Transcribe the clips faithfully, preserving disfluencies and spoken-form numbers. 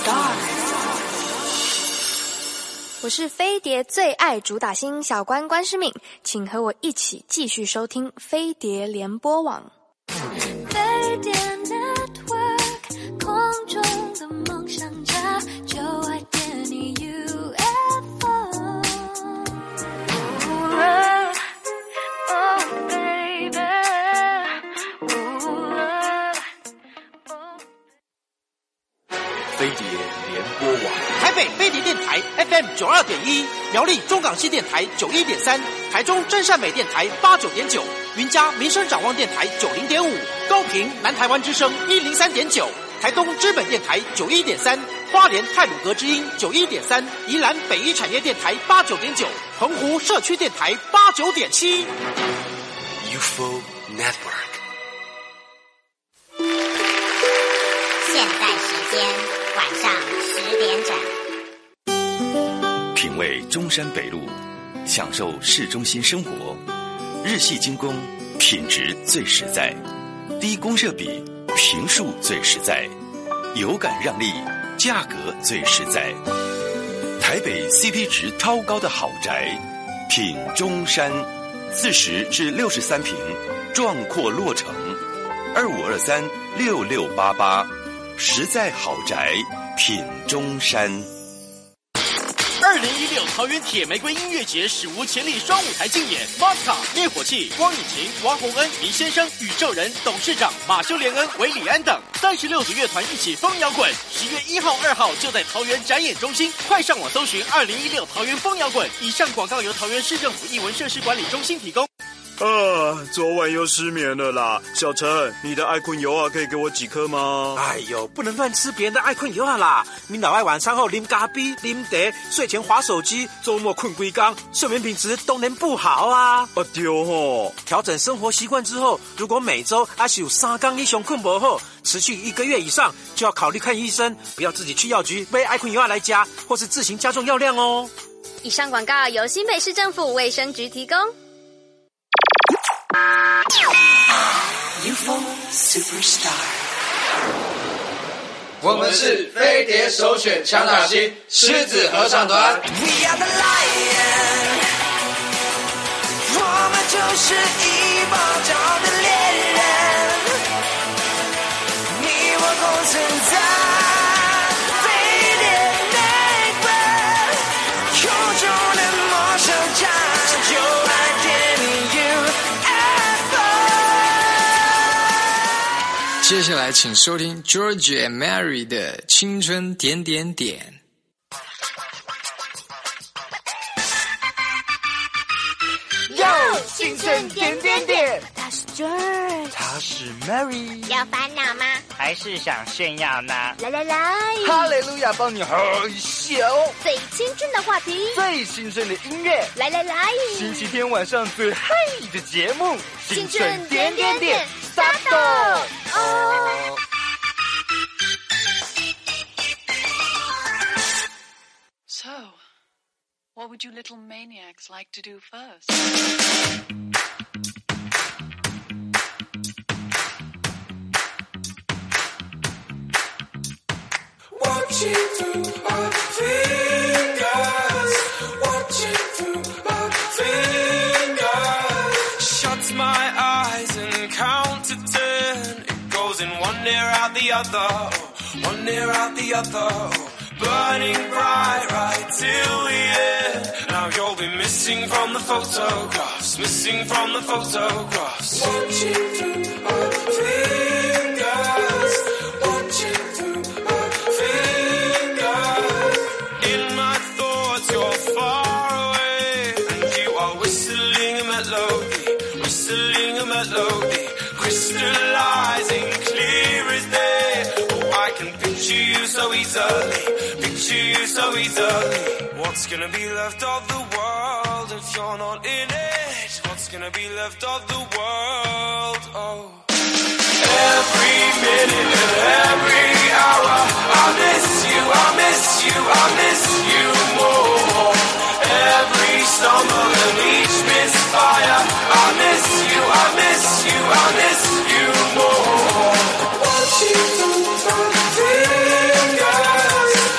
我是飞碟最爱主打星小关关诗敏，请和我一起继续收听飞碟联播网。飞碟 Network 空中的梦想家，就爱点你 U F O。 Oh baby， 飞碟联播网。 台北飞碟电台 F M 九二点一，苗栗中港系电台九一点三，台中真善美电台八九点九，云嘉民生展望电台九零点五，高屏南台湾之声一零三点九，台东知本电台九一点三，花莲太鲁阁之音九一点三，宜兰北一产业电台八九点九，澎湖社区电台八九点七。 U F O Network。 现在时间晚上十点整。 品味中山北路，享受市中心生活。日系精工，品质最实在；低公设比，坪数最实在；有感让利，价格最实在。台北 C P 值超高的豪宅，品中山，四十至六十三坪，壮阔落成。二五二三六六八八，实在豪宅，品中山。 二零一六桃园铁玫瑰音乐节史无前例双舞台竞演 ，Mosca 灭火器、光引擎、王洪恩、倪先生、宇宙人、董事长马修连恩、韦礼安等三十六组乐团一起疯摇滚。十月一号、二号就在桃园展演中心，快上网搜寻二零一六桃园疯摇滚。以上广告由桃园市政府艺文设施管理中心提供。 啊，昨晚又失眠了啦！小陈，你的爱困油啊，可以给我几颗吗？ 哎呦，不能乱吃别人的爱困油啊啦！你老爱晚餐后啉咖啡、啉茶，睡前滑手机，周末困龟缸，睡眠品质都能不好啊！ 啊对吼， 调整生活习惯之后，如果每周还是有三天以上困不好，持续一个月以上，就要考虑看医生，不要自己去药局买爱困油啊来加，或是自行加重药量哦。 以上广告由新北市政府卫生局提供。 U F O Superstar， 我们是飞碟首选强打星狮子合唱团。 We are the lion， 我们就是一爆照的猎人，你我共存在飞碟内部，空中的魔兽家，就爱点你 U F O。 接下来请收听 George and Mary 的青春点点点。 哟，青春点点点， 他是 George， 他是 Mary， 有烦恼吗？ 还是想炫耀呢？ 来来来， 哈雷路亚帮你害羞。 最青春的话题， 最青春的音乐， 来来来， 星期天晚上最嗨的节目， 青春点点点 ，start！ 哦。 So, what would you little maniacs like to do first? Watching through my fingers, watching through my fingers. Shut my eyes and count to ten. It goes in one ear out the other, one ear out the other. Burning bright right till the end. Now you'll be missing from the photographs, missing from the photographs. Watching through my fingers, watching through my fingers. In my thoughts you're far away, and you are whistling a melody, whistling a melody, crystallizing clear as day. Oh, I can picture you so easily, picture you so easily. What's gonna be left of the world if you're not in it? What's gonna be left of the world? Oh. Every minute and every hour, I miss you, I miss you, I miss you more. Every stumble and each misfire, I miss you, I miss you, I miss you more. Watching through my fingers,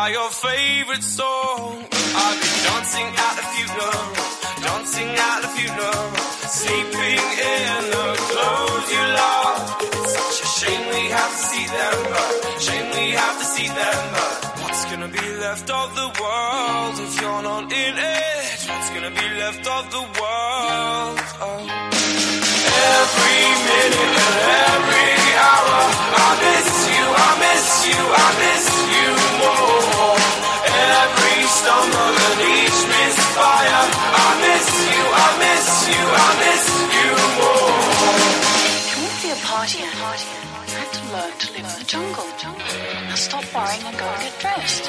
by your favorite song. I've been dancing at the funeral, dancing at the funeral, sleeping in the clothes you love. It's such a shame we have to see them, but shame we have to see them, but what's gonna be left of the world if you're not in it? What's gonna be left of the world? Oh. Every minute and every hour, I miss you, I miss you, I miss you more. Every stumble and each misfire, I miss you, I miss you, I miss you more. It won't be a party. I have to learn to live in the jungle. Now stop worrying and go and get dressed.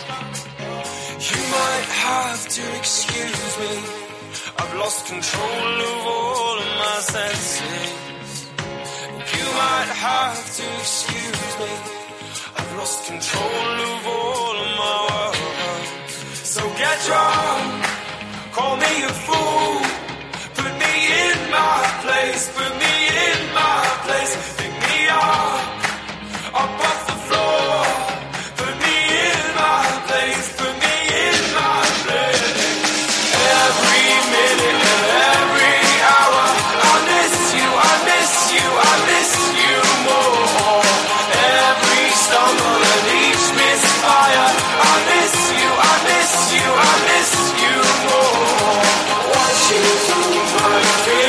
You might have to excuse me, I've lost control of all of my senses. You might have to excuse me, I've lost control of all of my world. So get drunk, call me a fool, put me in my place, put me in my place, pick me up, up off the floor, put me in my place, put me in my place. Every minute and every hour, I miss you, I miss you, I miss you more. Every stumble and each misfire, I miss you, I miss you, I miss you more. Watching through my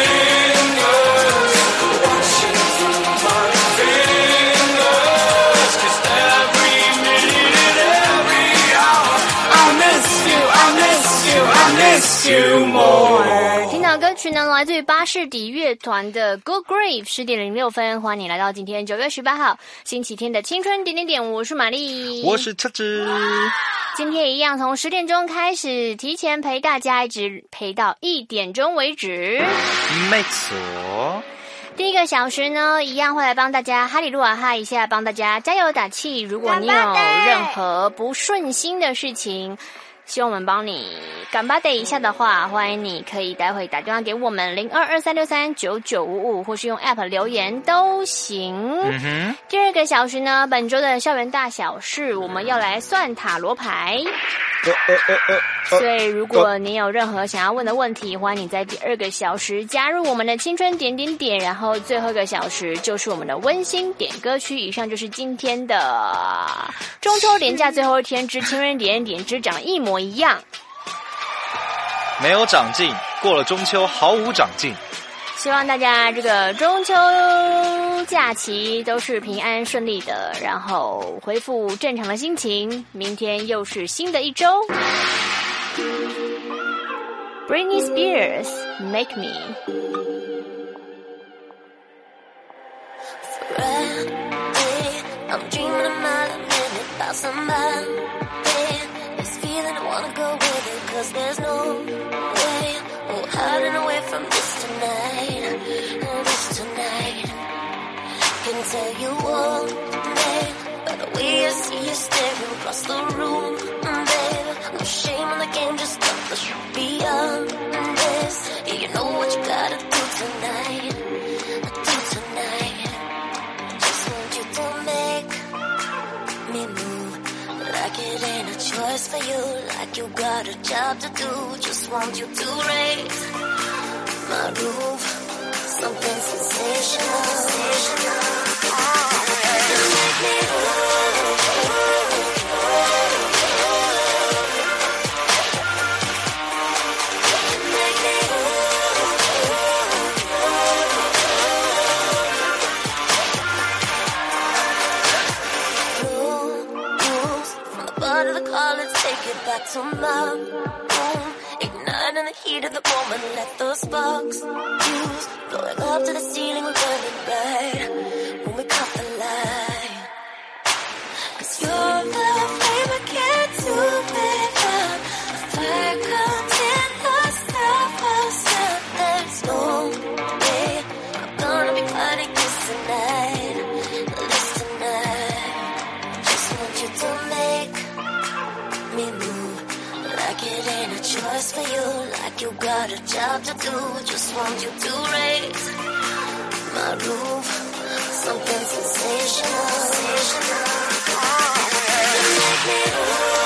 fingers, watching through my fingers, 'cause every minute and every hour, I miss you, I miss you, I miss you more. 听到歌曲呢，来自于巴士底乐团的《Good Grief》，十点零六分，欢迎你来到今天九月十八号星期天的青春点点点，我是玛丽， 我是车子。 今天一样从十点钟开始，提前陪大家一直陪到一点钟为止。 没错。 第一个小时呢，一样会来帮大家哈利路亚哈一下，帮大家加油打气。如果你有任何不顺心的事情，希望我们帮你干巴得一下的话，欢迎你可以待会打电话给我们零二二三六三九九五五，或是用 App 留言都行。嗯哼。第二个小时呢，本周的校园大小事，我们要来算塔罗牌。呃呃呃呃、所以如果你有任何想要问的问题，欢迎你在第二个小时加入我们的青春点点点，然后最后一个小时就是我们的温馨点歌区。以上就是今天的中秋连假最后一天之青春点点点之长一模一样， 没有长进，过了中秋毫无长进。 希望大家这个中秋假期都是平安顺利的，然后恢复正常的心情。明天又是新的一周。Britney Spears, Make Me. Friday, I'm dreaming a mile a minute about somebody. This feeling I wanna go with it, 'cause there's no way we're hiding away from this tonight. This tonight. Can tell you all, babe, by the way I see you staring across the room, babe. No shame in the game, just let the show beyond this. Yeah, you know what you gotta do tonight. Do tonight. Just want you to make me move like it ain't a choice for you, like you got a job to do. Just want you to raise my roof, something sensational, sensational. Make me move. Back to my room, igniting the heat of the moment. Let those sparks fuse, blowing up to the ceiling. We're burning bright when we caught the light. 'Cause you're the flame I can't do without. A fire comes in the stuff outside. There's no way I'm gonna be fighting this tonight. This tonight. Just want you to make me move like it ain't a choice for you, like you got a job to do. Just want you to raise my roof, something sensational, sensational. Make me move.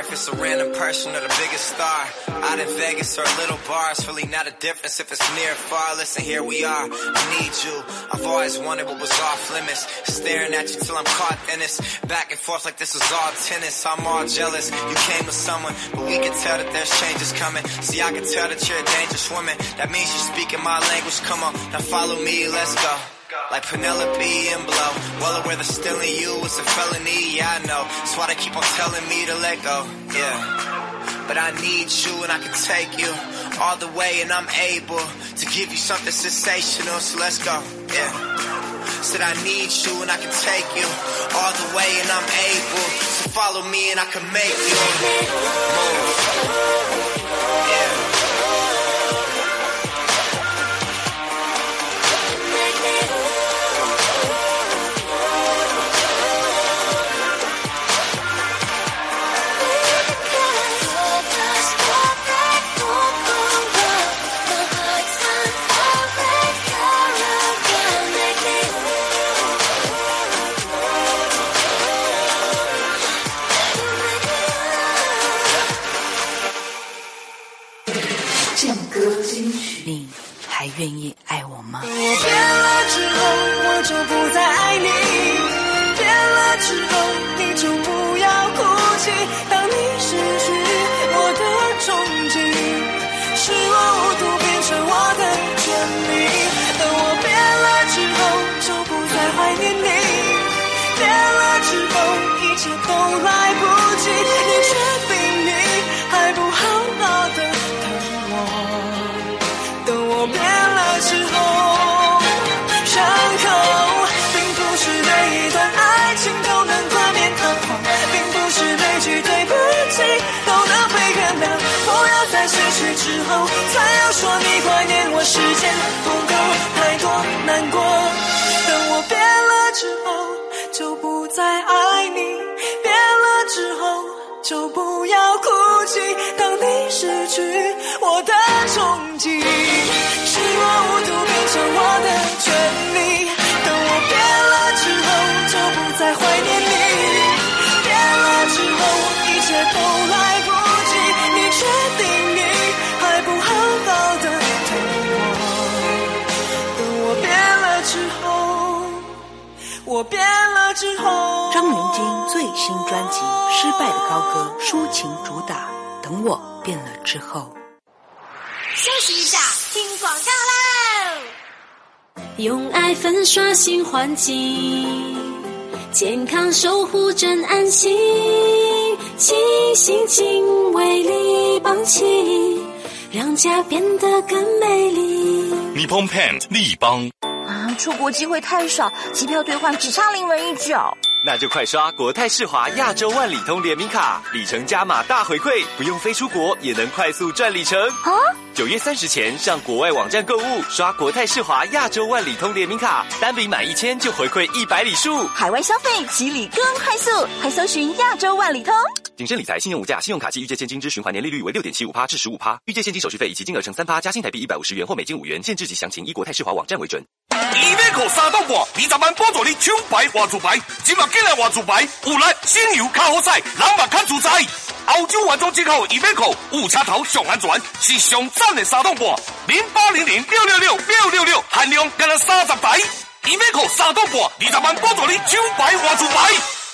if it's a random person or the biggest star. Out in Vegas or a little bar, it's really not a difference if it's near or far. Listen, here we are, I need you. I've always wondered what was off limits. Staring at you till I'm caught in this. Back and forth like this was all tennis. I'm all jealous, you came with someone, but we can tell that there's changes coming. See, I can tell that you're a dangerous woman. That means you're speaking my language, come on, now follow me, let's go. Like Penelope and Blow. Well aware that stealing you is a felony, yeah I know. That's why they keep on telling me to let go, yeah. But I need you and I can take you all the way, and I'm able to give you something sensational, so let's go, yeah. Said I need you and I can take you all the way, and I'm able, so follow me and I can make you move, yeah. 你还愿意爱我吗？ 我变了之后，我就不再爱你。变了之后，你就不要哭泣。当你失去我的憧憬，是我无图变成我的权利。等我变了之后，就不再怀念你。变了之后，一切都来不及。你确定你还不好好的疼我？我变了之后，伤口并不是每一段爱情都能冠冕堂皇，并不是每句对不起都能被原谅。不要在失去之后才要说你怀念我，时间不够，太多难过。等我变了之后，就不再爱你。变了之后，就不要哭泣。当你失去我的憧憬，是我无图变成我的权利。等我变了之后，就不再怀念你。变了之后，一切都来不及。你确定你还不好好的疼我？等我变了之后，我变了之后。 张元京最新专辑《失败的高歌》抒情主打《等我变了之后》。 休息一下，听广告喽！ 用爱粉刷新环境，健康守护真安心，清新经纬力棒起，让家变得更美丽。 Nippon Paint 立邦啊，出国机会太少，机票兑换只差临门一脚。 那就快刷国泰世华亚洲万里通联名卡，里程加码大回馈，不用飞出国也能快速赚里程啊！ 九月三十前上国外网站购物，刷国泰世华亚洲万里通联名卡，单笔满一千就回馈一百里数， 海外消费集礼更快速，快搜寻亚洲万里通。 谨慎理财，信用无价，信用卡及预借现金之循环年利率为六点七五趴至十五趴，预借现金手续费以及金额乘三趴，加新台币一百五十元或美金五元，限制及详情依国泰世华网站为准。 伊美口三档半，二十万补助你抢牌换厝牌，今日进来换厝牌，有力省油较好使，人嘛较自在。欧洲完装接口伊美口有车头上安全，是上赞的三档半，零八零零六六六六六六，限量干了三十台。伊美口三档半，二十万补助你抢牌换厝牌。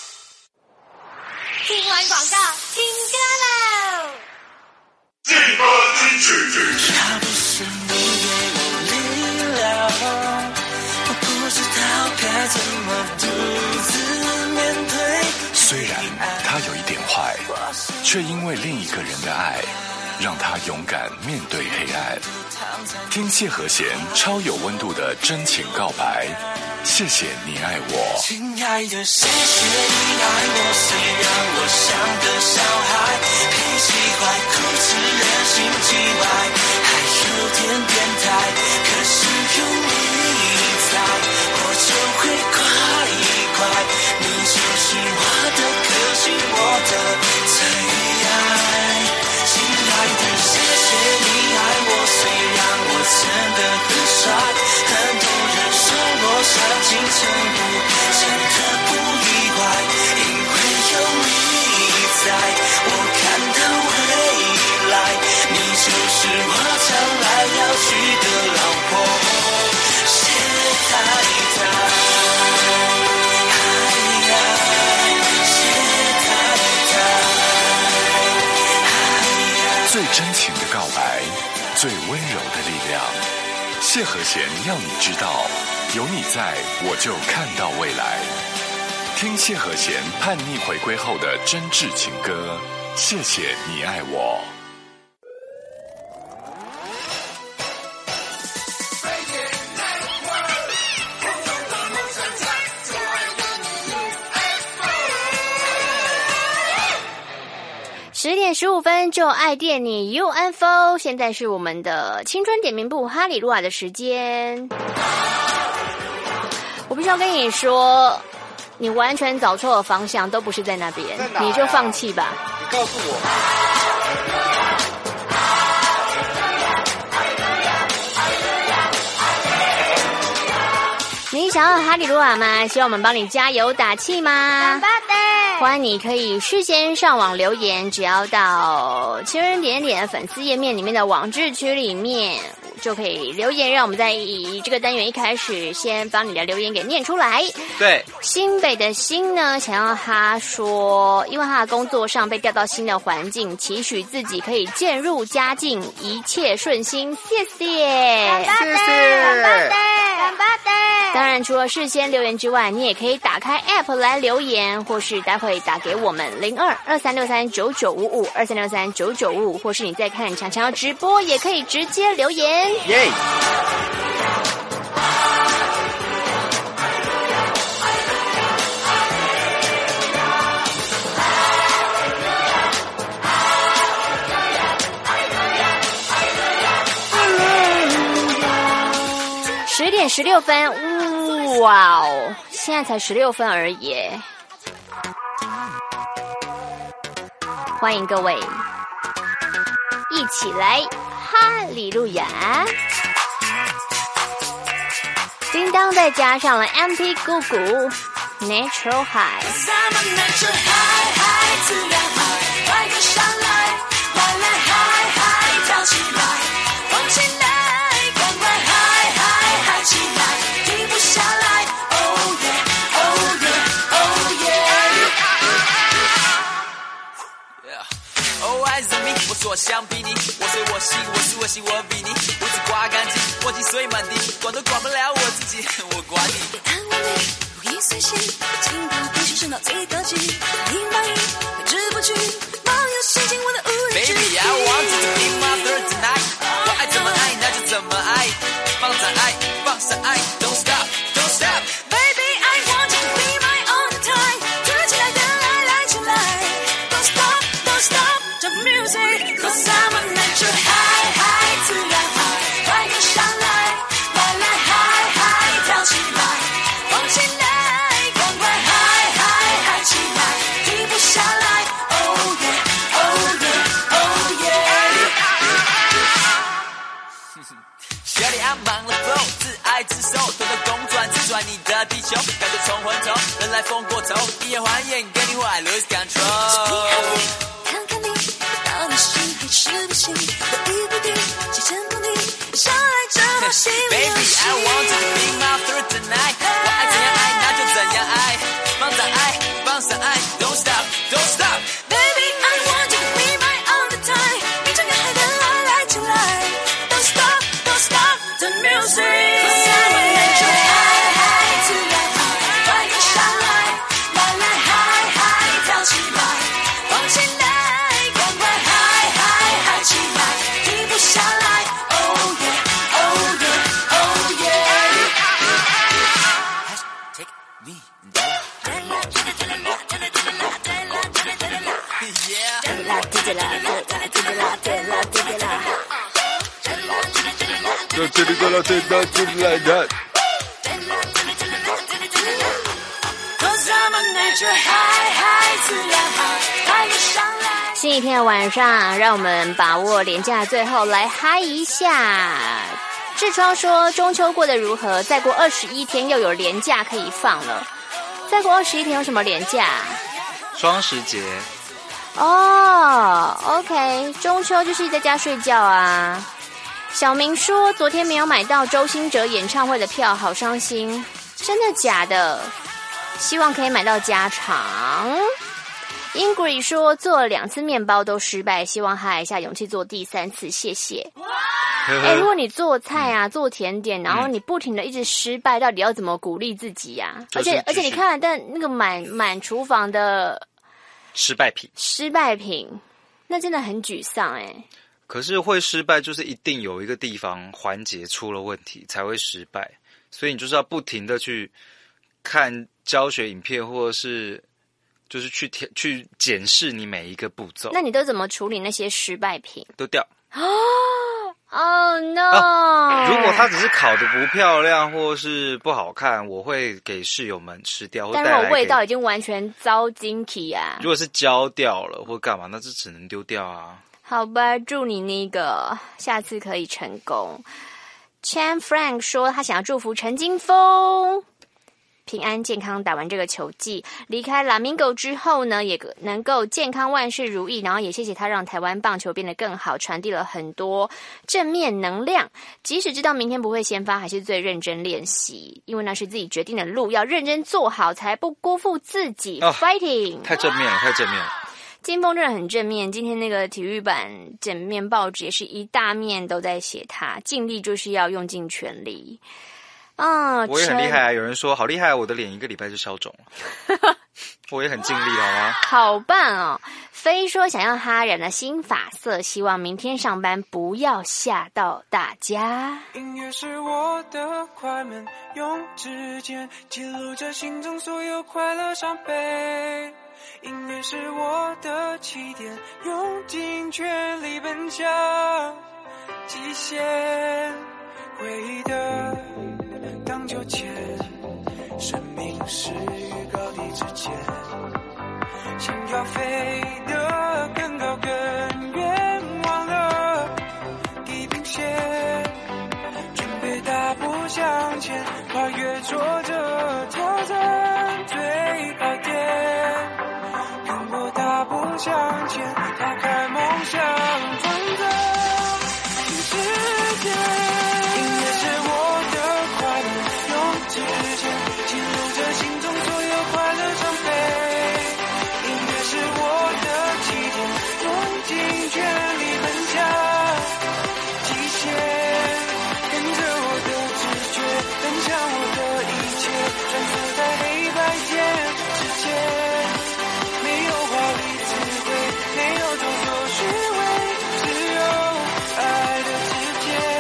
听完广告，听歌喽！ 劲歌金曲。 要不是你给我力量，我不知道该怎么独自面对。 虽然他有一点坏，却因为另一个人的爱，让他勇敢面对黑暗。听谢和弦超有温度的真情告白，谢谢你爱我。 亲爱的，谢谢你爱我，虽然我像个小孩，脾气坏，固执，任性叽歪，还有点变态，可是有你在，我就会快一快。你就是我的个性，我的最爱。亲爱的，谢谢你爱我，虽然我真的很帅，很多人说我像金城武，真的不意外，因为有你在，我开真情的告白，最温柔的力量。谢和弦要你知道，有你在，我就看到未来。听谢和弦叛逆回归后的真挚情歌，谢谢你爱我。 十点十五分就爱电你 U F O， 现在是我们的青春点名部哈利路亚的时间。我必须要跟你说，你完全找错了方向，都不是在那边，你就放弃吧。 你告诉我。 你想要哈利路亚吗？希望我们帮你加油打气吗？欢迎你可以事先上网留言，只要到情人点点粉丝页面里面的网志区里面就可以留言，让我们在以这个单元一开始先帮你的留言给念出来。 对， 新北的新呢，想要他说，因为他的工作上被调到新的环境，期许自己可以渐入佳境，一切顺心。谢谢， 谢谢。 当然，除了事先留言之外，你也可以打开 App 来留言，或是待会打给我们零二二三六三九九五五二三六三九九五五，或是你在看强强直播，也可以直接留言。 耶！ 十点十六分，哇哦，现在才十六分而已。欢迎各位一起来哈利路亚！叮当再加上了 M P 姑姑 Natural High。 自然好，快跟上来，来来嗨嗨，跳起来，放起来，赶快嗨嗨嗨起来，停不下来 ，Oh yeah Oh yeah Oh yeah。Oh eyes on me， 我所向披靡，我随我行，我是我行，我比你，胡子刮干净，墨镜碎满地，管都管不了我自己，我管你。 别安慰你，如影随形，情不必是升到最高级，你满意，挥之不去，梦游仙境我的无人知。 Baby I want you to be my third tonight， 我爱怎么爱那就怎么爱，放胆爱，放上爱 ，Don't stop Don't stop。Baby I want you to be my all the time， 突如其来的来来起来 ，Don't stop Don't stop the music，Cause I'm a natural high high， 自然好，快跟上来，来来嗨嗨跳起来，放起来，赶快嗨嗨嗨起来，停不下来 ，Oh yeah Oh yeah Oh yeah。 小李阿忙了 flow， 自爱自受，偷偷公转自转你的地球，感觉冲昏头，人来疯过头，一眼还眼给你坏 lose control。 看看你，到底是还是不行？都一不定，谁成功你上来这把戏。 Baby I want you to be my third tonight， 我爱怎样爱那就怎样爱，放胆爱，放上爱 ，Don't stop Don't stop。Baby I want you to be my all the time， 你这个海的来来起来 ，Don't stop Don't stop the music。Cause I'm a natural high high， 自然好，快跟上来，来来嗨嗨跳起来，放起来，赶快嗨嗨嗨起来，停不下来 ，Oh yeah Oh yeah Oh yeah。Take me down。 星期天的晚上，让我们把握连假的最后来嗨一下。痔疮说中秋过得如何？再过二十一天又有连假可以放了。再过二十一天有什么连假？ 双十节。 哦 ，OK， 中秋就是在家睡觉啊。小明说昨天没有买到周兴哲演唱会的票，好伤心。真的假的？希望可以买到加场。 Ingrid 说做了两次面包都失败，希望他一下勇气做第三次，谢谢。哎，如果你做菜啊、嗯、做甜点，然后你不停的一直失败，到底要怎么鼓励自己呀、啊？而且而且你看，但那个满满厨房的失败品， 失败品，那真的很沮丧哎、欸。 可是会失败，就是一定有一个地方环节出了问题才会失败，所以你就是要不停的去看教学影片，或者是就是去去检视你每一个步骤。 那你都怎么处理那些失败品？ 都掉。 Oh no！、 啊、如果它只是烤的不漂亮或是不好看，我会给室友们吃掉。 但如果味道已经完全糟精体啊， 如果是焦掉了或干嘛，那就只能丢掉啊。 好吧，祝你那个下次可以成功。Chan Frank 说他想要祝福陈金峰平安健康，打完这个球季离开拉米狗之后呢，也能够健康万事如意，然后也谢谢他让台湾棒球变得更好，传递了很多正面能量。即使知道明天不会先发，还是最认真练习，因为那是自己决定的路，要认真做好，才不辜负自己。哦、Fighting！ 太正面了，太正面了。 金峰真的很正面，今天那个体育版整面报纸也是一大面都在写他，尽力就是要用尽全力。啊、哦， 我也很厉害啊！有人说好厉害，我的脸一个礼拜就消肿了。我也很尽力，好吗？ 好棒哦！飞说想要哈染的新发色，希望明天上班不要吓到大家。 音乐是我的快门，用指尖记录着心中所有快乐伤悲。音乐是我的起点，用尽全力奔向极限，回忆的荡秋千，生命是与高低之间，心要飞得更高更远，忘了地平线，准备大步向前，跨越挫折，挑战最高点，跟我大步向前，打开梦想，创造新世界。之前记录着心中所有快乐伤悲，音乐是我的起点，用尽全力奔向极限，跟着我的直觉，分享我的一切，穿梭在黑白键之间，没有华丽词汇，没有装作虚伪，只有爱的直接。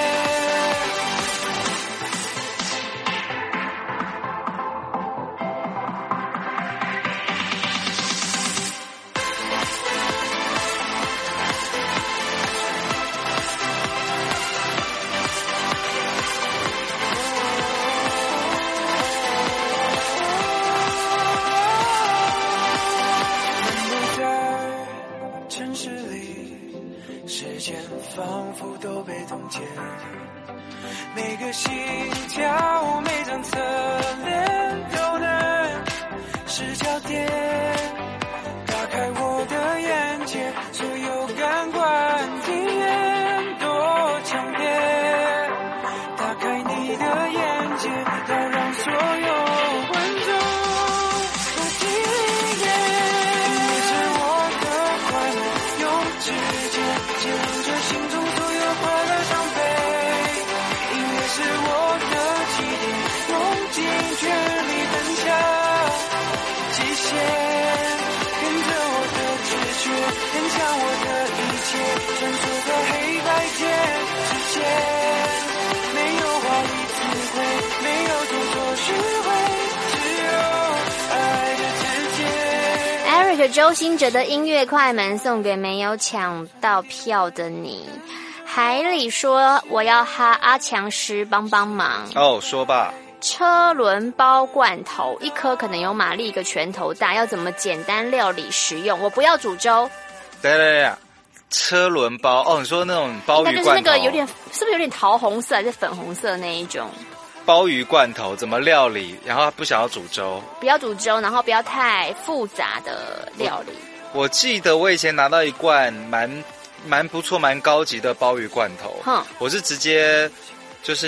仿佛都被冻结，每个心跳，每张侧脸都能是焦点，打开我的眼界，所有感官体验多强烈，打开你的眼界，要让所有观众都惊艳。音乐是我的快乐，用指尖记录着心中所有快乐伤悲，音乐是我的起点，用尽全力奔向极限，跟着我的直觉，分享我的一切，穿梭在黑白键之间，没有华丽词汇，没有做作虚伪，只有爱的直接。 Eric 周兴哲的音乐快门送给没有抢到票的你。海里说我要哈阿强师帮帮忙哦，说吧。 车轮包罐头一颗可能有玛丽一个拳头大，要怎么简单料理食用？我不要煮粥。 对对对，车轮包哦，你说那种鲍鱼罐头， 就是那个有点是不是有点桃红色还是粉红色那一种？ 鲍鱼罐头怎么料理？然后不想要煮粥， 不要煮粥，然后不要太复杂的料理。 我, 我记得我以前拿到一罐蛮蛮不错、蛮高级的鲍鱼罐头，哼，我是直接就是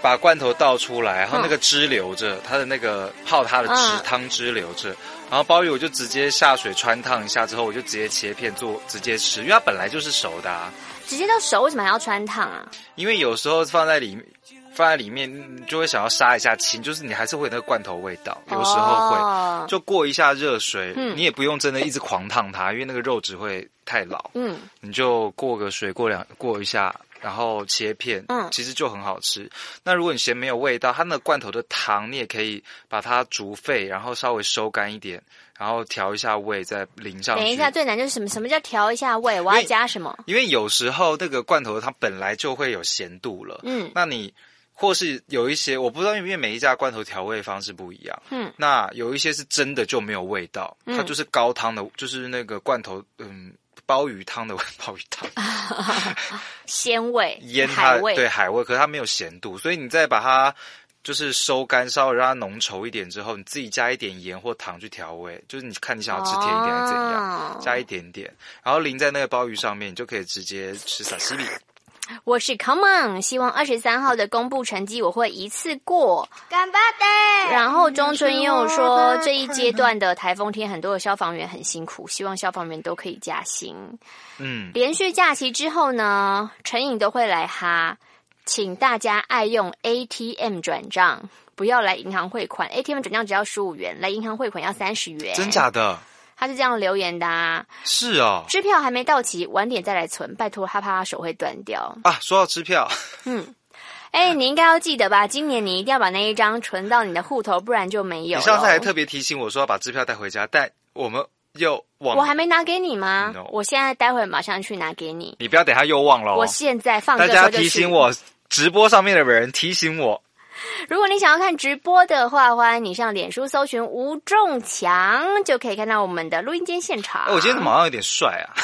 把罐头倒出来，然后那个汁留着，它的那个泡它的汁、 嗯、 汤汁留着，然后鲍鱼我就直接下水穿烫一下之后，我就直接切片做直接吃，因为它本来就是熟的啊。 直接都熟，为什么还要穿烫啊？ 因为有时候放在里面。放在里面就会想要杀一下青，就是你还是会有那个罐头味道，有时候会、哦、就过一下热水、嗯，你也不用真的一直狂烫它，因为那个肉质会太老。嗯，你就过个水，过两过一下，然后切片，嗯，其实就很好吃。那如果你嫌没有味道，它那个罐头的汤你也可以把它煮沸，然后稍微收干一点，然后调一下味再淋上去。 等一下，最难就是什么？什么叫调一下味？我要加什么？ 因为有时候那个罐头它本来就会有咸度了，嗯，那你。或是有一些我不知道，因为每一家罐头调味方式不一样。嗯，那有一些是真的就没有味道，嗯、它就是高汤的，就是那个罐头，嗯，鲍鱼汤的鲍鱼汤， 鲜味， 腌它海味对海味，可是它没有咸度，所以你再把它就是收干，稍微让它浓稠一点之后，你自己加一点盐或糖去调味，就是你看你想要吃甜一点还是怎样，哦、加一点点，然后淋在那个鲍鱼上面，你就可以直接吃沙西米。 我是 Come on， 希望二十三号的公布成绩我会一次过。 干巴的。 然后中春也有说，这一阶段的台风天，很多的消防员很辛苦，希望消防员都可以加薪。嗯，连续假期之后呢，成瘾都会来哈，请大家爱用 A T M 转账，不要来银行汇款。A T M 转账只要十五元，来银行汇款要三十元。 真假的？ 他是这样留言的啊， 是哦， 支票还没到期，晚点再来存，拜托，他怕他手会断掉啊。说到支票， 嗯，哎、欸，你应该要记得吧？今年你一定要把那一张存到你的户头，不然就没有了。 你上次还特别提醒我说要把支票带回家，但我们又忘了。 我还没拿给你吗？ No. 我现在待会马上去拿给你。 你不要等下又忘了、哦。 我现在放着。 大家提醒我，直播上面的人提醒我。 如果你想要看直播的话，欢迎你上脸书搜寻吴仲强，就可以看到我们的录音间现场。 我今天怎么好像有点帅啊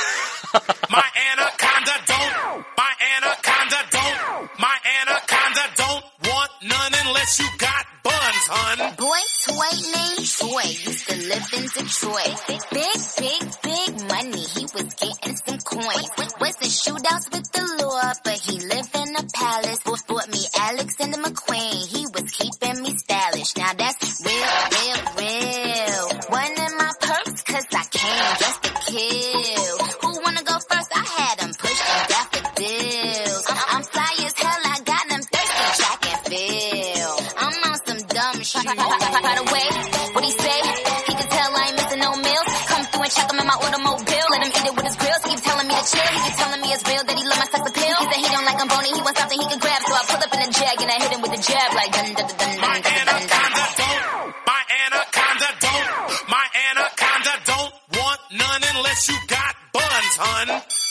？My anaconda don't, my anaconda don't, my anaconda don't want none unless you got buns, hun. Boy, toy named Troy used to live in Detroit. Big, big, big money, he was getting some coins. Wasn't shootouts with the law, but he lived in a palace. Bought me Alexander McQueen, he was keeping me stylish. Now that's real, real, real. One in my purse, cause I came just to kill. Who wanna go first? I had them pushing daffodils. I'm fly as hell, I got them thirsty track and field. I'm on some dumb shit. By the way, what he say? He can tell I ain't missing no meals. Come through and check him in my automobile. Let him eat it with his grills. He keep telling me to chill. He keep telling me it's real that he love my sex appeal. He said he don't like I'm bony. He wants something he can grab. So I pull up in a jag and I hit him with a jab like dun dun dun dun dun dun dun dun. My anaconda don't. My anaconda don't want none unless you got buns, hun.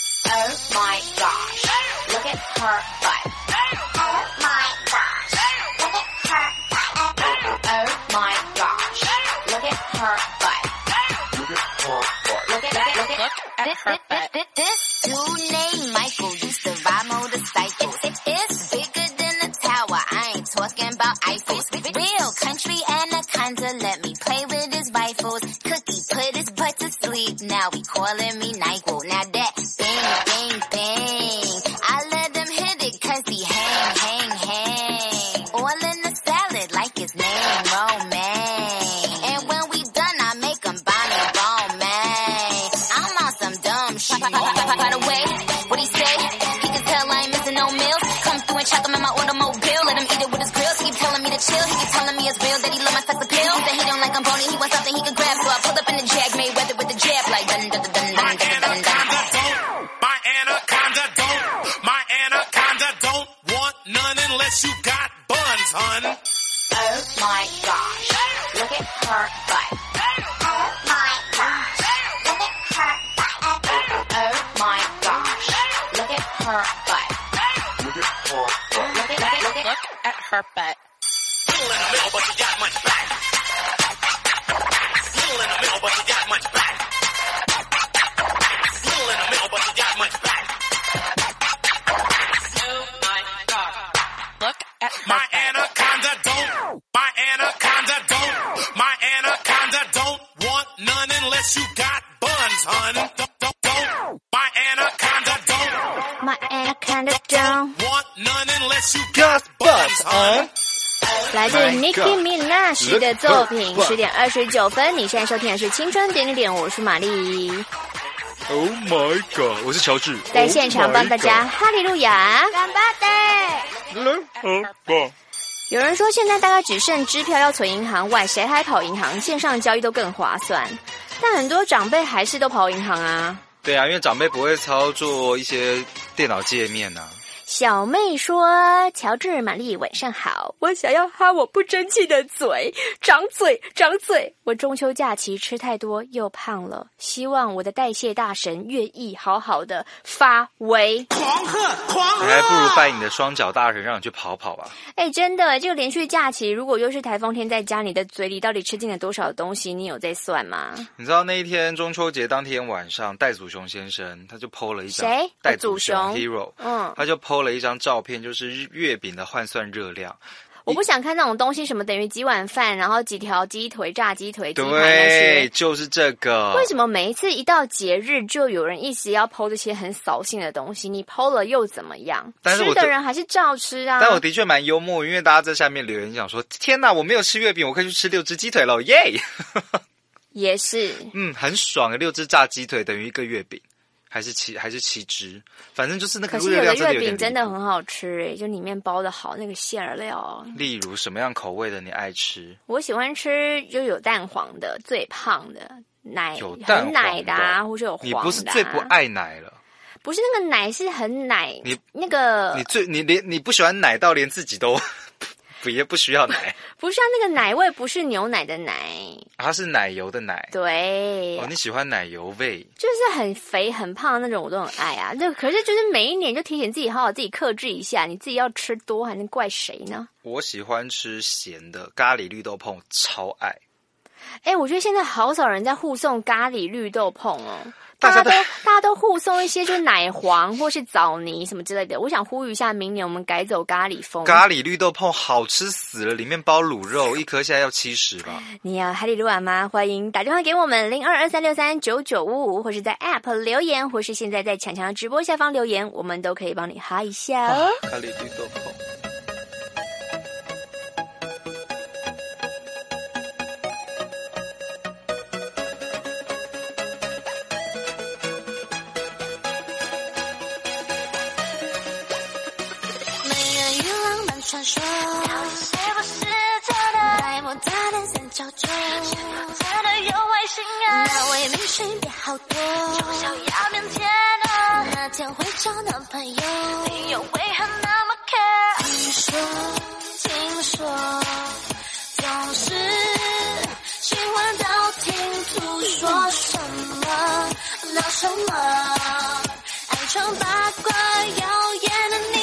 Oh my gosh, look at her butt. Oh my gosh, look at her butt. Oh my gosh, look at her butt. Look at her butt. Look at, look at, look at, look at her butt. This, this dude named Michael used to ride motorcycles. It's bigger than a tower, I ain't talking about Eiffels. Real country anaconda, let me play with his rifles. Cookie put his butt to sleep, now he calling me NyQuil. Now that bang, bang, bang, I let him hit it cause he hang, hang, hang. All in the salad like his name Romaine. And when we done, I make him Bonnie Romaine. I'm on some dumb shit. By the way, what he say? He can tell I ain't missing no meals. Come through and check him in my automobile. Let him eat it with his grills. He keep telling me to chill. He keep telling me it's real that he love my sex appeal. He said he don't like I'm bony. He wants something he can grab. So I pull up in the jag, made weather with the jab like dun dun dun dun dun dun dun dun. My anaconda don't. My anaconda don't want none unless you got buns, hun. Oh my gosh, look at her butt. Oh my gosh, look at her butt. Oh my gosh, look at her butt. Look at her butt. Look at, look at, look at her butt. Little in the middle, but you got much back. Little in the middle, but you got much back. Little in the middle, but you got much back. Oh my God. Look at her my anaconda don't. My anaconda don't. My anaconda don't want none unless you got buns, hun. Don't, don't, don't. My anaconda don't. My anaconda don't want none unless Got butts on。 来自 Nicki Minaj 的作品，十点二十九分。你现在收听的是青春点点点，我是玛丽。 Oh my god！ 我是乔治， 在现场帮大家哈利路亚。 干巴的。 有人说现在大概只剩支票要存银行外，谁还跑银行？线上交易都更划算。但很多长辈还是都跑银行啊。 对啊，因为长辈不会操作一些电脑界面啊。 小妹说：“乔治、玛丽，晚上好，我想要哈我不争气的嘴，长嘴，长嘴。我中秋假期吃太多又胖了，希望我的代谢大神愿意好好的发威。 狂喝，狂喝！你还不如拜你的双脚大神，让你去跑跑吧。 哎，真的，这个连续假期，如果又是台风天在家，你的嘴里到底吃进了多少东西？你有在算吗？ 你知道那一天中秋节当天晚上，戴祖雄先生他就 po 了一张谁？ 戴祖雄 Hero， 嗯，他就 po 了一张照片，就是月饼的换算热量。 我不想看那种东西，什么等于几碗饭，然后几条鸡腿、炸鸡腿、鸡排那对， 些， 就是这个。 为什么每一次一到节日，就有人一直要 po 这些很扫兴的东西？你 po 了又怎么样？ 但是吃的人还是照吃啊。 但我的确蛮幽默，因为大家在下面留言讲说：“天哪，我没有吃月饼，我可以去吃六只鸡腿了，耶！” 也是， 嗯，很爽，六只炸鸡腿等于一个月饼。还是七还是七只，反正就是那个热量真的有点。可是有的月饼真的很好吃诶，就里面包的好那个馅料。 例如什么样口味的你爱吃？ 我喜欢吃就有蛋黄的，最胖的奶， 有蛋黄的很奶的啊，或是有黄的、啊。 你不是最不爱奶了？ 不是那个奶是很奶， 你那个你最你连你不喜欢奶到连自己都不也不需要奶。 不是啊，那个奶味不是牛奶的奶， 它是奶油的奶。 对， 哦，你喜欢奶油味， 就是很肥很胖的那种，我都很爱啊。就可是就是每一年就提醒自己好好自己克制一下，你自己要吃多还能怪谁呢？ 我喜欢吃咸的咖喱绿豆椪，超爱。 哎，我觉得现在好少人在互送咖喱绿豆椪哦。大家都大家都互送一些就是奶黄或是枣泥什么之类的。我想呼吁一下，明年我们改走咖喱风。 咖喱绿豆椪好吃死了，里面包卤肉，一颗现在要七十吧。 你要哈利路亚吗？欢迎打电话给我们零二二三六三九九五五，或是在 App 留言，或是现在在强强直播下方留言，我们都可以帮你哈一下哦。 啊、咖喱绿豆椪。 传说到底是不是真的？来莫大人三角洲，真的有外星人？那位明星变好多，就小鸭面前的那天会找男朋友，你又为何那么 care？ 听说，听说，总是喜欢道听途说什么，闹什么，爱传八卦谣言的你。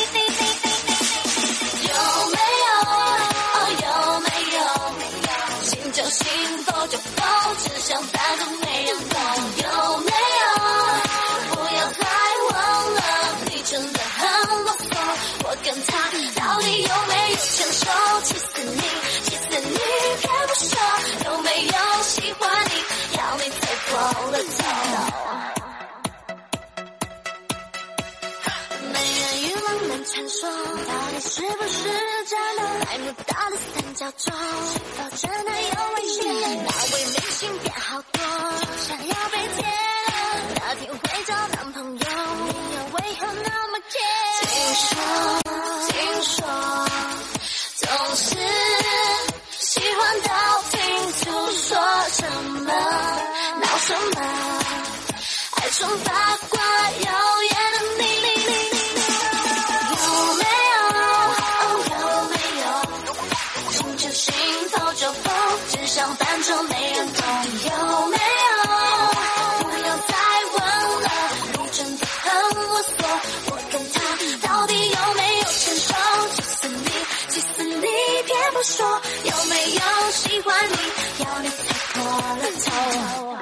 信否就否，只想反正没人懂，有没有？不要再忘了，你真的很啰嗦。我跟他到底有没有牵手？气死你，气死你，偏不说。有没有喜欢你？要你才破了头。美人鱼浪漫传说，到底是不是真的？来不到的三角洲，是否真的有危险？那位明星变好多，就想要被接了。那天会找男朋友，你又为何那么 care？ 听说，听说，总是喜欢道听途说什么，闹什么，爱传八卦谣言的你。只想反正没人懂，有没有？不要再问了，你真的很啰嗦。我跟他到底有没有牵手？气死你，气死你，偏不说。有没有喜欢你？要你才破了头。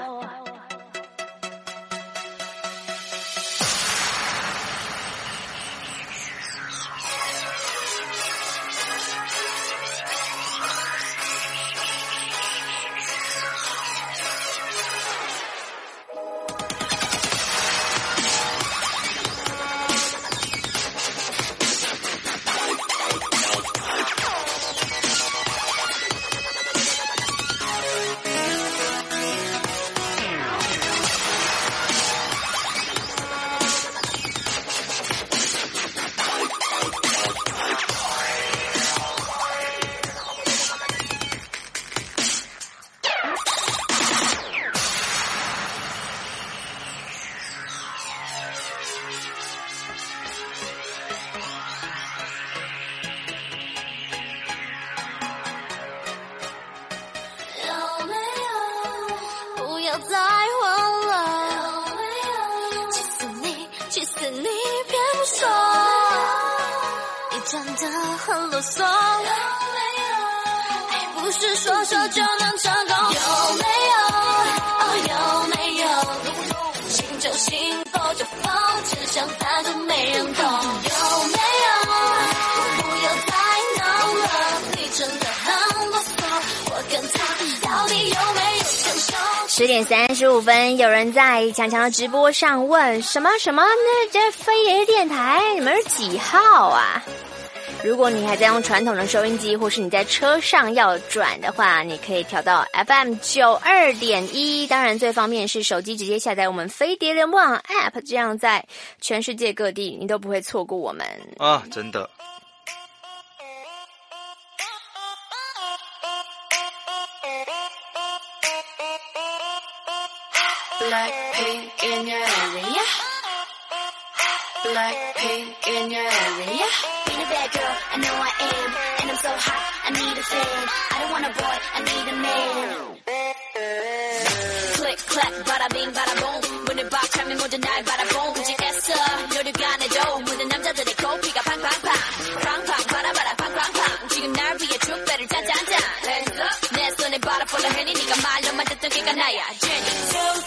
要再问了？气死你，气死你，别不说，你真的很啰嗦。爱不是说说就能成功，有没有？哦，有没有？信就信，否就否，只想反正没人懂，有没有？不要再闹了，你真的很啰嗦，我跟他到底有没有成熟？ 十点三十五分，有人在强强的直播上问什么什么？那这飞碟电台你们是几号啊？如果你还在用传统的收音机，或是你在车上要转的话，你可以调到 F M 九二点一。当然，最方便是手机直接下载我们飞碟联播网 App， 这样在全世界各地你都不会错过我们啊！真的。 Blackpink in your area. Blackpink in your area. Being a bad girl, I know I am. And I'm so hot, I need a fan. I don't want a boy, I need a man. Click, clap, bada bing, bada boom. 문을 박차면 모든 날 바라보고 굳이했어. 노력 안 해도 모든 남자들의 코피가 팡팡팡. 팡팡, 바라바라, 팡팡팡. 지금 날 위해 축배를 짠짠짠. Hands up. 내 손에 바라 follow 해니 네가 말로만 듣던 걔가 나야. Jenny.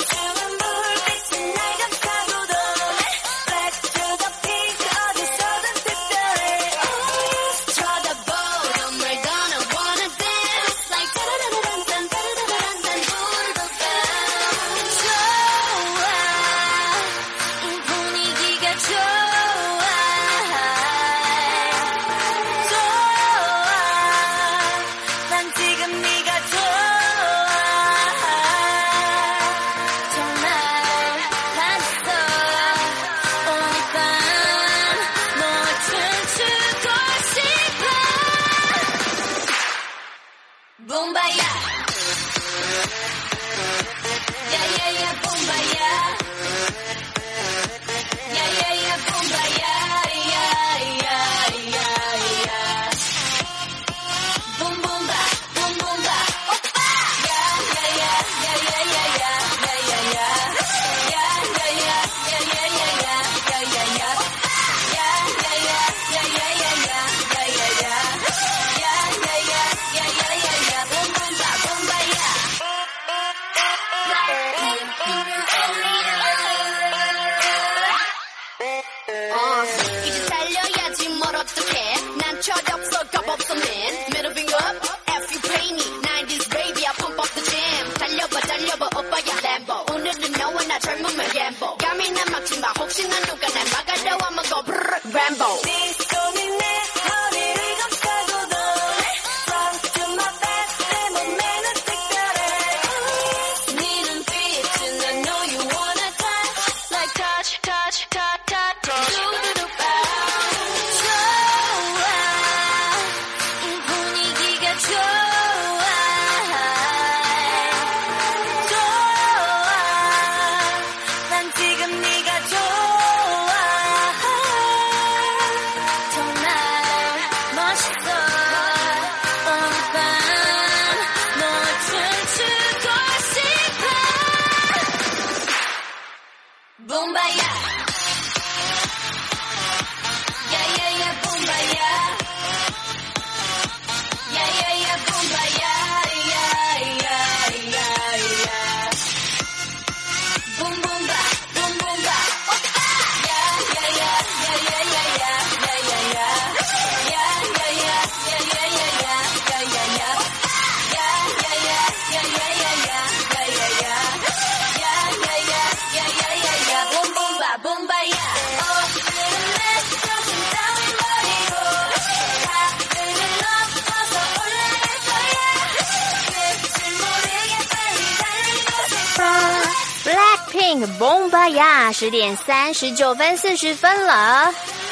Bomba呀，十点三十九分四十分了。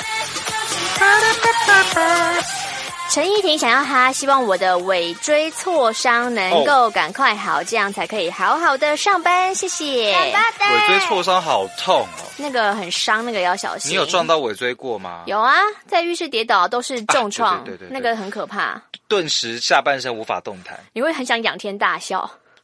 陈依婷想要他，希望我的尾椎挫伤能够赶快好，这样才可以好好的上班。谢谢。 尾椎挫伤好痛哦， 那个很伤，那个要小心。 你有撞到尾椎过吗？ 有啊，在浴室跌倒都是重创， 啊、对对 对, 对, 对， 那个很可怕， 顿时下半身无法动弹。 你会很想仰天大笑。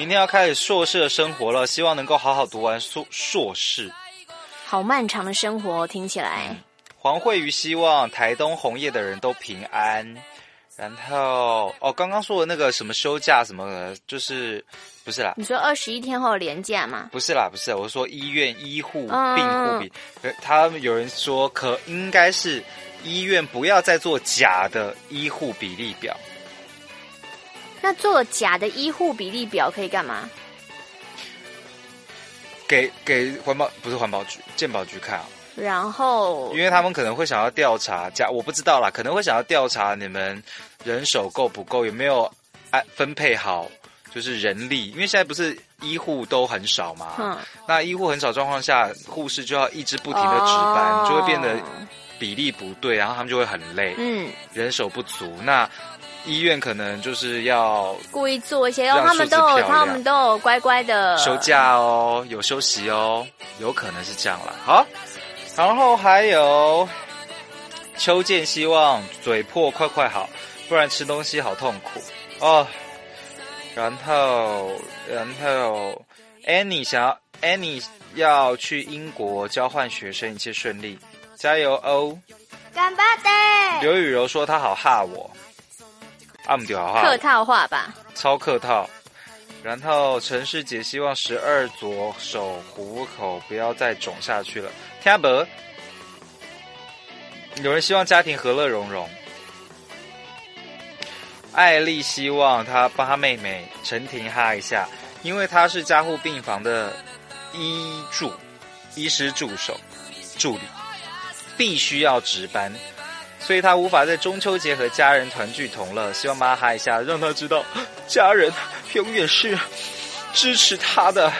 明天要开始硕士的生活了，希望能够好好读完硕硕士。 好漫长的生活，听起来。 嗯、黄慧瑜希望台东红叶的人都平安。然后哦，刚刚说的那个什么休假什么的，就是不是啦？ 你说二十一天后连假吗？ 不是啦，不是，我说医院医护嗯病护比，他们有人说可应该是医院不要再做假的医护比例表。 那做假的医护比例表可以干嘛？ 给给环保不是环保局健保局看啊。 然后， 因为他们可能会想要调查，假我不知道啦，可能会想要调查你们人手够不够，有没有按分配好，就是人力。因为现在不是医护都很少嘛，嗯，那医护很少状况下，护士就要一直不停的值班，哦、就会变得比例不对，然后他们就会很累，嗯，人手不足。那医院可能就是要故意做一些，然后他们都有，他们都有乖乖的休假哦，有休息哦，有可能是这样啦。好。然后还有邱健希望嘴破快快好，不然吃东西好痛苦哦。然后，然后 Annie 想要 Annie 要去英国交换学生，一切顺利，加油哦！ 干巴的。 刘雨柔说她好哈我，啊不对，好哈客套话吧， 超客套。然后陈世杰希望十二左手虎口不要再肿下去了。听不？有人希望家庭和乐融融。艾丽希望她帮她妹妹陈婷哈一下，因为她是加护病房的医助、医师助手、助理，必须要值班，所以她无法在中秋节和家人团聚同乐。希望帮她哈一下，让她知道家人永远是支持她的。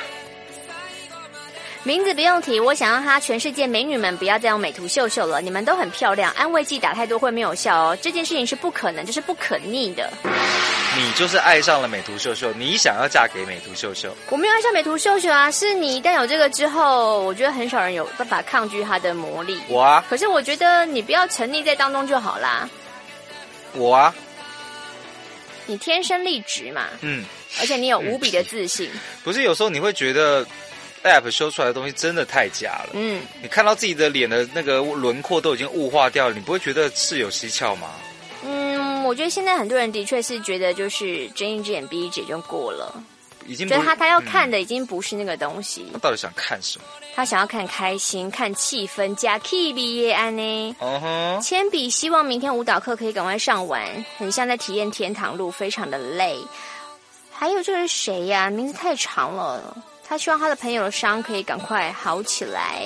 名字不用提，我想让他全世界美女们不要再用美图秀秀了，你们都很漂亮，安慰剂打太多会没有效哦，这件事情是不可能，就是不可逆的。 你就是爱上了美图秀秀，你想要嫁给美图秀秀。 我没有爱上美图秀秀啊，是你一旦有这个之后，我觉得很少人有办法抗拒它的魔力。 我啊， 可是我觉得你不要沉溺在当中就好啦。 我啊， 你天生丽质嘛， 嗯， 而且你有无比的自信。 不是有时候你会觉得App 修出来的东西真的太假了。嗯，你看到自己的脸的那个轮廓都已经雾化掉了，你不会觉得是有蹊跷吗？ 嗯，我觉得现在很多人的确是觉得就是睁一只眼闭一只眼就过了， 已经觉得他他要看的已经不是那个东西。 他到底想看什么？ 他想要看开心、看气氛加 K B 耶安呢。 嗯哼， 铅笔希望明天舞蹈课可以赶快上完，很像在体验天堂路，非常的累。还有这个是谁呀、啊？名字太长了。他希望他的朋友的伤可以赶快好起来。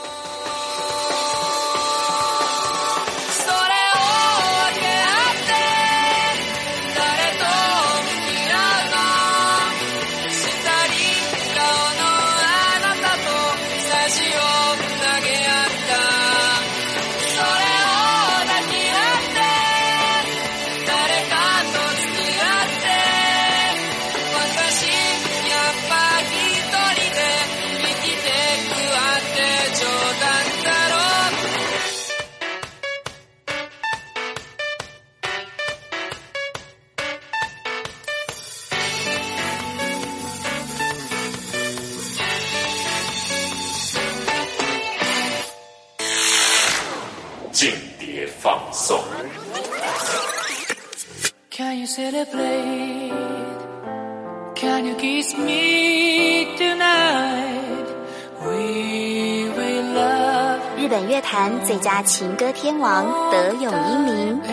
间谍放送。 Can you celebrate? Can you kiss me tonight? We will love. 日本乐坛最佳情歌天王德永英明。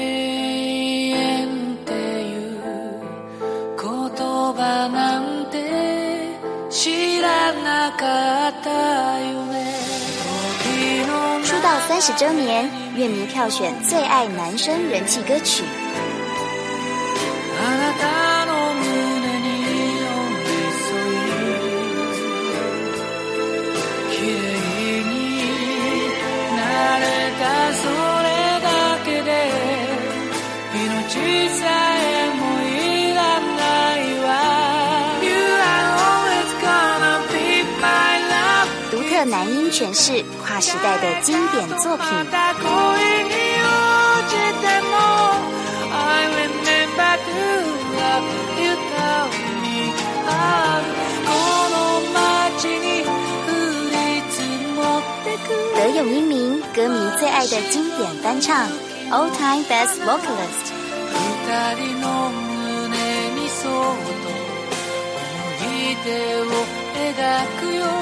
言葉なんて知らなかったよね。 出道三十周年，乐迷票选最爱男生人气歌曲。 あなたの胸に寄り添い、綺麗になれたそれだけで命さえもいらないわ。You are always gonna be my love。 独特男音诠释跨时代的经典作品。 I remember to love you, tell me 歌迷最愛的經典翻唱 All Time Best Vocalist。 二人の胸にそっと思い出を描くよ。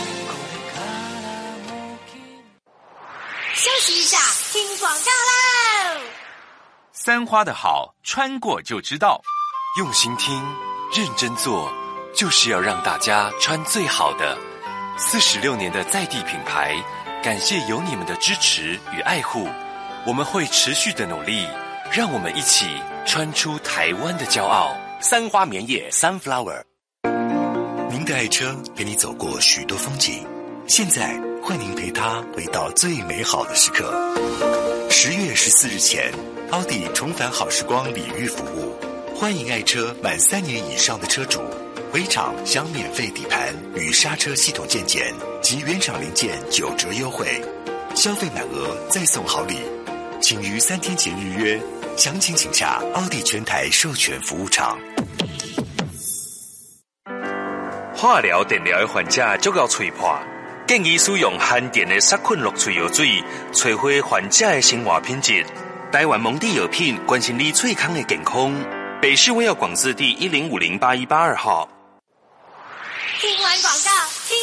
休息一下，听广告喽。 三花的好，穿过就知道。 用心听，认真做，就是要让大家穿最好的。四十六年的在地品牌，感谢有你们的支持与爱护，我们会持续的努力，让我们一起穿出台湾的骄傲。 三花棉业 Sunflower。 您的爱车陪你走过许多风景，现在换您陪他回到最美好的时刻。十月十四日前，奥迪重返好时光礼遇服务，欢迎爱车满三年以上的车主回厂享免费底盘与刹车系统健检及原厂零件九折优惠，消费满额再送好礼，请于三天前预约，详情请洽奥迪全台授权服务厂。 化疗、电疗的患者足够脆破，建议使用含电的杀菌氯脆药水，摧毁患者的生活品质。台湾蒙地药品关心你健康的健康。北市卫药广字第一零五零八一八二号。 听完广告，听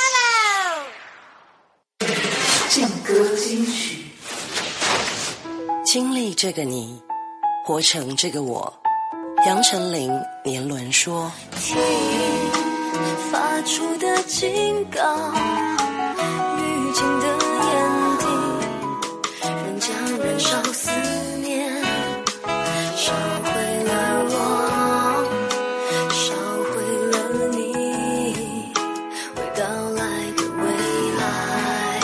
歌喽！ 劲歌金曲， 经历这个你，活成这个我。杨丞琳年轮说。 听发出的警告，预警的眼底，仍将燃烧思念，烧毁了我，烧毁了你，未到来的未来。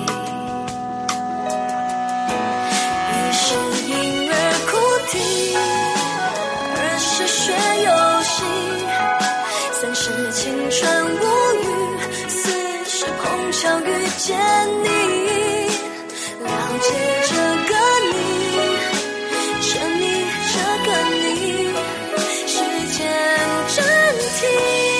于是婴儿哭啼，二是学游戏，三是青春无语，四是碰巧遇见你，了解这个你，沉迷这个你，时间暂停，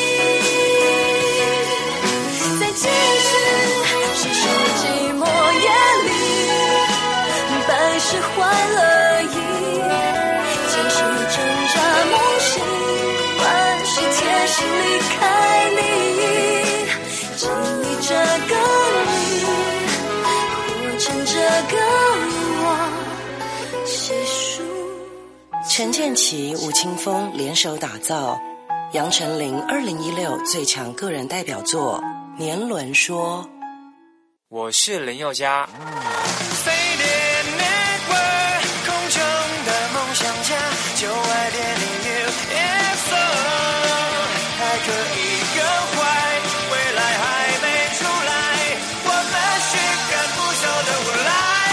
在即使是说寂寞夜里，百事欢乐意，即使挣扎梦醒，万事贴心离开你，经历这个你，活成这个我，细数。 陈建骐、吴青峰联手打造杨丞琳二零一六最强个人代表作《年轮说》。 我是林宥嘉。 飞碟 Network， 空中的梦想家，就爱点你 U F O， 还可以更坏，未来还没出来，我们是赶不走的未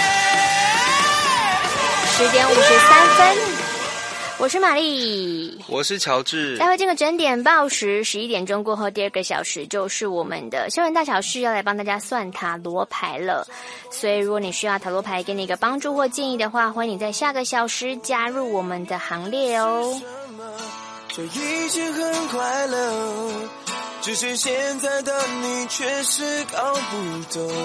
来。 十点五十三分。我是玛丽， 我是乔治。 待会这个整点报时，十一点钟过后，第二个小时就是我们的校园大小事，要来帮大家算塔罗牌了。所以，如果你需要塔罗牌给你一个帮助或建议的话，欢迎你在下个小时加入我们的行列哦。 这已经很快乐，只是现在的你确实搞不懂。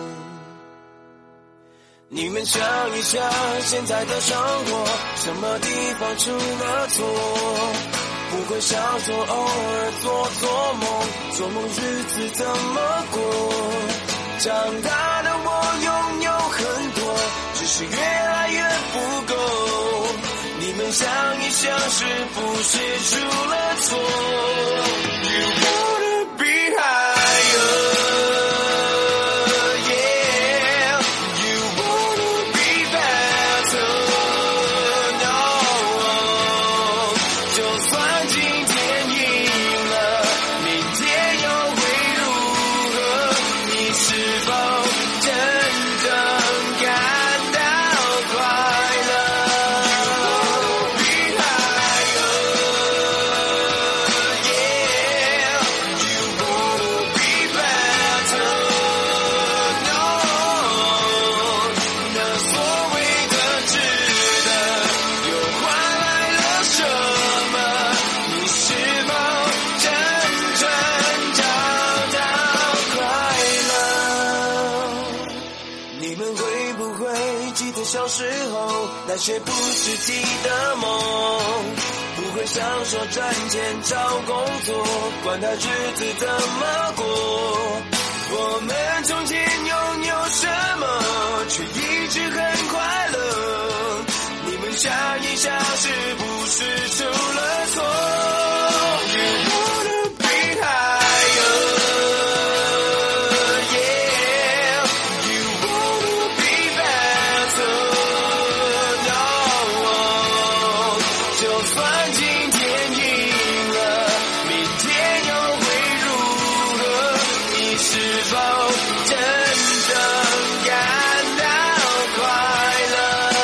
你们想一想现在的生活，什么地方出了错？不会小错，偶尔做做梦，做梦日子怎么过？长大的我拥有很多，只是越来越不够。你们想一想，是不是出了错？ You wanna be higher， 在小时候那些不实际的梦，不会想说赚钱找工作，管他日子怎么过。我们从前拥有什么，却一直很快乐。你们想一想，是不是出了错？ You wanna be higher, yeah. You wanna be better, no. 就算今天赢了，明天又会如何？你是否真正感到快乐？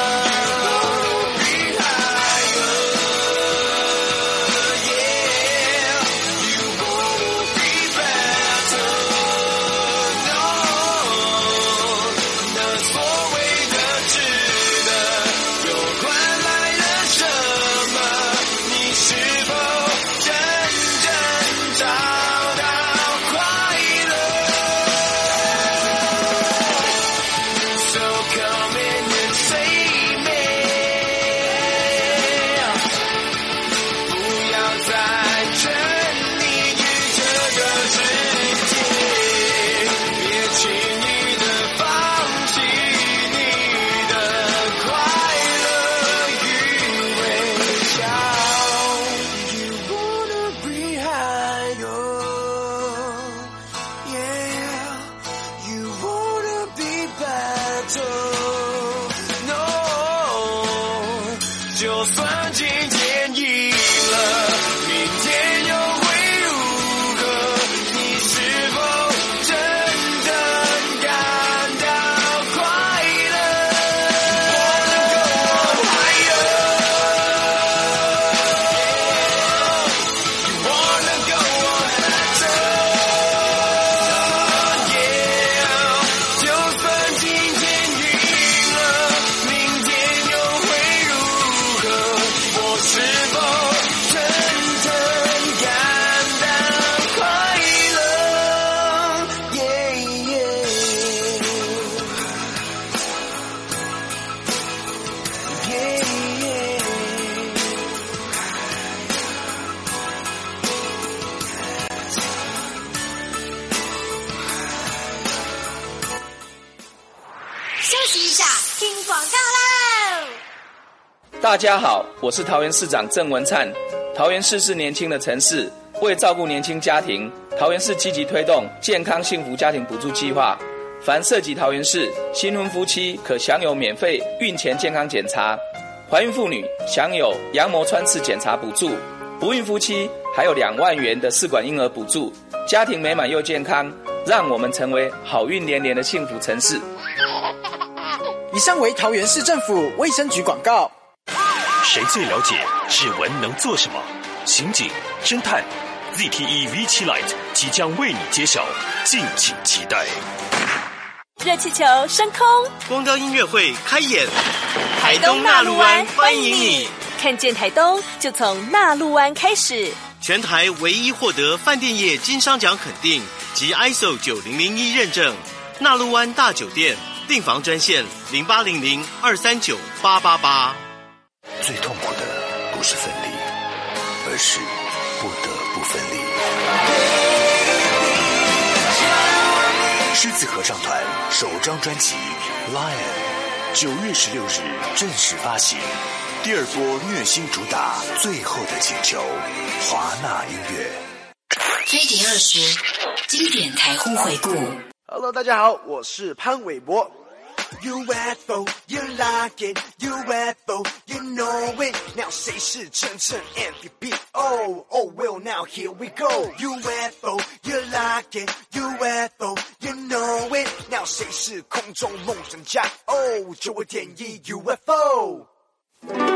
就算今天赢了，明天又会如何？你是否真正感到快乐 ？You wanna go on higher, yeah. 就算今天赢了，明天又会如何？我是否真正感到快乐 ？Yeah, yeah. Yeah, yeah. 休息一下，听广告喽。 大家好，我是桃园市长郑文灿。桃园市是年轻的城市，为照顾年轻家庭，桃园市积极推动健康幸福家庭补助计划。凡涉及桃园市新婚夫妻可享有免费孕前健康检查，怀孕妇女享有羊膜穿刺检查补助，不孕夫妻还有两万元的试管婴儿补助。家庭美满又健康，让我们成为好运连连的幸福城市。 以上为桃园市政府卫生局广告。 谁最了解指纹能做什么？刑警、侦探 Z T E V 七 Lite 即将为你揭晓，敬请期待。 热气球升空， 光雕音乐会开演， 台东纳鹿湾欢迎你，看见台东就从纳鹿湾开始。 全台唯一获得饭店业经商奖肯定及 I S O 九零零一认证，纳鹿湾大酒店订房专线零八零零二三九八八八。 最痛苦的不是分离，而是不得不分离。狮子合唱团首张专辑《Lion》九月十六日正式发行，第二波虐心主打《最后的请求》，华纳音乐。 飞碟二十经典台呼回顾。 Hello， 大家好，我是潘玮柏。U F O, you like it. U F O, you know it. Now 谁是真正 M V P? Oh, oh, well, now here we go. U F O, you like it. U F O, you know it. Now 谁是空中梦想家? Oh, 九五点一 U F O。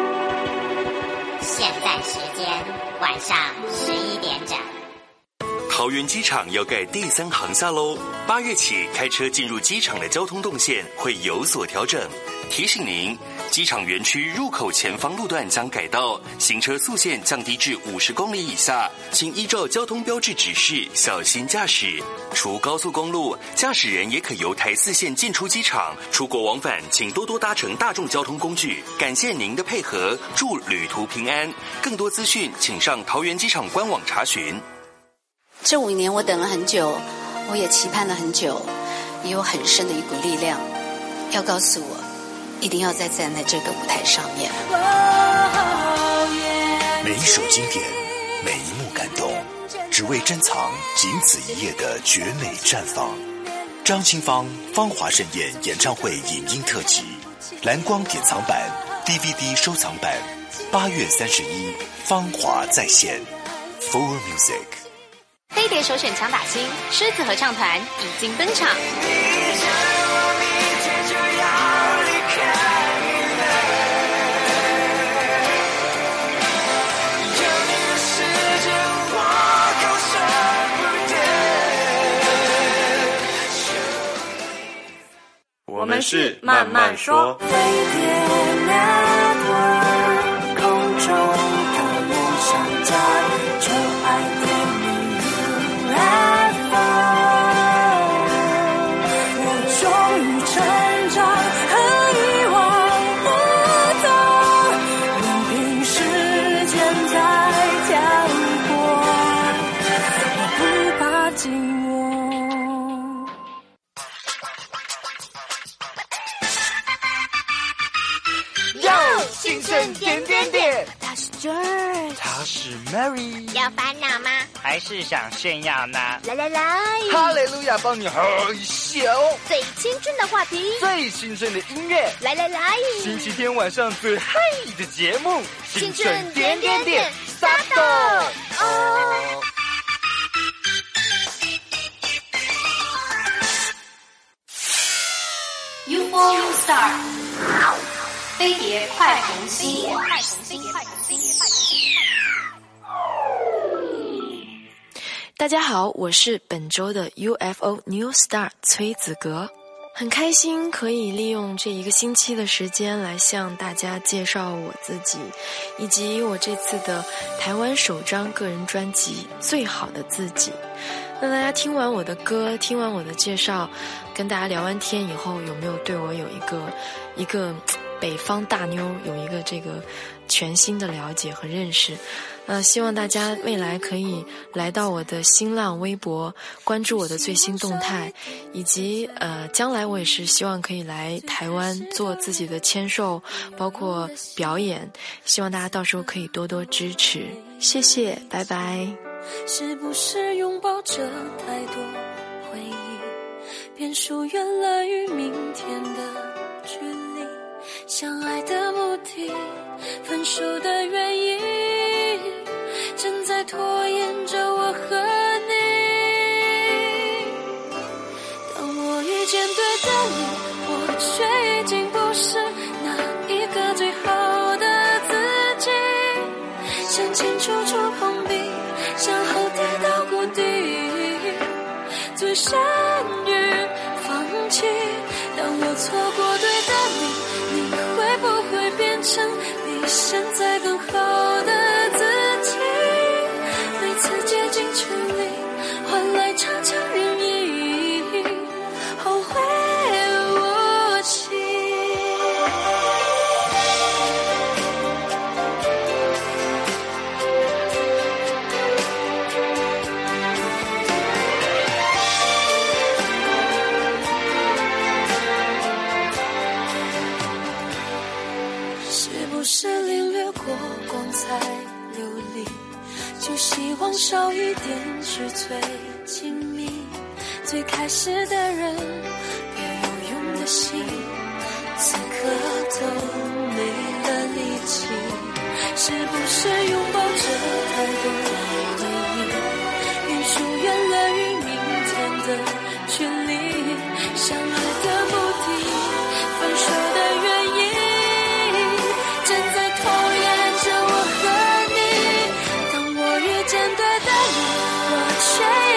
现在时间晚上十一点整。 桃园机场要盖第三航厦喽！八月起，开车进入机场的交通动线会有所调整。提醒您，机场园区入口前方路段将改道，行车速限降低至五十公里以下，请依照交通标志指示小心驾驶。除高速公路，驾驶人也可由台四线进出机场。出国往返，请多多搭乘大众交通工具。感谢您的配合，祝旅途平安。更多资讯，请上桃园机场官网查询。 这五年我等了很久，我也期盼了很久，也有很深的一股力量，要告诉我，一定要再站在这个舞台上面。 每一首经典，每一幕感动，只为珍藏仅此一夜的绝美绽放。张清芳芳华盛宴演唱会影音特辑，蓝光典藏版 D V D 收藏版，八月三十一，芳华再现 For Music。 飞碟首选强打星狮子合唱团已经登场。 我们是慢慢说。 飞碟 Network 空中桃园上架，就爱点你 U F O。我终于成长，和以往不同，任凭时间在挑拨，我不怕寂寞。 青春点点点， 他是 George， 他是 Mary， 要烦恼吗？ 还是想炫耀呢？ 来来来， 哈雷路亚帮你害羞， 最青春的话题， 最青春的音乐， 来来来， 星期天晚上最嗨的节目， 青春点点点，撒豆哦。 U F O Star， 飞碟快红星。 大家好，我是本周的 U F O New Star 崔子格，很开心可以利用这一个星期的时间来向大家介绍我自己，以及我这次的台湾首张个人专辑《最好的自己》。那大家听完我的歌，听完我的介绍，跟大家聊完天以后，有没有对我有一个一个北方大妞有一个这个全新的了解和认识？呃，希望大家未来可以来到我的新浪微博，关注我的最新动态，以及呃，将来我也是希望可以来台湾做自己的签售，包括表演，希望大家到时候可以多多支持，谢谢，拜拜。 是不是拥抱着太多回忆，便疏远了与明天的距离？相爱的目的，分手的原因，正在拖延着我和你。当我遇见对的你，我却已经不是那一个最好的自己。向前处处碰壁，向后跌到谷底，最善于放弃。当我错过对的你，你会不会变成比现在更好的自己？每次竭尽全力换来差强人意，后会无期。不是领略过光彩流离，就希望少一点是最亲密。最开始的人，别有用的心，此刻都没了力气。是不是拥抱着太多回忆，便疏远了与明天的距离？相爱的目的，分手的原因，正在拖延着我和你。当我遇见对的你，我却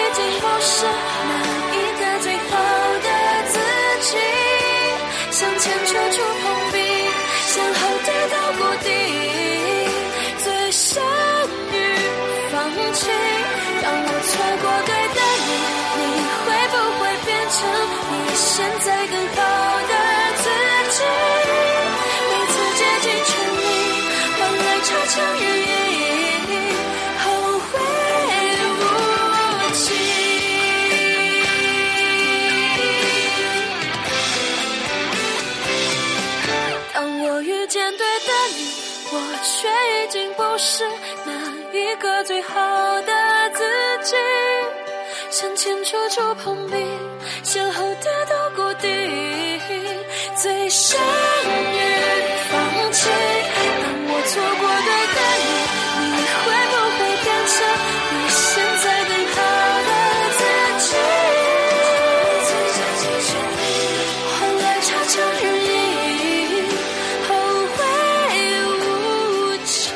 更好的自己。每次竭尽全力，换来差强人意，后悔无期。当我遇见对的你，我却已经不是那一个最好的自己。向前处处碰壁，先后跌到谷底，最善于放弃。当我错过对的你，你会不会变成比现在更好的自己？换来差强人意，后悔无期。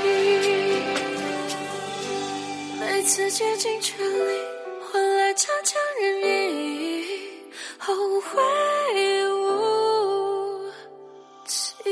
每次竭尽全力，换来差强人意，后悔无期。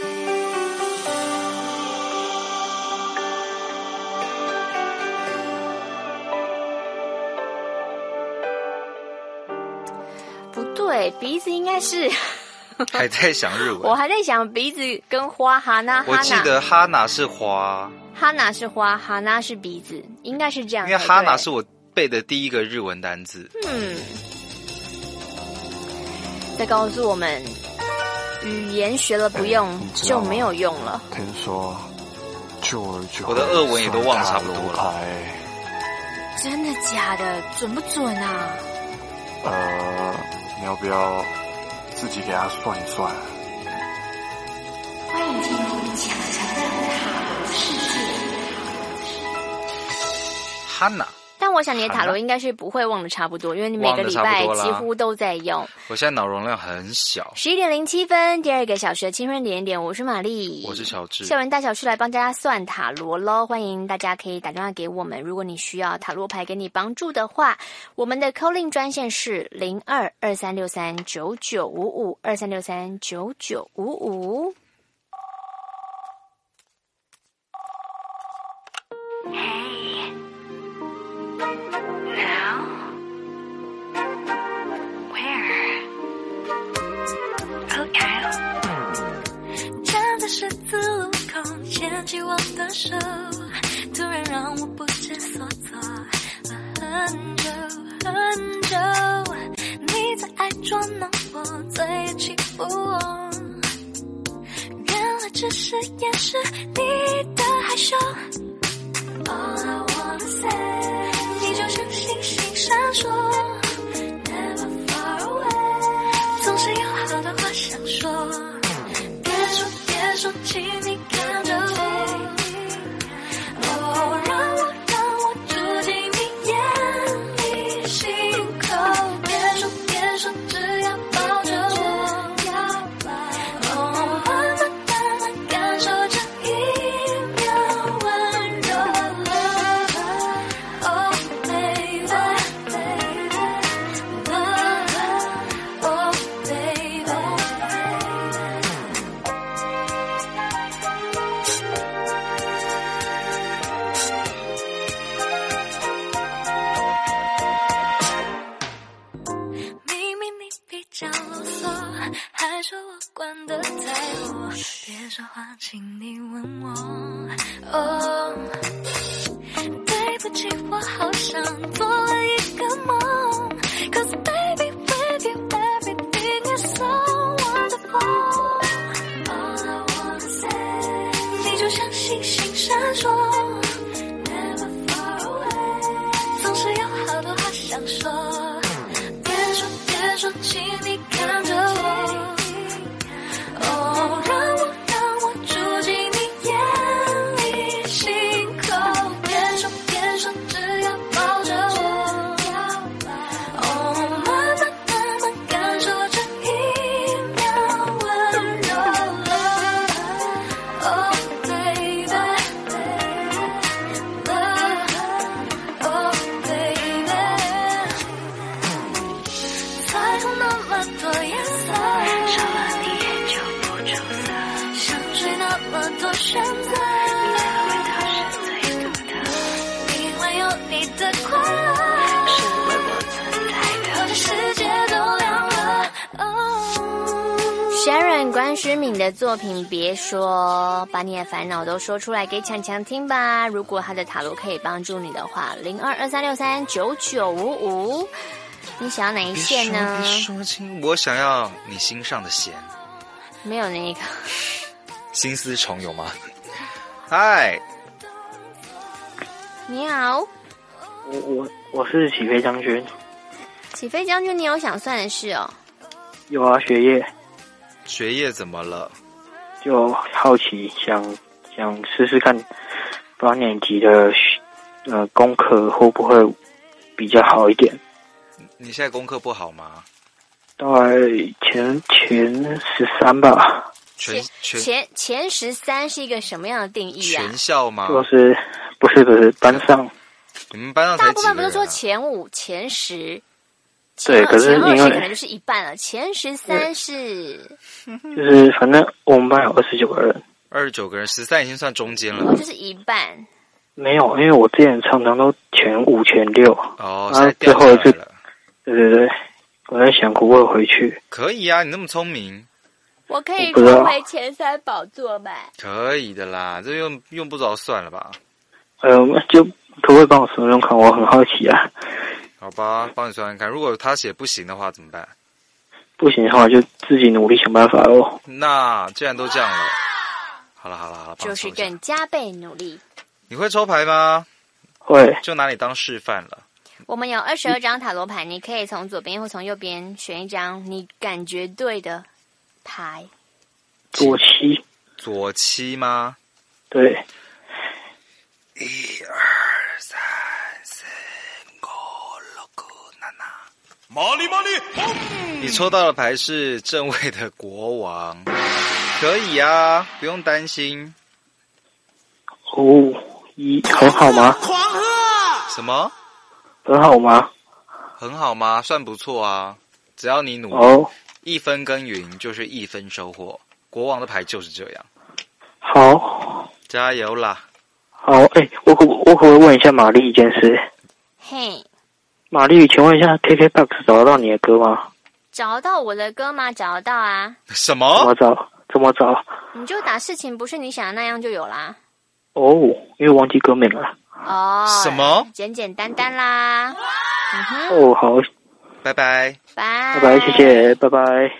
不对，鼻子应该是还在想日文， 我还在想鼻子跟花哈娜。 我记得哈娜是花， 哈娜是花，哈娜是鼻子，应该是这样。 因为哈娜是我背的第一个日文单字。 嗯，再告诉我们，语言学了不用就没有用了。 听说久而久， 我的俄文也都忘差不多了。 真的假的？准不准啊？ 呃，你要不要自己给他算一算？ 欢迎进入强强的塔罗世界。 哈娜。 但我想你的塔罗应该是不会忘得差不多，因为你每个礼拜几乎都在用。 我现在脑容量很小。 十一点零七分，第二个小时的青春点点，我是玛丽， 我是乔治。校园大小事来帮大家算塔罗咯，欢迎大家可以打电话给我们，如果你需要塔罗牌给你帮助的话，我们的 call in 专线是零二二三六三九九五五二三六三九九五五。 Now? Where? Okay. 站在十字路口，牵起我的手，突然让我不知所措了很久很久。你在爱捉弄我，嘴也欺负我，原来只是掩饰你的害羞。All I wanna say， 你就像星星闪烁 ，Never far away， 总是有好的话想说，别说别说，请你看着我，哦，让我让我住进你眼里心口，别说别说，只要抱着我，哦，慢慢慢慢感受这一秒温柔。还说我管得太多，别说话，请你问我。哦，对不起，我好像做了一个梦。Cause baby with you everything is so wonderful. All I wanna say， 你就像星星闪烁 ，Never far away， 总是有好多话想说。别说别说，请你看着我。哦，让我让我住进你眼里心口，别说别说，只要抱着我，哦，慢慢慢慢感受这一秒温柔。哦 baby， 哦 baby， 彩虹那么多颜色，少了你也就不出色，香水那么多选择，你的味道是最独特，因为有你的快乐，是为我存在的，我的世界都亮了。哦问关诗敏的作品，别说，把你的烦恼都说出来给强强听吧。如果他的塔罗可以帮助你的话，零二二三六三九九五五。你想要哪一线呢？ 别说别说清，我想要你心上的弦。 没有那个。 心思虫有吗？嗨， 你好。 我我我是起飞将军。 起飞将军，你有想算的事哦？ 有啊，学业。 学业怎么了？ 就好奇，想想试试看八年级的呃功课会不会比较好一点。 你现在功课不好吗？ 大概前前十三吧。 全全前前十三是一个什么样的定义啊？ 全校吗？ 就是不是不是班上。 你们班上才大部分几个人啊不是说前五、前十？ 对，可是前二因为十可能就是一半了，前十三是就是反正我们班有二十九个人。 二十九个人，十三已经算中间了。 哦，就是一半。 没有，因为我之前常常都前五、前六。 哦， 然后现在掉最后一次下来了。 对对对，我在想可不可以回去。 可以啊，你那么聪明， 我可以我不知道重回前三宝座吧？ 可以的啦，这用用不着算了吧？ 呃，就可不可以帮我算算看？我很好奇啊。 好吧，帮你算算看。如果他写不行的话怎么办？ 不行的话就自己努力想办法喽。 那既然都这样了，好了好了好了，帮就是你抽一下更加倍努力。 你会抽牌吗？ 会， 就拿你当示范了。 我们有二十二张塔罗牌，你可以从左边或从右边选一张你感觉对的牌。 左七。 左七吗？ 对。 一二三四五六七八八。 玛丽玛丽， 你抽到的牌是正位的国王，可以啊，不用担心。 哦，一很好吗？ 狂喝！ 什么？ 很好吗？ 很好吗？算不错啊，只要你努力， 哦， 一分耕耘就是一分收获。国王的牌就是这样。 好， 加油啦！ 好，哎、欸，我可我可不可以问一下玛丽一件事？ 嘿， 玛丽，请问一下 ，K K B O X 找得到你的歌吗？ 找到我的歌吗？找得到啊。 什么？ 怎么找？怎么找？ 你就打事情不是你想的那样就有啦。 哦，因为忘记歌名了。 哦， 什么？ 简简单单啦。嗯哼。 哦，好， 拜拜， 拜拜拜，谢谢，拜拜。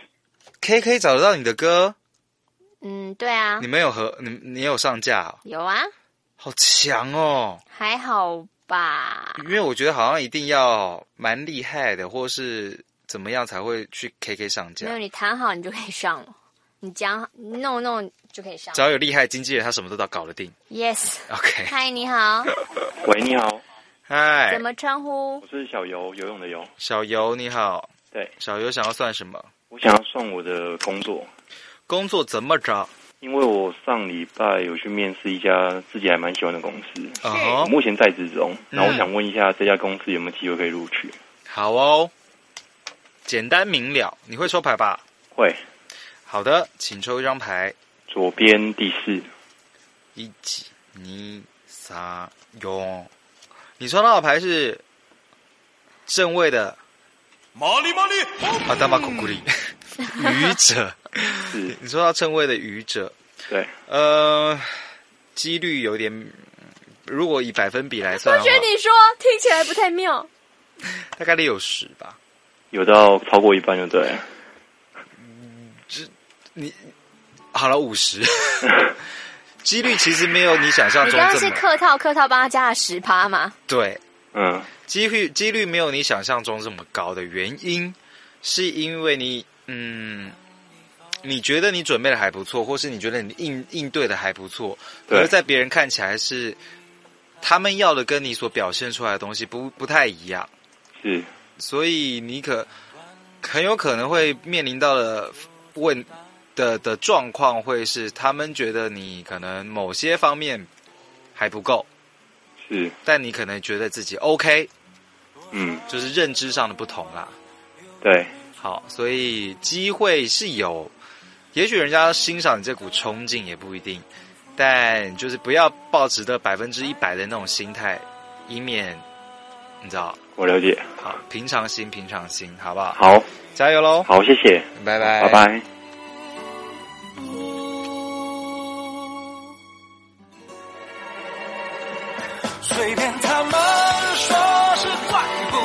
K K 找得到你的歌？ 嗯，对啊。 你们有和你你有上架、哦？ 有啊。 好强哦！ 还好吧？ 因为我觉得好像一定要蛮厉害的，或是怎么样才会去 K K 上架。 没有，你谈好你就可以上了，你讲弄弄就可以上。 只要有厉害经纪人，他什么都搞得定。 Yes。OK。 嗨，你好。 喂，你好。 嗨。 怎么称呼？ 我是小游，游泳的游。 小游，你好。 对。 小游想要算什么？ 我想要算我的工作。 工作怎么着？ 因为我上礼拜有去面试一家自己还蛮喜欢的公司， 哦、 我目前在职中。 嗯、 然后我想问一下，这家公司有没有机会可以录取？ 好哦，简单明了。你会抽牌吧？ 会。 好的，请抽一张牌。 左边第四。 一、二、三、四。你抽到的牌是正位的。 玛丽玛丽， 阿达玛库库里，愚者。 是， 你说到正位的愚者， 对， 呃，几率有点，如果以百分比来算的话， 我觉得你说听起来不太妙， 大概六十吧， 有到超过一半就对了。 这你好了五十，几率其实没有你想象中这么。 你刚刚是客套客套帮他加了十趴吗？ 对， 嗯， 几率几率没有你想象中这么高的原因，是因为你嗯。你觉得你准备的还不错，或是你觉得你应应对的还不错，可是在别人看起来是他们要的跟你所表现出来的东西不不太一样， 是， 所以你可很有可能会面临到的问的的状况会是他们觉得你可能某些方面还不够， 是， 但你可能觉得自己 OK， 嗯， 就是认知上的不同啦， 对， 好，所以机会是有。也许人家欣赏你这股冲劲也不一定，但就是不要抱持的百分之一百的那种心态，以免你知道。 我了解。 好，平常心，平常心，好不好？ 好， 加油喽！ 好，谢谢， 拜拜， 拜拜。 随便他们说是怪物，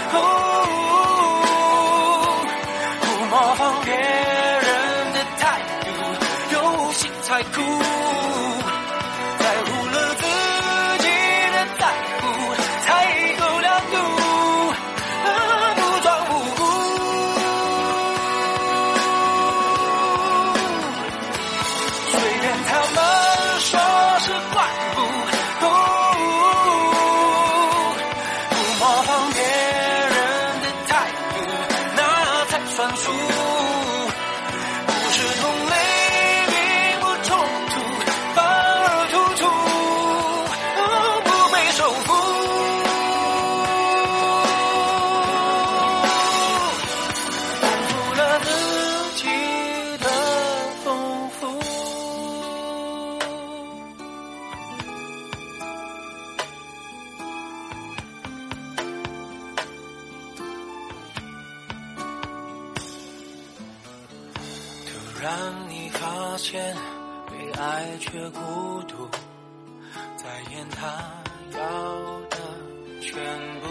不模仿别人的态度，有心才酷，在乎了自己的在乎，才够亮度，不装无辜。随便他们说是怪物，不模仿别人的态度，那才算数。不是同类并不冲突，反而突出，不被收服。丰富了自己的丰富。突然你发现被爱却孤独，在演他要的全部。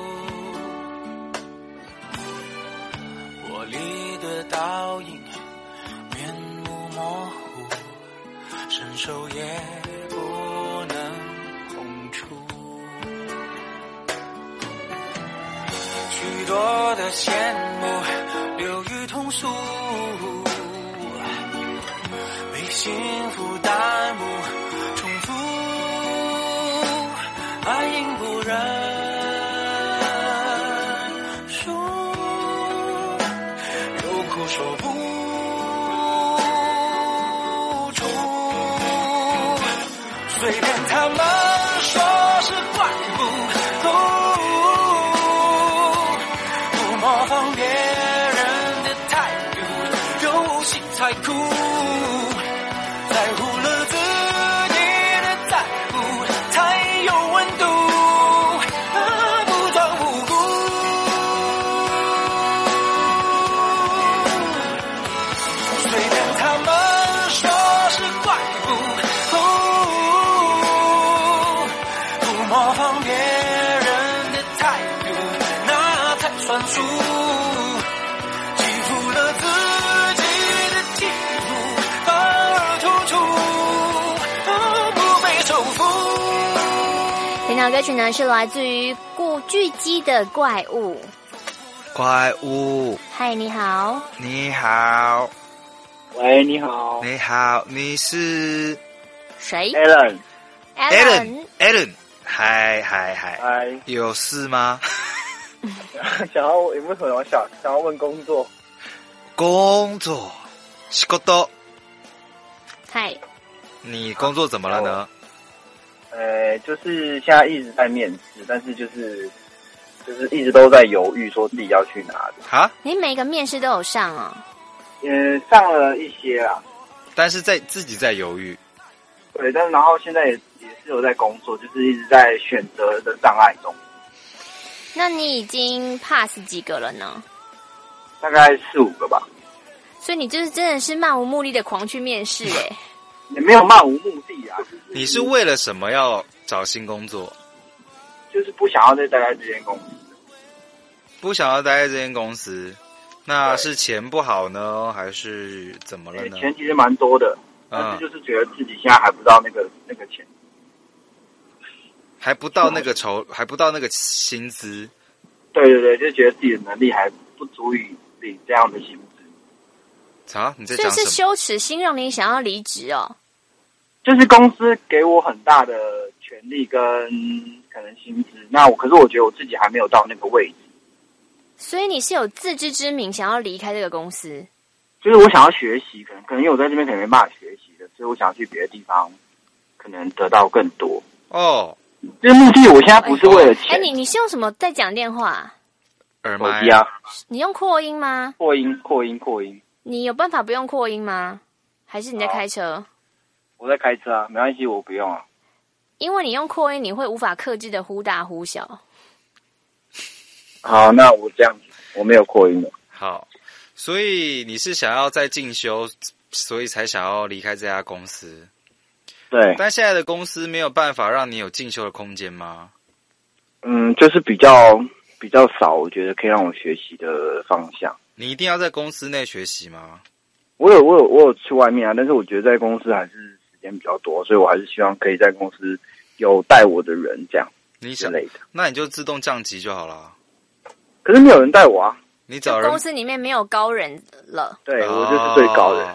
玻璃的倒影，面目模糊，伸手也不能碰触。许多的羡慕流于通俗，被幸福弹幕重复，爱应不认输，有苦说不出，随便他们说是怪物，不模仿别人的态度，有心才酷，在乎了自己的在乎，才有温度，不装无辜。随便他们说是怪物，不模仿别人的态度，那才算数。欺负了自己的企图，反而突出，不被收服。 听到歌曲呢是来自于古巨基的《怪物》。 怪物， 嗨，你好。 你好。 喂，你好。 你好，你是谁 ？Alan。 Alan。 Alan。嗨嗨嗨。 嗨。 有事吗？ 想要有没有什么想想要问工作？ 工作，仕事。 嗨。 你工作怎么了呢？ 呃，就是现在一直在面试，但是就是就是一直都在犹豫，说自己要去哪里。 哈？ 你每个面试都有上哦？ 嗯，上了一些啦， 但是在自己在犹豫。 对，但然后现在也也是有在工作，就是一直在选择的障碍中。 那你已经 pass 几个了呢？ 大概四五个吧。 所以你就是真的是漫无目的的狂去面试哎、欸。 也没有漫无目的啊。就是、 你是为了什么要找新工作？ 就是不想要再待在这间公司。 不想要待在这间公司，那是钱不好呢，还是怎么了呢？ 钱其实蛮多的，但是就是觉得自己现在还不到那个那个钱， 还不到那个酬，还不到那个薪资。 对对对，就觉得自己的能力还不足以领这样的薪资。 啊？你在讲什么？ 所以是羞耻心让你想要离职哦？ 就是公司给我很大的权利跟可能薪资，那我可是我觉得我自己还没有到那个位置。 所以你是有自知之明想要离开这个公司？ 就是我想要学习，可能可能因为我在这边可能没办法学习的，所以我想要去别的地方，可能得到更多。 哦， 这目的我现在不是为了钱。 哎，你你是用什么在讲电话？ 耳麦手机啊。 你用扩音吗？ 扩音，扩音，扩音。 你有办法不用扩音吗？还是你在开车？ 我在开车啊，没关系，我不用啊。 因为你用扩音，你会无法克制的忽大忽小。 好，那我这样子，我没有扩音了。 好，所以你是想要再进修，所以才想要离开这家公司。 对。 但现在的公司没有办法让你有进修的空间吗？ 嗯，就是比较比较少，我觉得可以让我学习的方向。 你一定要在公司内学习吗？ 我有我有我有去外面啊，但是我觉得在公司还是时间比较多，所以我还是希望可以在公司有带我的人这样你想之类的。 那你就自动降级就好了。 可是没有人带我啊。 你找人公司里面没有高人了。 对，我就是最高的。 哦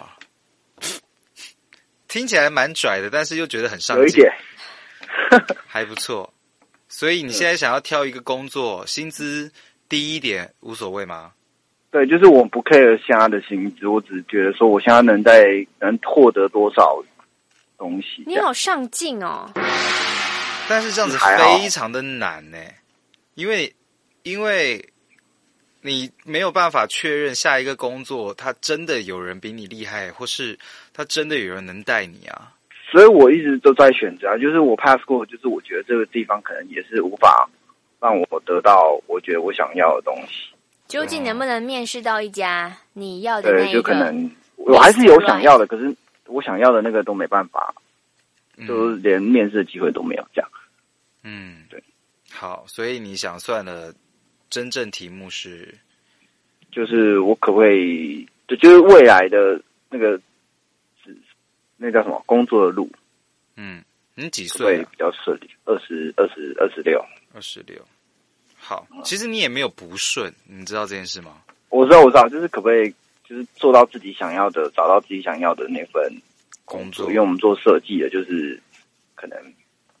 听起来蛮拽的，但是又觉得很上进， 有一点还不错。所以你现在想要挑一个工作，薪资低一点无所谓吗？ 对，就是我不 care 现在的薪资，我只是觉得说我现在能在能获得多少东西。 你好上进哦！ 但是这样子非常的难呢，因为因为你没有办法确认下一个工作，他真的有人比你厉害，或是他真的有人能带你啊。 所以我一直都在选择啊，就是我 pass 过，就是我觉得这个地方可能也是无法让我得到我觉得我想要的东西。 究竟能不能面试到一家你要的那一个？ 对，就可能我还是有想要的，可是我想要的那个都没办法，就连面试的机会都没有这样。 嗯，对。好，所以你想算的真正题目是， 就是我可不可以，就就是未来的那个。那叫什么工作的路？ 嗯，你几岁、啊？ 比较顺利，二十二十二十六， 二十六。好，其实你也没有不顺，你知道这件事吗？ 我知道，我知道，就是可不可以，就是做到自己想要的，找到自己想要的那份工作。因为我们做设计的，就是可能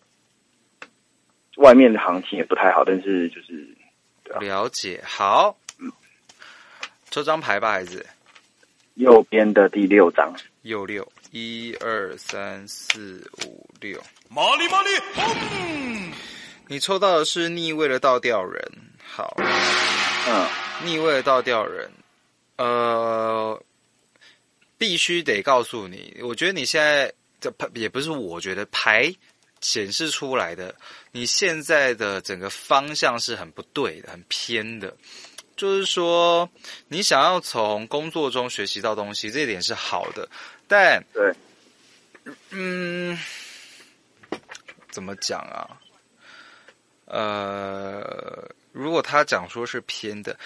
外面的行情也不太好，但是就是、啊、 了解。好，嗯，抽张牌吧，孩子。 右边的第六张， 右六。一二三四五六， 玛丽玛丽，轰！ 你抽到的是逆位的倒吊人。好， 嗯， 逆位的倒吊人，呃，必须得告诉你，我觉得你现在这也不是我觉得牌显示出来的，你现在的整个方向是很不对的，很偏的。就是说，你想要从工作中学习到东西，这一点是好的，但对， 嗯，怎么讲啊？呃，如果他讲说是偏的，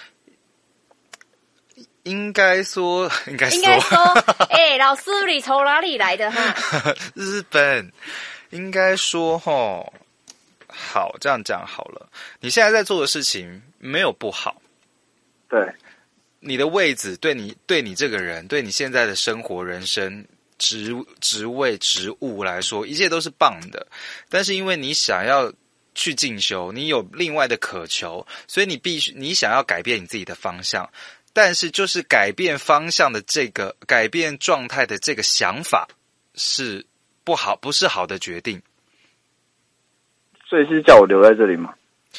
应该说，应该说， 应该说，哎、欸，老师，你从哪里来的哈？ 日本，应该说齁，好，这样讲好了。你现在在做的事情没有不好。 对， 你的位置对你对你这个人，对你现在的生活、人生、职职位、职务来说，一切都是棒的。但是因为你想要去进修，你有另外的渴求，所以你必须你想要改变你自己的方向。但是就是改变方向的这个改变状态的这个想法是不好，不是好的决定。 所以是叫我留在这里吗？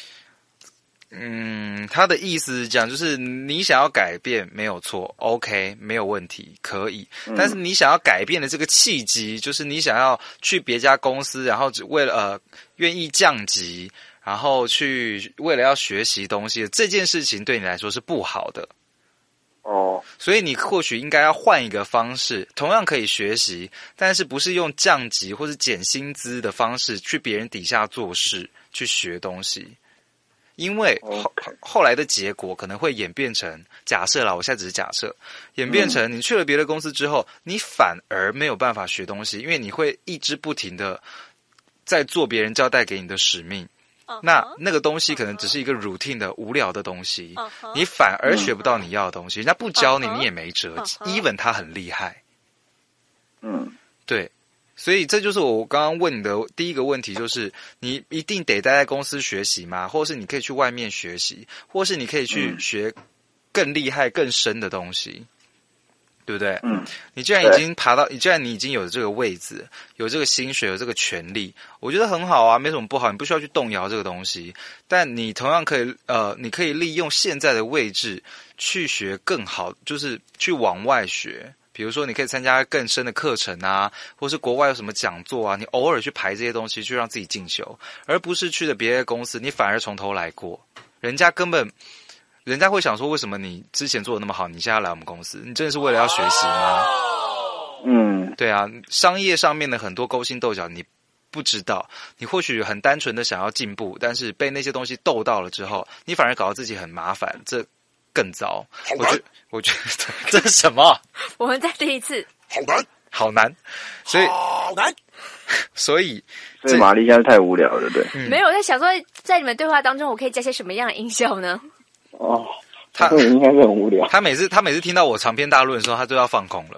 嗯，他的意思是这样，就是你想要改变没有错 ，OK， 没有问题，可以。但是你想要改变的这个契机，就是你想要去别家公司，然后只为了呃愿意降级，然后去为了要学习东西，这件事情对你来说是不好的。 哦， 所以你或许应该要换一个方式，同样可以学习，但是不是用降级或是减薪资的方式去别人底下做事，去学东西。因为后后来的结果可能会演变成，假设啦，我现在只是假设，演变成你去了别的公司之后，你反而没有办法学东西，因为你会一直不停的在做别人交代给你的使命。Uh-huh. 那那个东西可能只是一个 routine 的无聊的东西， uh-huh. 你反而学不到你要的东西，人家不教你， uh-huh. 你也没辙。Uh-huh. even 他很厉害， 嗯， 对。所以这就是我刚刚问你的第一个问题，就是你一定得待在公司学习吗？或是你可以去外面学习，或是你可以去学更厉害更深的东西，对不对？ 嗯， 你既然已经爬到，你既然你已经有这个位置，有这个薪水，有这个权利，我觉得很好啊，没什么不好，你不需要去动摇这个东西。但你同样可以，呃，你可以利用现在的位置去学更好，就是去往外学。比如说，你可以参加更深的课程啊，或是国外有什么讲座啊，你偶尔去排这些东西，去让自己进修，而不是去了别的公司，你反而从头来过。人家根本，人家会想说，为什么你之前做的那么好，你现在来我们公司，你真的是为了要学习吗？ 嗯， 对啊，商业上面的很多勾心斗角，你不知道，你或许很单纯的想要进步，但是被那些东西斗到了之后，你反而搞得自己很麻烦，这更糟。我觉我觉得这是什么？ 我们再第一次。 好难， 好难，所以好难， 所以所以玛丽应该是太无聊了，对。 嗯、 没有，我在想说，在你们对话当中，我可以加些什么样的音效呢？ 哦， 他应该是很无聊。 他每次他每次听到我长篇大论的时候，他都要放空了。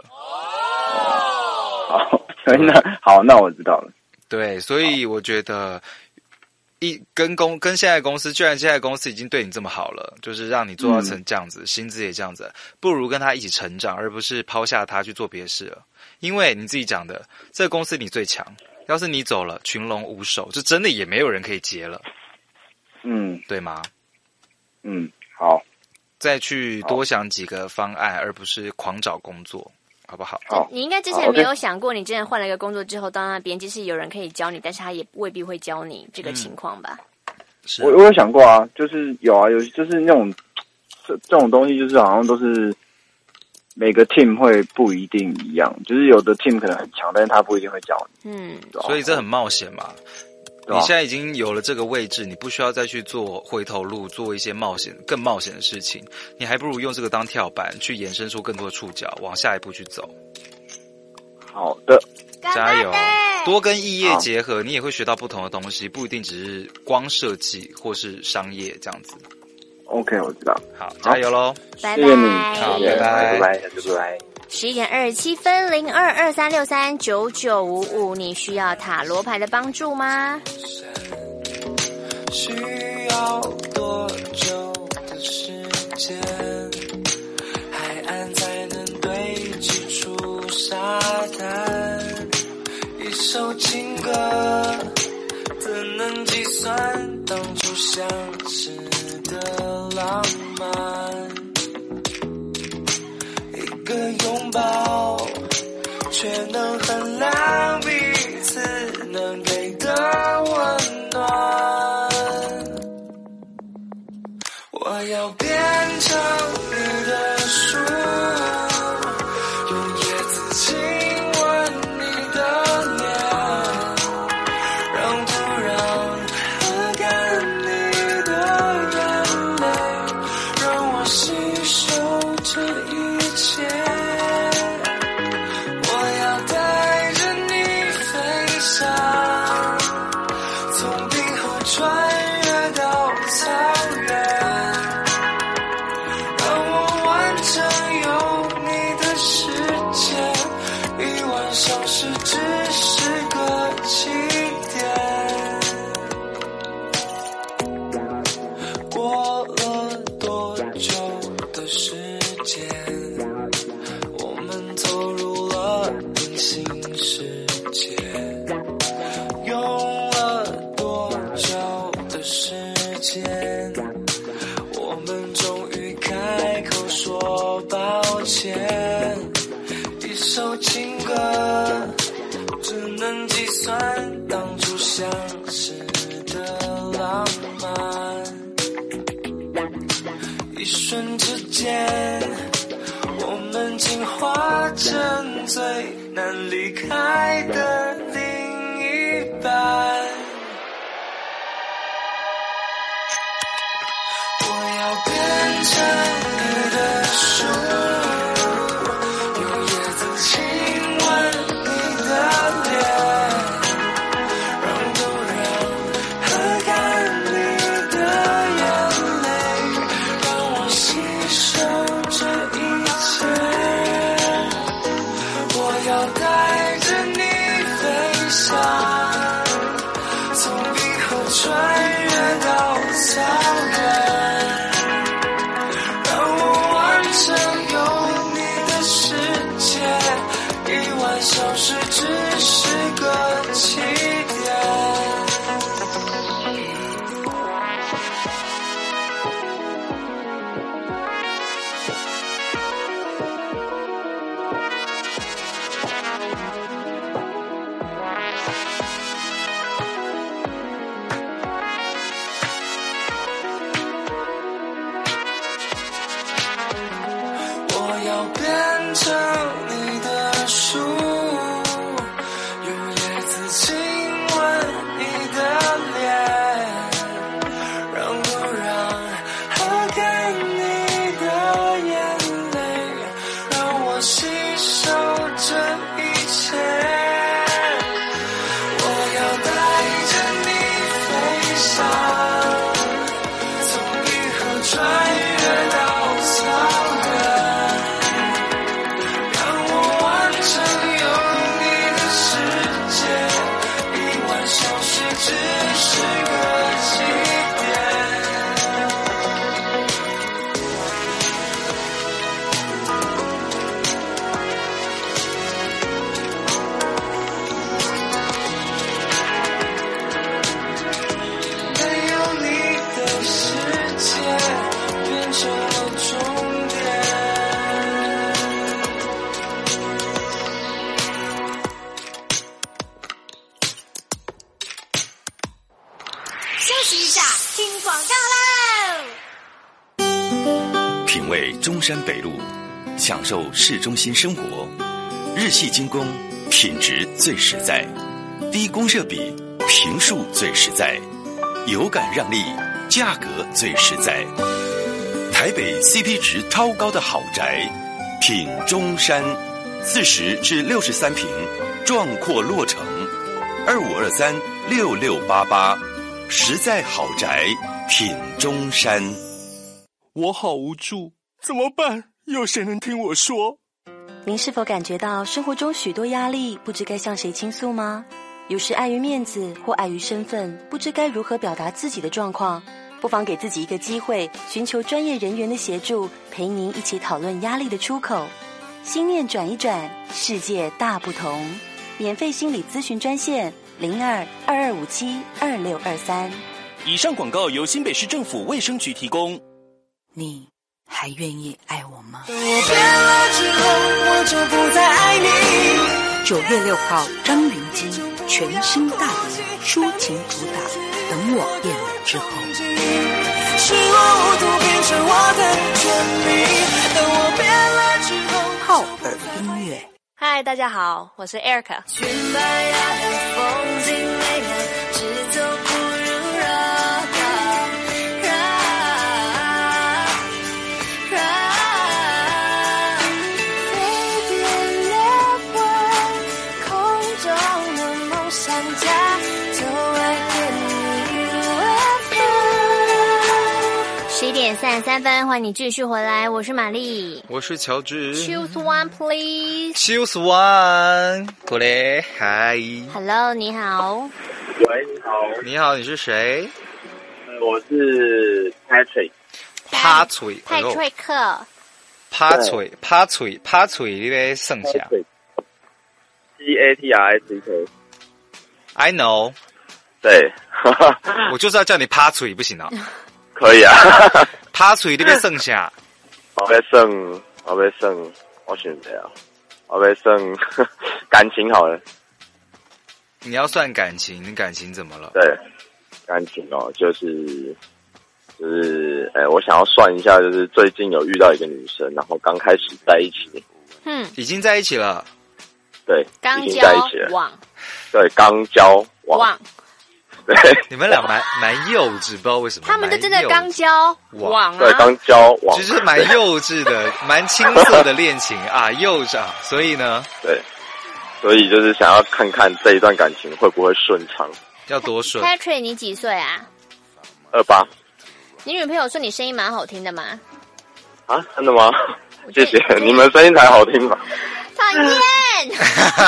好，那好，那我知道了。 对，所以我觉得一跟公跟现在公司，居然现在公司已经对你这么好了，就是让你做到成这样子，嗯、薪资也这样子，不如跟他一起成长，而不是抛下他去做别事了。因为你自己讲的，这个公司你最强，要是你走了，群龙无首，就真的也没有人可以接了。 嗯， 对吗？ 嗯，好， 再去多想几个方案，而不是狂找工作。好不好？ 好， 你应该之前没有想过，你之前换了一个工作之后，到那边即使有人可以教你，但是他也未必会教你这个情况吧？ 嗯、是我我有想过啊，就是有啊，有就是那种这这种东西，就是好像都是每个 team 会不一定一样，就是有的 team 可能很强，但是他不一定会教你。 嗯， 所以这很冒险嘛。你现在已经有了这个位置，你不需要再去做回头路，做一些冒险、更冒险的事情。你还不如用这个当跳板，去衍生出更多的触角，往下一步去走。 好的， 加油！多跟异业结合，你也会学到不同的东西，不一定只是光设计或是商业这样子。 OK， 我知道。 好，加油喽！ 拜拜， 谢谢你， 好， 拜拜拜，拜拜。 十一点二十七分，零二二三六三九九五五，你需要塔罗牌的帮助吗？ 需要多久的时间，海岸才能堆积出沙滩？一首情歌怎能计算当初相识的浪漫？一个拥抱，却能衡量彼此能给的温暖。我要变成你的树，用叶子亲吻你的脸，让土壤喝干你的眼泪，让我吸收这一切。我要带着你飞翔，从冰河穿越到草原，让我完成有你的世界。一万小时只是个起点。过了多久的时间，我们走入了平行世界，用了多久的时间，我们终于开口说抱歉。一首情歌只能计算当初相识的浪漫，一瞬之间我们进化成最难离开的另一半。我要变成你的树，用叶子亲吻你的脸，让土壤喝干你的眼泪，让我吸收这一切。我要带着你飞翔，从冰河穿越到草原，让我完成有你的世界。一万小时只是个起点。我要变成你的树， 中山北路，享受市中心生活。日系精工，品质最实在，低公设比，坪数最实在，有感让利，价格最实在。台北 C P 值超高的豪宅，品中山，四十至六十三坪，壮阔落成，二五二三六六八八，实在豪宅，品中山。 我好无助，怎么办？有谁能听我说？ 您是否感觉到生活中许多压力，不知该向谁倾诉吗？有时碍于面子或碍于身份，不知该如何表达自己的状况，不妨给自己一个机会，寻求专业人员的协助，陪您一起讨论压力的出口。心念转一转，世界大不同。免费心理咨询专线零二二二五七二六二三。 以上广告由新北市政府卫生局提供。 你还愿意爱我吗？ 我变了之后，我就不再爱你。 九月六号，张芸京全新大碟抒情主打《等我变了之后》。 是我无度变成我的权利。等我变了之后， 浩尔音乐。 嗨，大家好，我是 Erica。 裙摆呀的风景美了，只走不如绕绕绕绕。 飞碟猎我空中的梦想家，就爱给你 U F O。 十一点三十三分，欢迎你继续回来，我是玛丽， 我是乔治。 Choose one, please. Choose one， 过来，嗨。 Hello， 你好。 喂，你好。 你好，你是谁？ 我是 Patrick。 帕翠。 派翠克。 帕翠，帕翠，帕翠，你被剩下。 C A T R I C K。I know。 对。 我就是要叫你帕翠，不行啊。 可以啊。 帕翠，你被剩下。 我被剩，我被剩，我选谁啊？我被剩感情好了。 你要算感情，你感情怎么了？ 对，感情哦，就是就是，哎、欸，我想要算一下，就是最近有遇到一个女生，然后刚开始在一起， 嗯， 已经在一起了。 对， 刚已经在一起了。 网。 对，刚交往。 网。 对， 你们俩蛮蛮幼稚，不知道为什么。 他们就真的刚交往啊， 对，刚交往， 就是蛮幼稚的，蛮青涩的恋情啊，幼稚啊。所以呢， 对，所以就是想要看看这一段感情会不会顺畅。 要多顺 ？Patrick， 你几岁啊？ 二八。 你女朋友说你声音蛮好听的吗？ 啊，真的吗？谢谢，你们声音才好听吧？ 讨厌。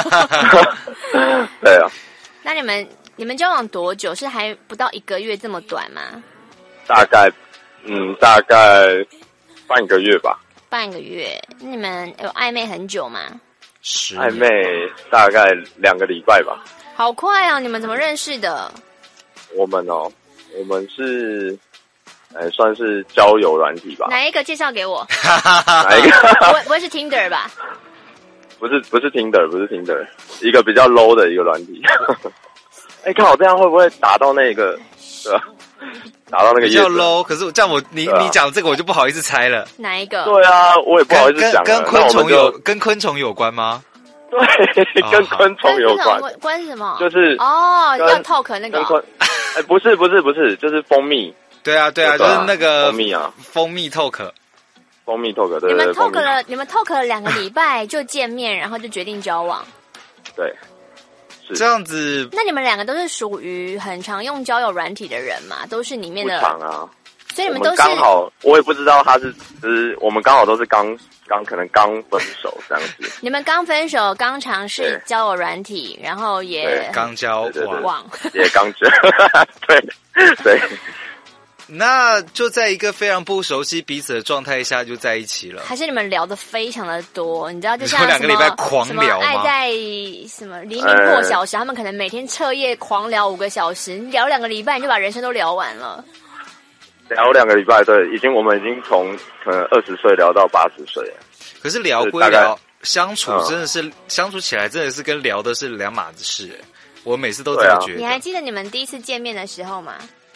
对啊。 那你们？你们交往多久？是还不到一个月这么短吗？ 大概，嗯，大概半个月吧。 半个月，你们有暧昧很久吗？ 暧昧大概两个礼拜吧。 好快啊！你们怎么认识的？ 我们哦，我们是，呃，算是交友软体吧。 哪一个介绍给我？ 哪一个？ 不会不会是 Tinder 吧？ 不是，不是 Tinder， 不是 Tinder， 一个比较 low 的一个软体。哎，看我这样会不会打到那个，对吧？打到那个比较 low， 可是这样我你、啊、你讲这个我就不好意思猜了。 哪一个？ 对啊，我也不好意思讲了。 跟跟昆虫有跟昆虫有关吗？ 对，跟昆虫有关。 关关什么？ 就是哦，要 talk 那个。 哎，不是不是不是，就是蜂蜜。 对啊对啊，就是那个蜂蜜啊， 蜂蜜 talk。 蜂蜜 talk， 对对对。 你们 talk 了，你们 talk 了两个礼拜就见面，然后就决定交往。 对。 这样子， 那你们两个都是属于很常用交友软体的人嘛？都是里面的。 不常啊， 所以你们都是刚好，我也不知道他是，就是我们刚好都是刚刚可能刚分手这样子。 你们刚分手，刚尝试交友软体，然后也刚交往， 也刚交，对对。 那就在一个非常不熟悉彼此的状态下就在一起了， 还是你们聊得非常的多？你知道，就像两个礼拜狂聊吗？爱在什么黎明破晓时，他们可能每天彻夜狂聊五个小时，聊两个礼拜你就把人生都聊完了。 聊两个礼拜，对，已经我们已经从可能二十岁聊到八十岁了。 可是聊归聊，相处真的是、嗯、相处起来真的是跟聊的是两码子事。我每次都这么觉得。 你还记得你们第一次见面的时候吗？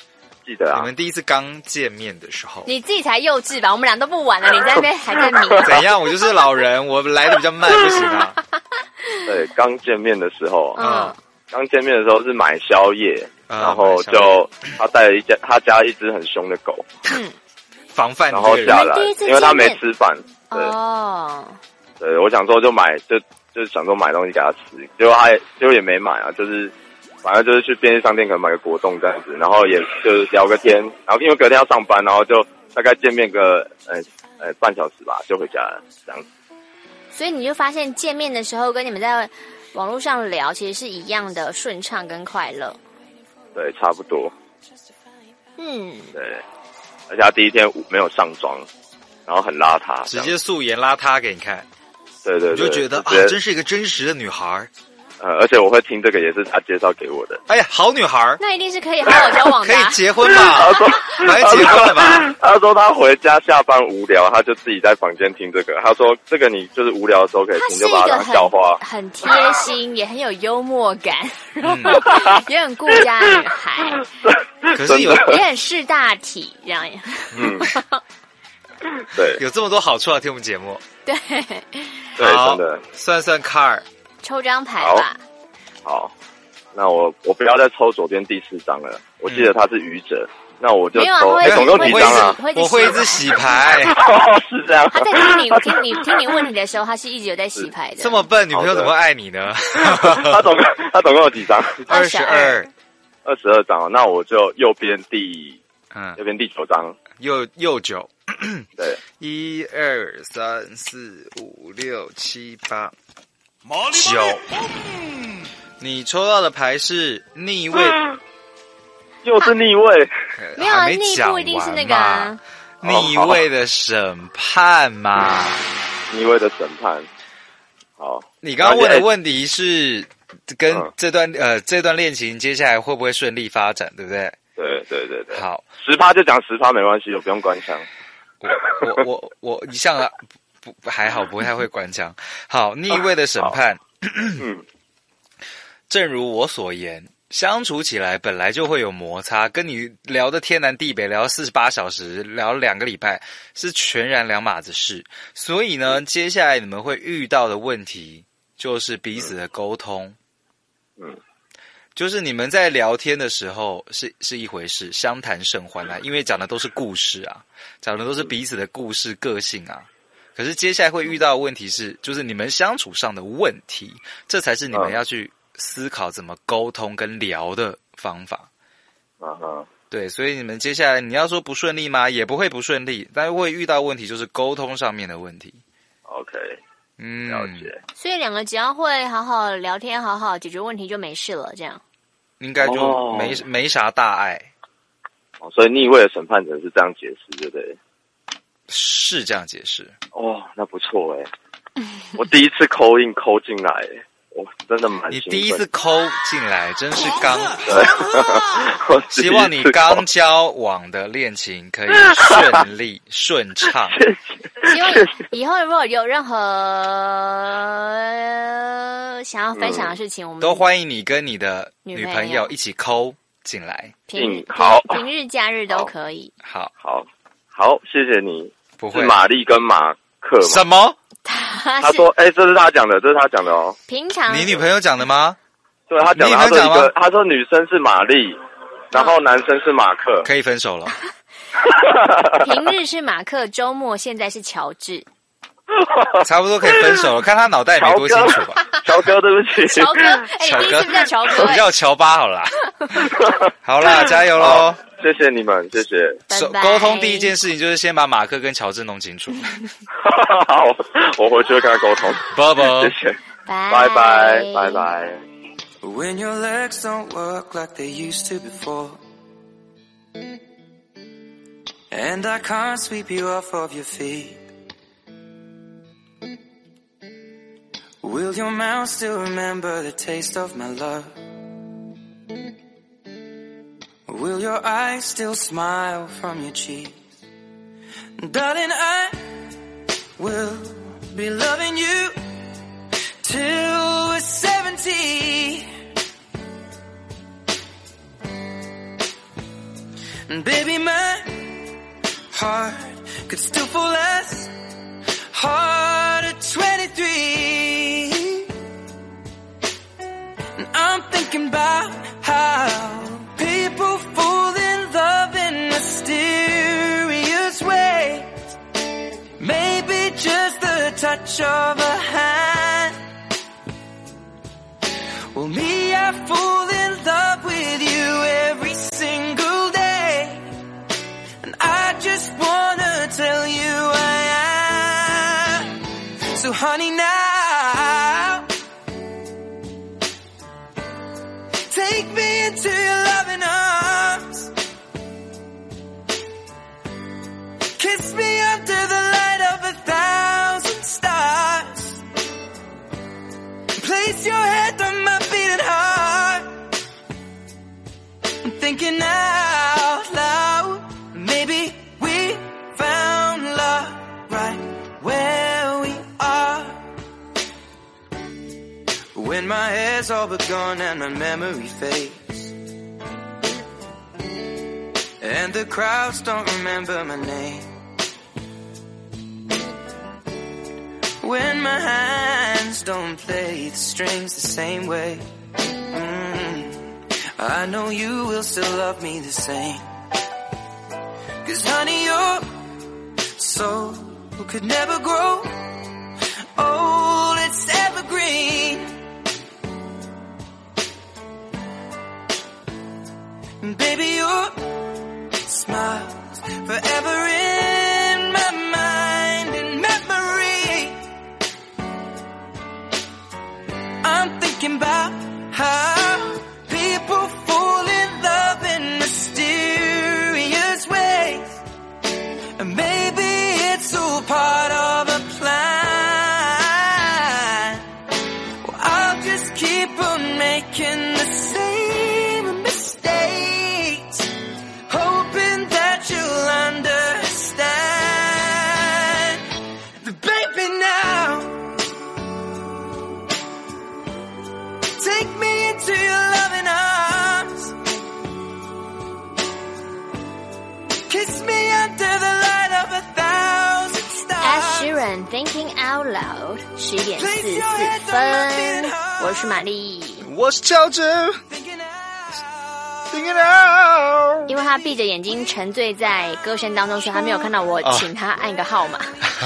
记得啊。 你们第一次刚见面的时候， 你自己才幼稚吧？我们俩都不玩了，你在那边还在迷。 怎样？我就是老人，我来的比较慢，不行啊。 对，刚见面的时候， 嗯， 刚见面的时候是买宵夜， 嗯、 然后就他带了一家他家一只很凶的狗， 嗯， 防范你然后下来，因为他没吃饭。对哦， 对，我想说就买就就是想说买东西给他吃，结果他也结果也没买啊，就是反正就是去便利商店可能买个果冻这样子，然后也就是聊个天，然后因为隔天要上班，然后就大概见面个呃呃半小时吧就回家了这样子。 所以你就发现见面的时候跟你们在网络上聊其实是一样的顺畅跟快乐。 对，差不多。 嗯， 对，而且他第一天没有上妆，然后很邋遢， 直接素颜邋遢给你看。 对对对， 你就觉得啊，真是一个真实的女孩。 呃，而且我会听这个也是他介绍给我的。 哎呀，好女孩， 那一定是可以好好交往的、啊， 可以结婚吧？ 他说来结婚了吧？ 他说他回家下班无聊，他就自己在房间听这个。他说这个你就是无聊的时候可以听，就把它当笑话。 很贴心，也很有幽默感，然后也很顾家女孩， 可是有也很识大体，这样。 嗯，对， 有这么多好处啊！听我们节目， 对， 对，真的算算卡尔。 抽张牌吧。 好，那我我不要再抽左边第四张了。我记得他是愚者，嗯、那我就抽。哎、欸，总共几张啊？ 我会一直洗牌。 是这样。 他在听你听你听你问题的时候，他是一直有在洗牌的。 这么笨，女朋友怎么会爱你呢？ 他总共他总共有几张？ 二十二， 二十二张。那我就右边第嗯右边第九张， 右右九。 对， 一二三四五六七八。 九， 你抽到的牌是逆位， 又是逆位， 没有啊，逆不一定是那个啊， 逆位的审判嘛， 逆位的审判。好， 你刚刚问的问题是跟这段呃这段恋情接下来会不会顺利发展，对不对？ 对对对对。 好， 十趴就讲十趴没关系，我不用关枪。 我我我我一向啊。不还好，不太会关枪。好，逆位的审判。 嗯， 正如我所言，相处起来本来就会有摩擦，跟你聊的天南地北，聊四十八小时，聊两个礼拜，是全然两码子事。所以呢，接下来你们会遇到的问题就是彼此的沟通。 嗯， 就是你们在聊天的时候是是一回事，相谈甚欢啊，因为讲的都是故事啊，讲的都是彼此的故事、个性啊。可是接下来会遇到的问题是，就是你们相处上的问题，这才是你们要去思考怎么沟通跟聊的方法。 啊哈， 对，所以你们接下来你要说不顺利吗？也不会不顺利，但是会遇到问题就是沟通上面的问题。 OK， 嗯， 了解。 所以两个只要会好好聊天，好好解决问题就没事了，这样应该就没、哦、没啥大碍。 哦，所以逆位的审判者是这样解释，对不对？ 是这样解释哦，那不错哎！我第一次call in call进来，我真的蛮兴奋。 你第一次call进来，真是刚对。希望你刚交往的恋情可以顺利顺畅。 希望以后如果有任何想要分享的事情，嗯、我们都欢迎你跟你的女朋友一起call进来。 平好， 平日假日都可以。 好， 好，好，谢谢你。 不会， 是玛丽跟马克吗？ 什么？ 他说：“哎、欸，这是他讲的，这是他讲的哦。” 平常你女朋友讲的吗？ 对，他讲的。他说一个，他说女生是玛丽，然后男生是马克， 可以分手了。 平日是马克，周末现在是乔治。 差不多可以分手了，看他脑袋没多清楚吧。 乔哥，对不起。 乔哥，哎、欸，你第一次叫乔哥、欸， 叫乔巴好了。好啦，加油喽！ 谢谢你们，谢谢。 沟通第一件事情就是先把马克跟乔治弄清楚。 好，我回去跟他沟通。 拜拜， 谢谢，拜拜，拜拜。 When your legs don't work like they used to before, and I can't sweep you off of your feet, will your mouth still remember the taste of my love? Will your eyes still smile from your cheeks? Darling, I will be loving you till we're seventy. And baby, my heart could still fall as hard at twenty-three. And I'm thinking about how people fall in love in mysterious ways. Maybe just the touch of a hand. Well, me, I fall in love with you every single day. And I just wanna tell you I am. So honey, now take me into your loving arms. Kiss me under the light of a thousand stars. Place your head on my beating heart. I'm thinking out loud. Maybe we found love right where we are. When my hair's all but gone and my memory fades, and the crowds don't remember my name. When my hands don't play the strings the same way, mm, I know you will still love me the same. Cause honey, your soul could never grow old, it's evergreen. And baby, your smile's forever in my mind and memory. I'm thinking about how people fall in love in mysterious ways. And maybe it's all part of a plan. Well, I'll just keep on making the same mistakes, hoping that you'll understand. But baby, now take me into your loving arms. Kiss me under the light of a thousand stars. Ed Sheeran Thinking Out Loud， 十点四四分。我是玛丽， 我是乔治。Thinking Out， 因为他闭着眼睛沉醉在歌声当中，所以他没有看到我请他按一个号码。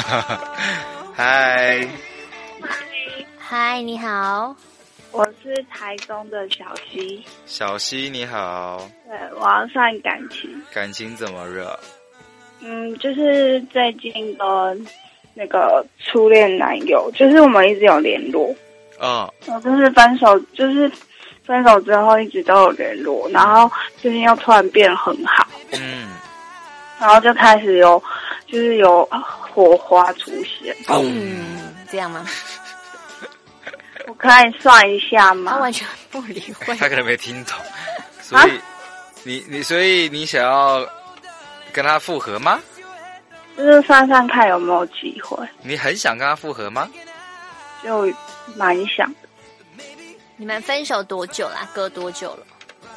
嗨， 嗨，你好。 我是台中的小溪。 小溪你好。 对，我要算感情。 感情怎么热？ 嗯，就是最近跟那个初恋男友，就是我们一直有联络。 哦。 我就是分手，就是分手之后一直都有联络，然后最近又突然变很好。 嗯。 然后就开始有，就是有火花出现。 嗯，这样吗？ 我可以算一下吗？ 他完全不理会， 他可能没听懂，所以、啊、你你所以你想要跟他复合吗？ 就是算算看有没有机会。 你很想跟他复合吗？ 就蛮想的。 你们分手多久啦？隔多久了？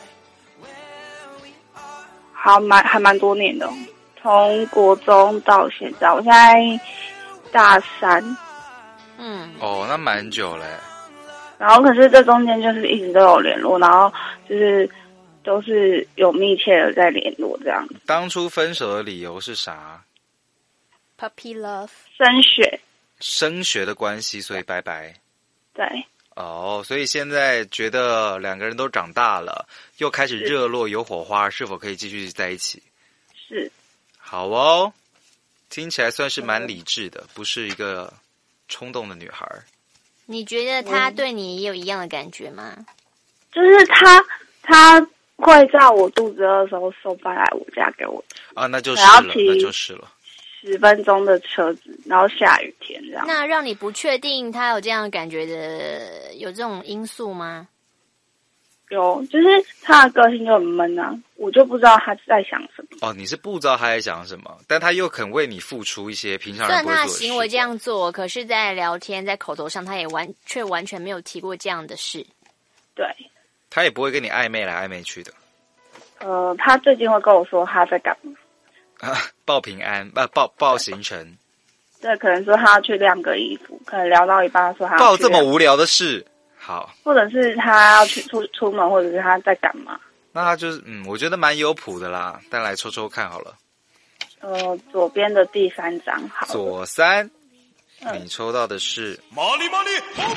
好，蛮还蛮多年的，从国中到现在，我现在大三。 嗯。 哦，那蛮久了。 然后可是这中间就是一直都有联络，然后就是都是有密切的在联络这样子。 当初分手的理由是啥？ Puppy love， 升学。 升学的关系，所以拜拜。 对。 哦，所以现在觉得两个人都长大了，又开始热络有火花，是否可以继续在一起？ 是。 好哦，听起来算是蛮理智的，不是一个冲动的女孩。 你觉得他对你也有一样的感觉吗？ 就是他，他会在我肚子饿的时候送饭来我家给我吃。 啊，那就是了，那就是了。 十分钟的车子，然后下雨天这样。 那让你不确定他有这样的感觉的，有这种因素吗？ 有，就是他的个性就很闷啊，我就不知道他在想什么。 哦，你是不知道他在想什么，但他又肯为你付出一些平常人不会做的事。 虽然他的行为这样做，可是在聊天、在口头上，他也完却完全没有提过这样的事。 对， 他也不会跟你暧昧来暧昧去的。 呃，他最近会跟我说他在干嘛。 啊，报平安，不、啊、报报行程。 对，可能说他要去晾个衣服，可能聊到一半说他要报去晾这么无聊的事，好， 或者是他要去出出门，或者是他在干嘛。 那他就是嗯，我觉得蛮有谱的啦，但来抽抽看好了。 呃，左边的第三张好了。 左三， 嗯你抽到的是玛丽玛丽，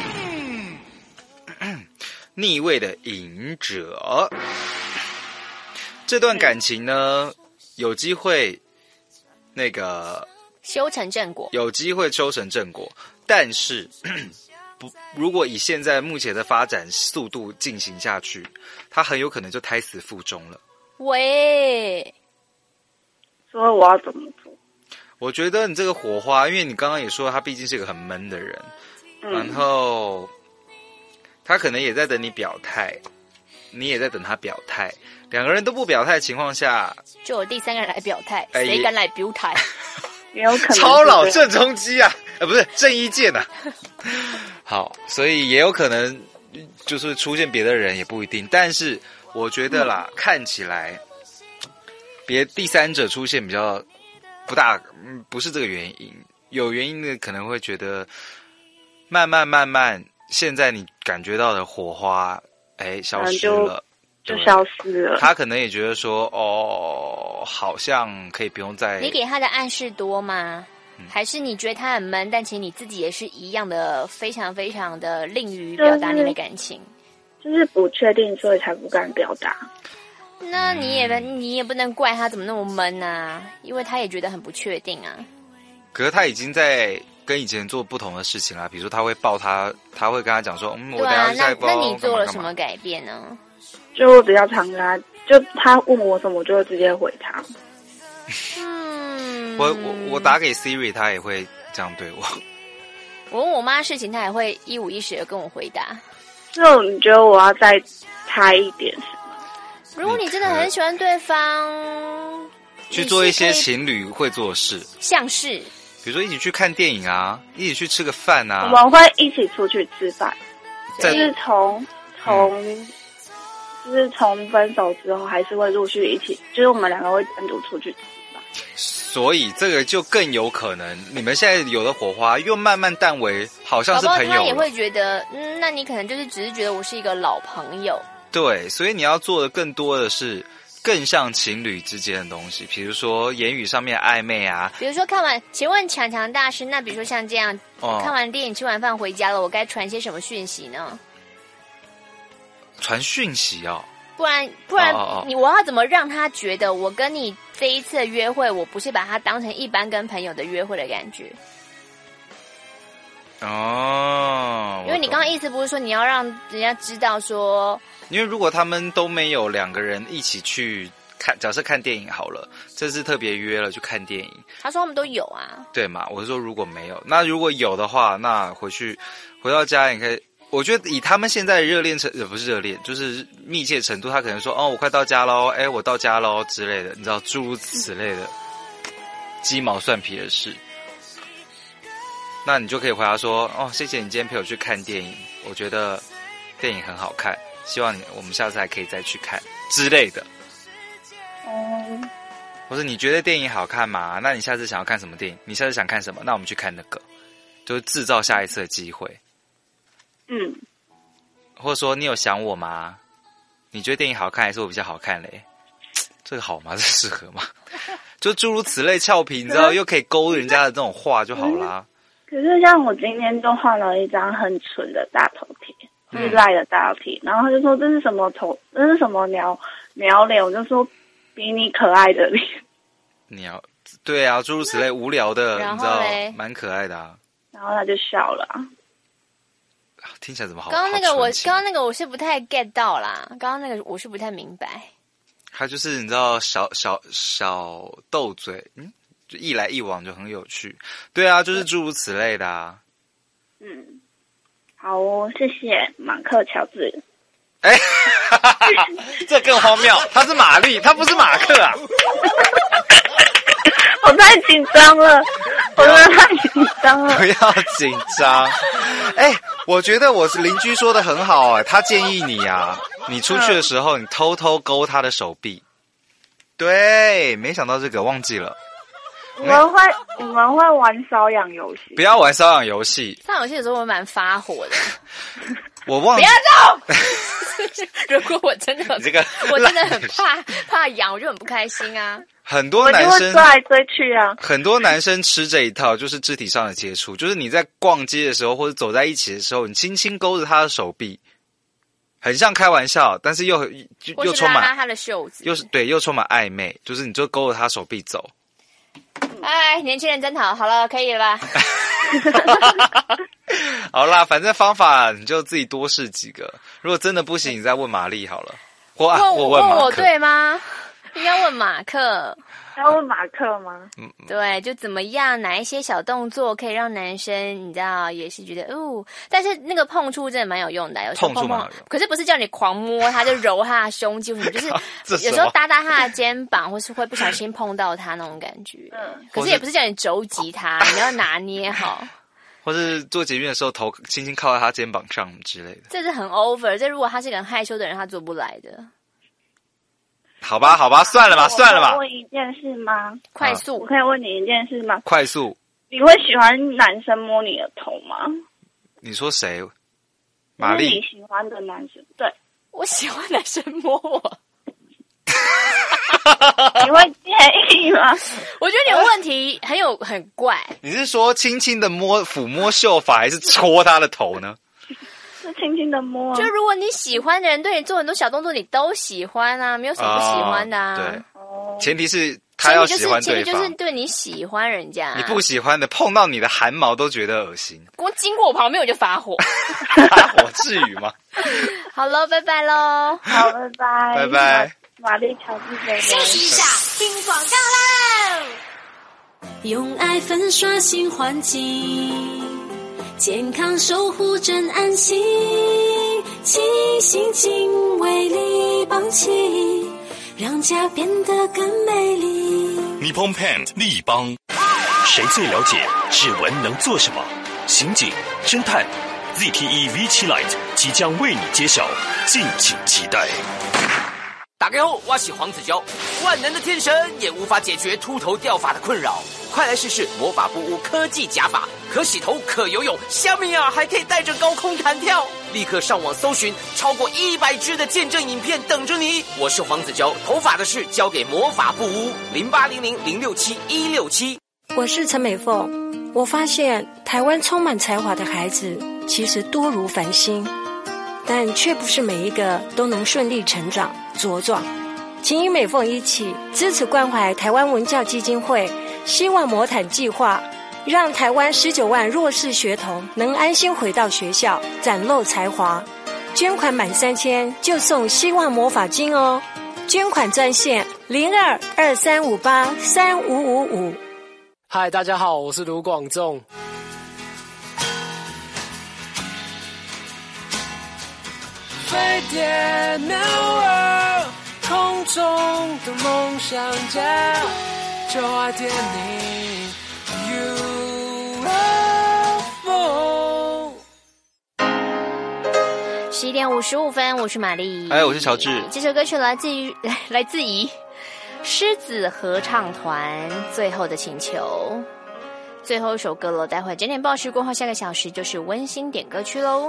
逆位的隐者。这段感情呢，有机会那个修成正果， 有机会修成正果，但是不，如果以现在目前的发展速度进行下去，他很有可能就胎死腹中了。 喂， 所以我要怎么做？ 我觉得你这个火花，因为你刚刚也说他毕竟是一个很闷的人， 嗯、 然后他可能也在等你表态，你也在等他表态，两个人都不表态的情况下， 就有第三个人来表态， 哎谁敢来表态？ 也有可能超老郑中基啊，呃，不是郑伊健啊。好，所以也有可能就是出现别的人，也不一定。但是我觉得啦，嗯、看起来别第三者出现比较不大，嗯，不是这个原因。有原因的可能会觉得，慢慢慢慢，现在你感觉到的火花，哎，消失了。 就消失了。 他可能也觉得说，哦，好像可以不用再。 你给他的暗示多吗？ 嗯、 还是你觉得他很闷，但其实你自己也是一样的，非常非常的吝于表达你的感情？ 就是不确定，所以才不敢表达。 那你也你也不能怪他怎么那么闷啊，因为他也觉得很不确定啊。 可是他已经在跟以前做不同的事情啦，比如说他会抱他，他会跟他讲说，嗯，我等一下去下一包。 那你做了什么改变呢？ 就我比较常跟他，就他问我什么，我就会直接回他。 嗯， 我我我打给 Siri， 他也会这样对我。 我问我妈事情，他也会一五一十的跟我回答。 那你觉得我要再开一点是吗？ 如果你真的很喜欢对方， 去做一些情侣会做的事， 像是比如说一起去看电影啊，一起去吃个饭啊。 我们会一起出去吃饭，就是从从。嗯就是从分手之后，还是会陆续一起，就是我们两个会单独出去吃饭。 所以这个就更有可能，你们现在有的火花又慢慢淡为，好像是朋友了。 他也会觉得，嗯，那你可能就是只是觉得我是一个老朋友。 对，所以你要做的更多的是更像情侣之间的东西，比如说言语上面暧昧啊。 比如说看完，请问强强大师，那比如说像这样，哦、看完电影吃完饭回家了，我该传些什么讯息呢？ 传讯息哦， 不然不然你我要怎么让他觉得我跟你这一次的约会，我不是把他当成一般跟朋友的约会的感觉？ 哦， 因为你刚刚意思不是说你要让人家知道说， 因为如果他们都没有两个人一起去看，假设看电影好了，这次特别约了去看电影， 他说他们都有啊， 对嘛？我是说如果没有，那如果有的话，那回去回到家你可以。我觉得以他们现在的热恋程，呃，不是热恋，就是密切程度，他可能说，哦，我快到家喽，哎，我到家喽之类的，你知道，诸如此类的鸡毛蒜皮的事，那你就可以回答说，哦，谢谢你今天陪我去看电影，我觉得电影很好看，希望你我们下次还可以再去看之类的。 哦。 或者你觉得电影好看吗？那你下次想要看什么电影？你下次想看什么？那我们去看那个，就是制造下一次的机会。 嗯， 或者说你有想我吗？你觉得电影好看还是我比较好看嘞？这个好吗？这适合吗？就诸如此类俏皮，你知道，又可以勾人家的这种话就好啦。 可是像我今天就换了一张很蠢的大头贴，是赖的大头贴，然后他就说这是什么头，这是什么鸟鸟脸，我就说比你可爱的脸。鸟， 对啊，诸如此类无聊的， 你知道，蛮可爱的啊。 然后他就笑了、啊。 听起来怎么好？ 刚刚那个我，刚刚那个我是不太 get 到啦。刚刚那个我是不太明白。 他就是你知道小小小斗嘴，嗯，就一来一往就很有趣。对啊，就是诸如此类的啊。 嗯，好哦，谢谢马克乔治。 哎，这更荒谬，他是玛丽，他不是马克啊。 我太紧张了，我真的太紧张了。 不要紧张。哎、欸，我觉得我是邻居说的很好哎、欸，他建议你啊，你出去的时候，你偷偷勾他的手臂， 对，没想到这个忘记了。 我们会我们会玩瘙痒游戏， 不要玩瘙痒游戏。 瘙痒游戏的时候我蛮发火的。 我忘记不要动。如果我真的这个我真的很怕怕痒，我就很不开心啊。 很多男生追来追去啊， 很多男生吃这一套，就是肢体上的接触，就是你在逛街的时候或者走在一起的时候，你轻轻勾着他的手臂，很像开玩笑，但是又又充满拉拉他的袖子， 又是对又充满暧昧，就是你就勾着他手臂走。 哎，年轻人真好，好了，可以了吧？ 好啦，反正方法你就自己多试几个，如果真的不行，你再问玛丽好了。或啊， 问我问马克问我对吗？应该问马克。 要问马克吗？ 嗯， 对，就怎么样，哪一些小动作可以让男生你知道也是觉得哦，但是那个碰触真的蛮有用的，有时候碰碰，可是不是叫你狂摸他，就揉他的胸肌，就是有时候搭搭他的肩膀，或是会不小心碰到他那种感觉。嗯，可是也不是叫你肘击他，你要拿捏好。 或是做捷运的时候，头轻轻靠在他肩膀上之类的， 这是很 over。这如果他是个很害羞的人，他做不来的。 好吧，好吧，算了吧，算了吧。 我可以问一件事吗？ 快速， 我可以问你一件事吗？ 快速。 你会喜欢男生摸你的头吗？ 你说谁？玛丽。 你喜欢的男生？对， 我喜欢男生摸我。 你会介意吗？ 我觉得你的问题很有很怪。 你是说轻轻的摸抚摸秀发，还是戳他的头呢？ 是轻轻的摸、啊。 就如果你喜欢的人对你做很多小动作，你都喜欢啊，没有什么不喜欢的啊。 哦、对，前提是他要喜欢对方。 前提就是对你喜欢人家、啊。 你不喜欢的，碰到你的汗毛都觉得恶心。 我经过我旁边我就发火。 发火至于吗？ 好喽，拜拜喽。 好，拜拜。 拜拜。 玛丽乔治贝贝。 休息一下，听广告喽。用爱粉刷新环境，健康守护真安心，清新经纬力棒起，让家变得更美丽。 Nippon Paint 立邦，谁最了解指纹能做什么？刑警、侦探 ，Z T E V 七 Lite 即将为你揭晓，敬请期待。 打开后，我是黄子佼，万能的天神也无法解决秃头掉发的困扰。快来试试魔法布屋科技假发，可洗头，可游泳，虾米啊，还可以带着高空弹跳。立刻上网搜寻，超过一百支的见证影片等着你。我是黄子佼，头发的事交给魔法布屋，零八零零零六七一六七。 我是陈美凤，我发现台湾充满才华的孩子其实多如繁星，但却不是每一个都能顺利成长茁壮。请与美凤一起支持关怀台湾文教基金会希望魔毯计划，让台湾十九万弱势学童能安心回到学校展露才华。捐款满三千就送希望魔法金哦。捐款专线零二二三五八三五五五。 嗨，大家好，我是卢广仲。飞碟 Network， 空中的梦想家，就爱点你 U F O。 十一点五十五分，我是玛丽。 哎，我是乔治。 这首歌曲来自于来自于狮子合唱团《最后的请求》，最后一首歌了。待会整点报时过后，下个小时就是温馨点歌区喽。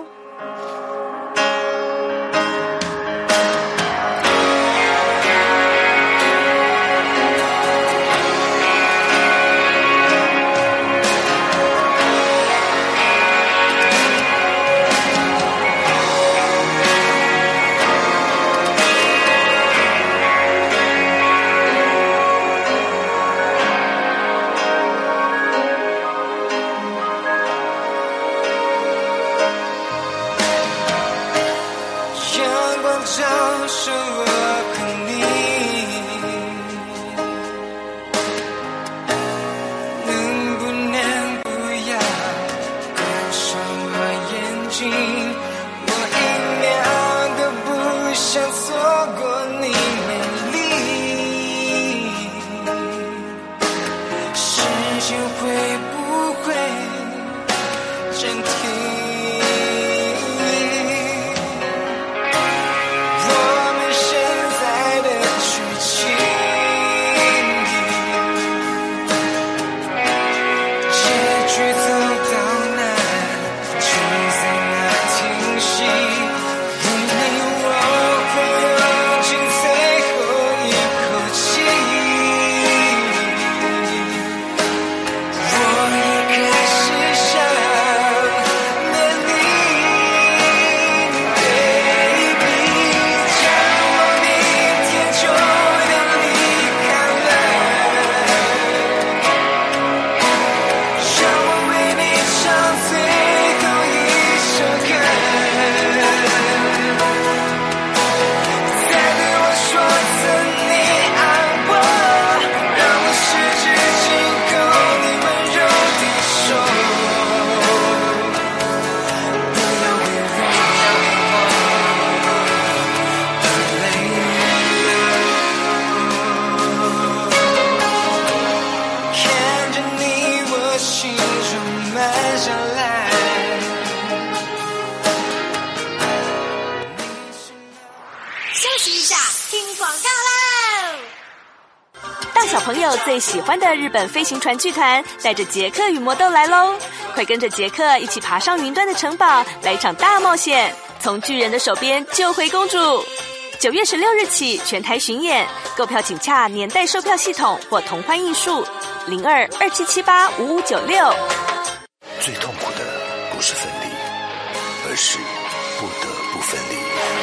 我们现在的剧情朋友最喜欢的日本飞行船剧团带着杰克与魔豆来咯，快跟着杰克一起爬上云端的城堡，来一场大冒险，从巨人的手边救回公主。九月十六日起全台巡演，购票请洽年代售票系统或同欢艺术零二二七七八五五九六。 最痛苦的不是分离，而是不得不分离。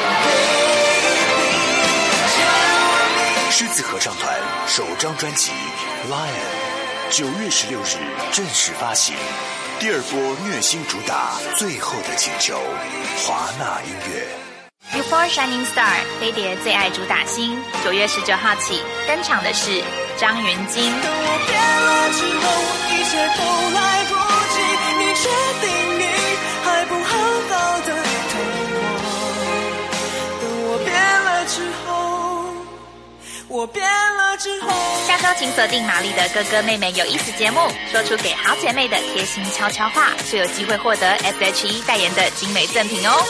狮子合唱团首张专辑《Lion》九月十六日正式发行，第二波虐心主打《最后的请求》，华纳音乐。 U four Shining Star 飞碟最爱主打星，九月十九号起登场的是张芸京。 等我变了之后，一切都来不及，你确定你还不好好的疼我？等我变了之后，我变了之后。 下周请锁定玛丽的哥哥妹妹有意思节目，说出给好姐妹的贴心悄悄话，就有机会获得 S H E 代言的精美赠品哦。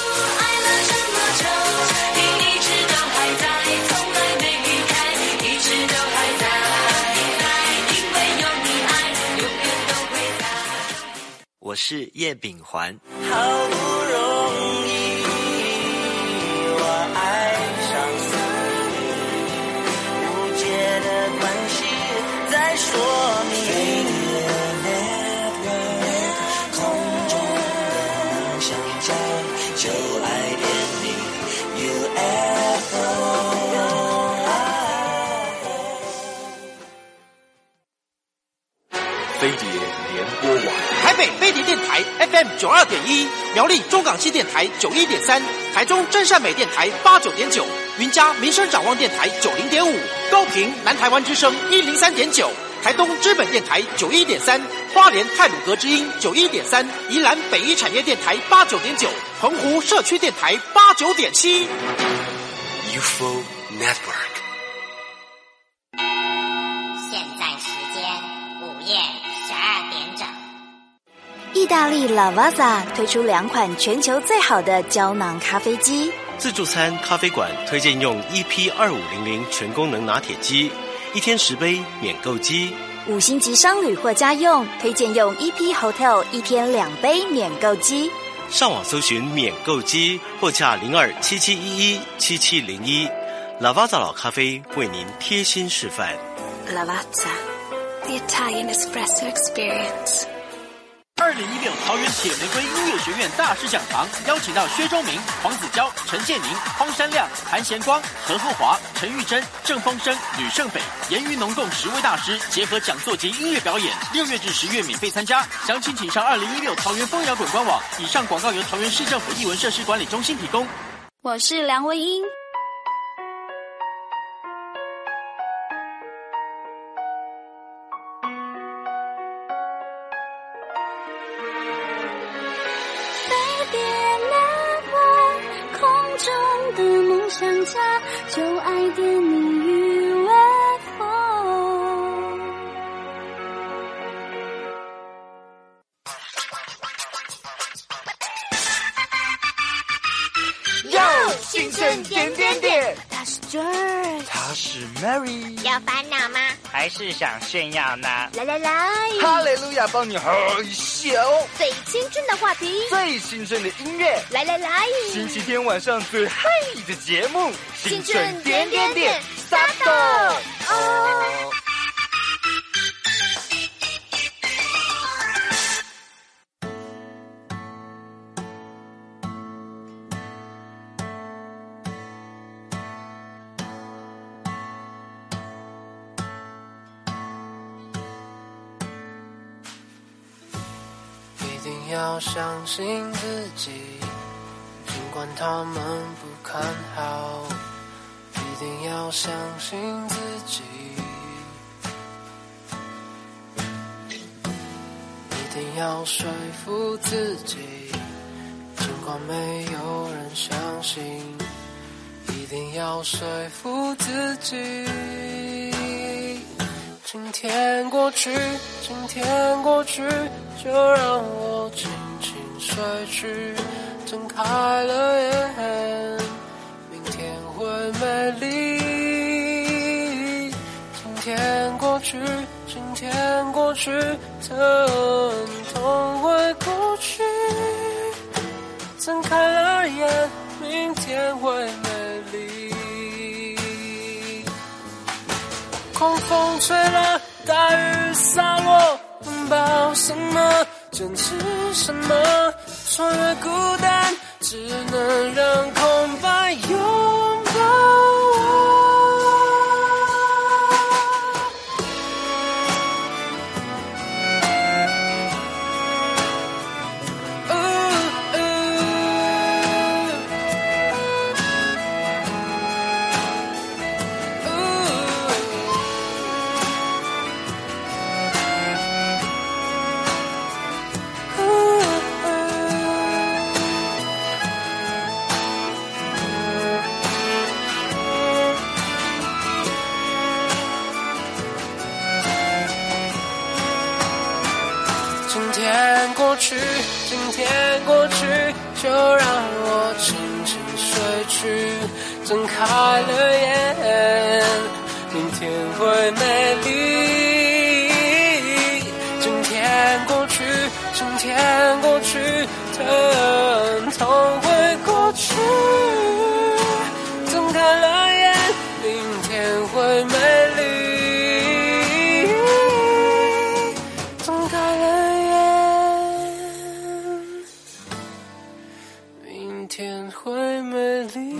我是叶秉环。 好不容易我爱上你，无解的关系在说明，空中的梦想家就爱点你 U F O。 飞碟联播网，台北飞碟电台 F M 九二点一，苗栗中港系电台九一点三，台中真善美电台八九点九，云嘉民生展望电台九零点五，高屏南台湾之声一零三点九，台东知本电台九一点三，花莲太鲁阁之音九一点三，宜兰北一产业电台八九点九，澎湖社区电台八九点七。 U F O Network。 现在时间午夜十二点整。 意大利 Lavazza 推出两款全球最好的胶囊咖啡机。 自助餐咖啡馆推荐用 E P 二五零零全功能拿铁机，一天十杯免购机。 五星级商旅或家用推荐用 E P Hotel 一天两杯免购机。 上网搜寻免购机或洽零二七七一一七七零一。Lavazza 老咖啡为您贴心示范。 Lavazza, the Italian espresso experience。 二零一六桃园铁玫瑰音乐学院大师讲堂，邀请到薛忠明、黄子佼、陈建宁、荒山亮、谭贤光、何厚华、陈玉珍、郑风生、吕胜北、严于农共十位大师，结合讲座及音乐表演，六月至十月免费参加。详情请上二零一六桃园风摇滚官网。以上广告由桃园市政府艺文设施管理中心提供。 我是梁文音。 的梦想家，就爱点你 U F O。 哟，新春点点点， 他是 George， 他是 Mary， 有烦恼吗？ 还是想炫耀呢？ 来来来， 哈利路亚帮你害羞。 最青春的话题， 最青春的音乐， 来来来， 星期天晚上最嗨的节目， 新春点点点，撒豆哦。 要相信自己，尽管他们不看好，一定要相信自己，一定要说服自己，尽管没有人相信，一定要说服自己。今天过去，今天过去，就让我轻轻睡去，睁开了眼，明天会美丽。今天过去， 去，今天过去，疼痛会过去。睁开了眼，明天会美丽。狂风吹了，大雨洒落，拥抱什么，坚持什么，穿越孤单，只能让空白拥抱我。过去，今天过去，就让我轻轻睡去。睁开了眼，明天会美丽。今天过去，今天过去，疼痛会过去。睁开了眼，明天会美丽。睁开了天会美丽。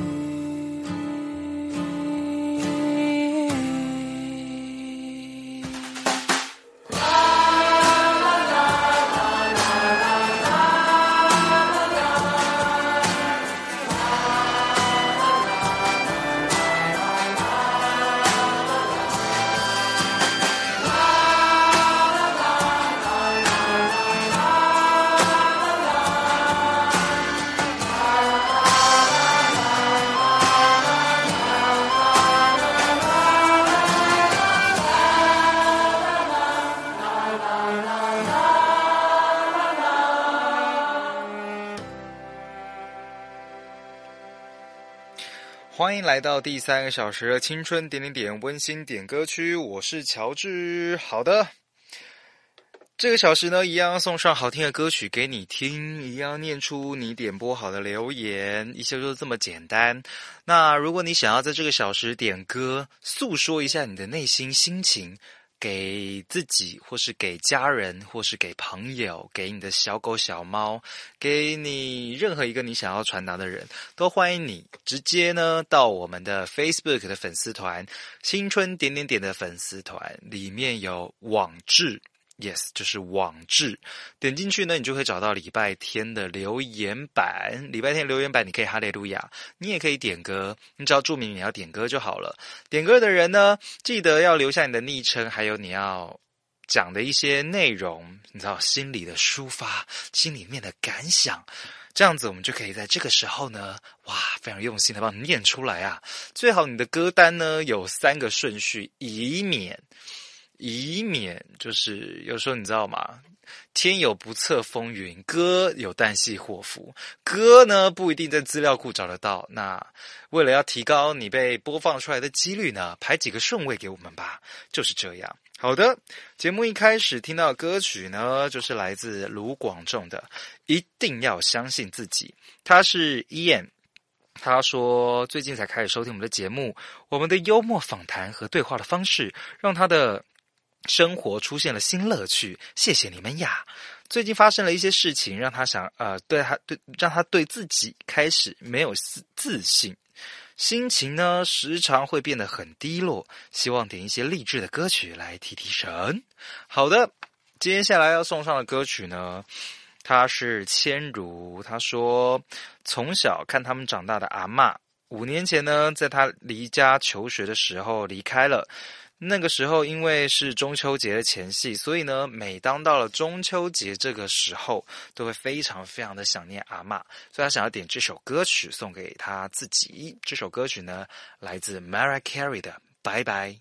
欢迎来到第三个小时的青春点点点温馨点歌区，我是乔治。好的，这个小时呢，一样送上好听的歌曲给你听，一样念出你点播好的留言，一切就是这么简单。那如果你想要在这个小时点歌，诉说一下你的内心心情，给自己或是给家人或是给朋友，给你的小狗小猫，给你任何一个你想要传达的人，都欢迎你直接呢到我们的 Facebook 的粉丝团青春点点点的粉丝团，里面有网志，yes， 就是网志，点进去呢，你就会找到礼拜天的留言板。礼拜天留言板，你可以哈利路亚，你也可以点歌，你只要注明你要点歌就好了。点歌的人呢，记得要留下你的昵称，还有你要讲的一些内容，你知道心里的抒发，心里面的感想。这样子我们就可以在这个时候呢，哇，非常用心的帮你念出来啊！最好你的歌单呢有三个顺序，以免。以免就是有时候你知道吗？天有不测风云，歌有旦夕祸福。歌呢不一定在资料库找得到，那为了要提高你被播放出来的几率呢，排几个顺位给我们吧，就是这样。好的，节目一开始听到的歌曲呢，就是来自卢广仲的《一定要相信自己》，他是 Ian。他说最近才开始收听我们的节目，我们的幽默访谈和对话的方式让他的生活出现了新乐趣，谢谢你们呀！最近发生了一些事情，让他想呃，对他对让他对自己开始没有自信，心情呢时常会变得很低落。希望点一些励志的歌曲来提提神。好的，接下来要送上的歌曲呢，他是千如，他说从小看他们长大的阿嬷，五年前呢，在他离家求学的时候离开了。那个时候因为是中秋节的前夕，所以呢每当到了中秋节这个时候都会非常非常的想念阿嬷，所以他想要点这首歌曲送给他自己。这首歌曲呢来自 Mariah Carey 的拜拜。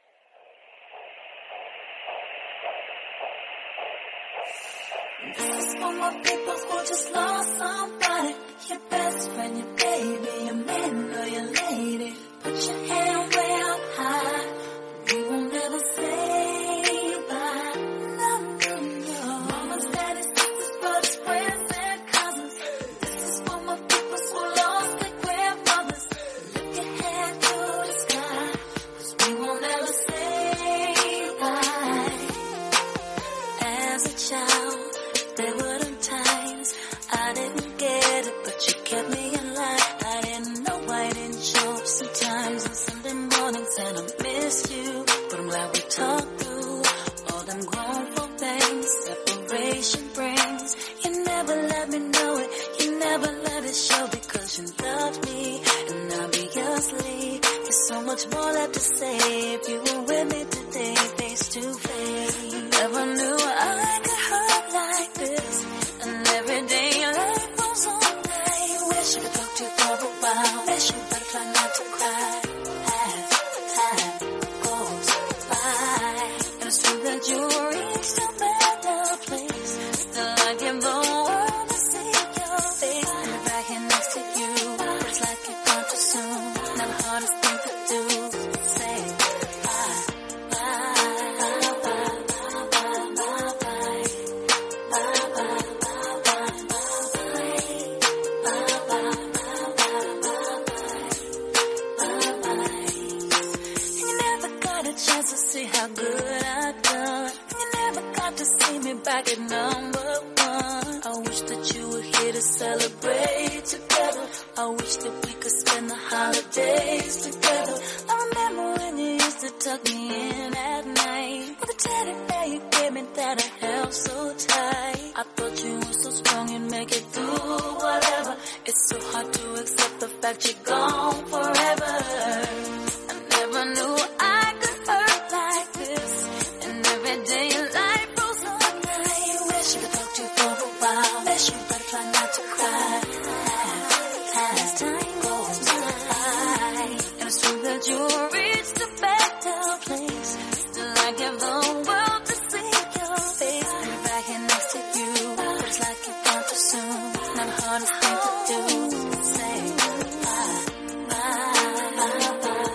This is for my people who just lost somebody. Your best friend, your baby, your man or your lady. Put your hand way up high. We won't ever say didn't get it, but you kept me in line. I didn't know I didn't show up sometimes on Sunday mornings, and I missed you. But I'm glad we talked through all them grown folk things separation brings. You never let me know it, you never let it show, because you loved me, and obviously there's so much more left to say. If you were with me today, face to face, never knew I could hurt like this. And every day life goes on. I wish I could talk to you for a while. Wish you better try not to cry as time goes by. And it's true that you reached a better place. Still I give the world to see your face. And if I get next to you, it's like you're gone too soon. Now the hardest thing to do, say bye, bye, bye, bye, bye, bye, bye. Chance to see how good I've done. You never got to see me back at number one. I wish that you were here to celebrate together. I wish that we could spend the holidays together. I remember when you used to tuck me in at night with a teddy bear you gave me that I held so tight. I thought you were so strong you'd make it through whatever. It's so hard to accept the fact you're gone forever. I never knew I hurt like this, and every day life goes on. I wish I could talk to you for a while. Wish you better try not to cry as time goes by. And it's true that you reached a better place. Still I give the world to see your face. And if I get next to you, but it's like you're gone too soon. Not the hardest thing to do, say bye, bye, bye, bye.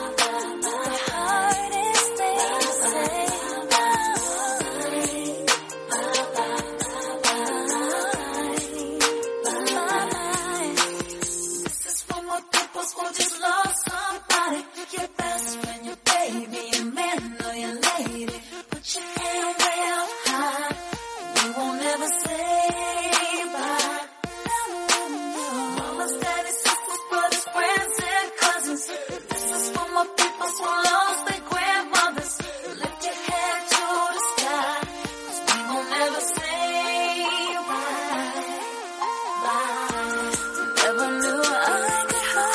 Who just lost somebody, your best friend, your baby, your man or your lady. Put your hand way up high, we won't ever say bye. No, no. Mamas, daddies, sisters, brothers, friends, and cousins. This is for my people who lost their grandmothers. Lift your head to the sky, 'cause we won't ever say bye, bye. Never knew I could hurt.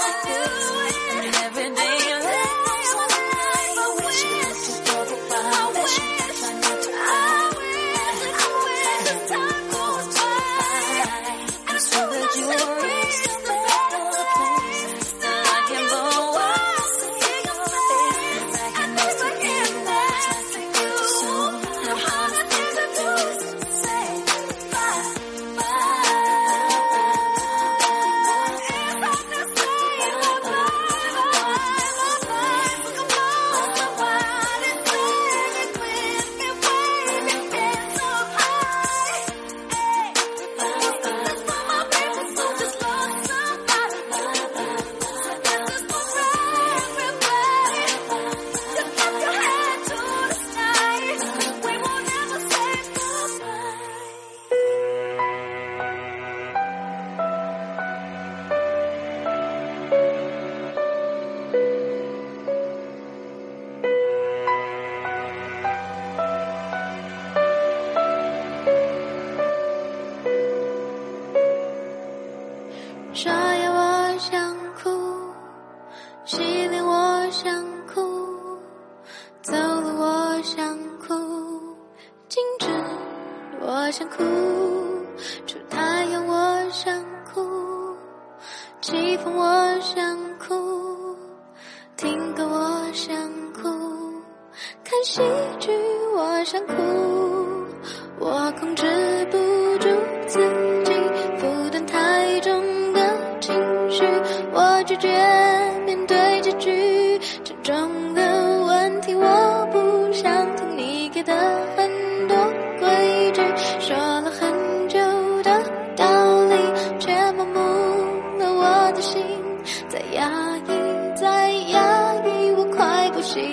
刷牙我想哭，洗脸我想哭，走路我想哭，静止我想哭，出太阳我想哭，起风我想哭，听歌我想哭，看戏剧我想哭，我控制不住自己负担太重的情绪，我拒绝面对结局，沉重的问题我不想听你给的很多规矩，说了很久的道理，却麻木了我的心，再压抑再压抑我快不行。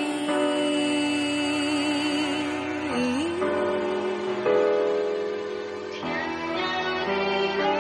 天涯里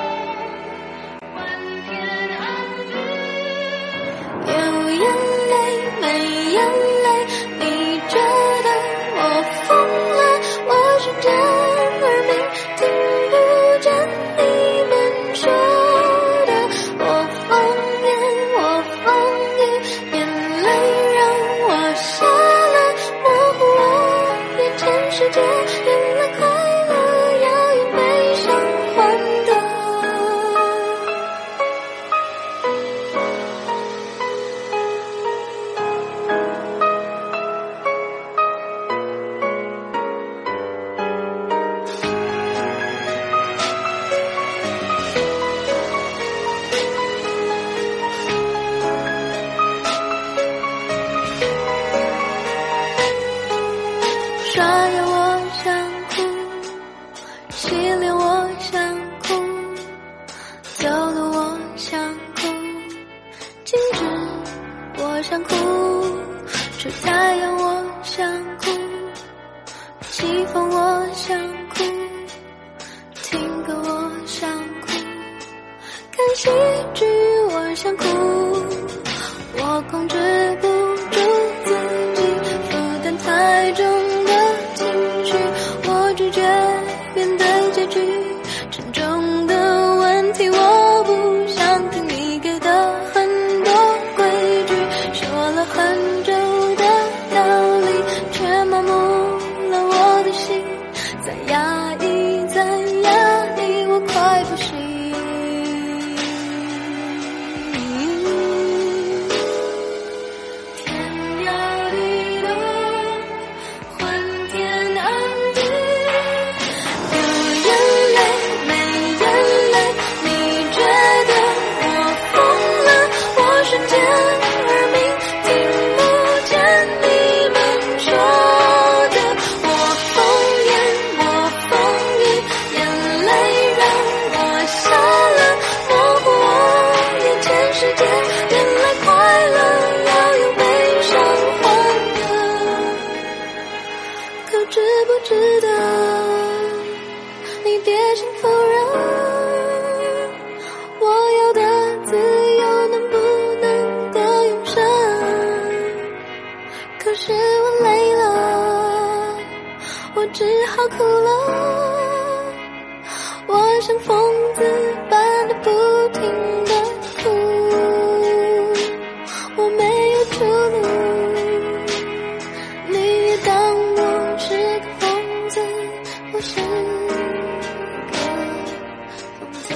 太阳我想哭，季风我想哭，听歌我想哭，看戏剧我想哭，我控制不住自己负担太重的情绪，我拒绝面对结局，沉重的问题我不想听你给的很多规矩，说了很久的道理，却麻木了我的心，再压抑再压抑我快不行。天摇地动，昏天暗地，有眼泪没眼泪，你觉得我疯了，我瞬间耳鸣，听不见你们说的，我疯眼我疯语，眼泪让我瞎了，模糊我眼前世界，原来快乐要用悲伤换的，可知不知道你别想否认，我要的自由能不能够永生，可是我累了，我只好哭了，我像疯子般的不停地哭，我没有出路，你也当我是个疯子，我是个疯子。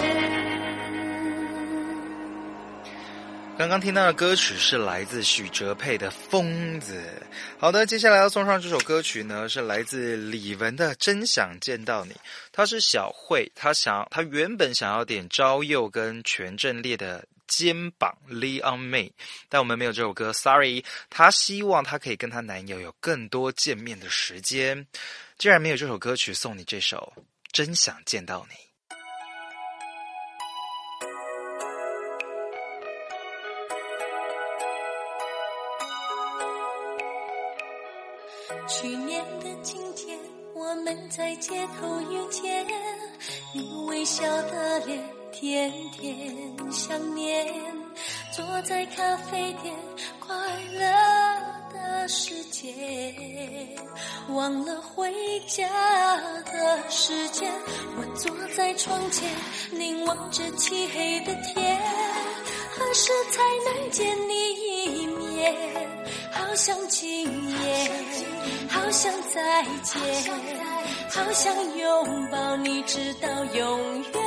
刚刚听到的歌曲是来自许哲佩的《疯子》。好的，接下来要送上这首歌曲呢，是来自李玟的《真想见到你》。她是小慧，她想，她原本想要点昭佑跟权阵列的《肩膀》Leon May， 但我们没有这首歌 ，sorry。她希望她可以跟她男友有更多见面的时间。既然没有这首歌曲，送你这首《真想见到你》。 去年的今天，我们在街头遇见，你微笑的脸，甜甜想念，坐在咖啡店，快乐的世界，忘了回家的时间，我坐在床前，凝望着漆黑的天，何时才能见你一面？好想今夜，好想再见，好想拥抱你直到永远。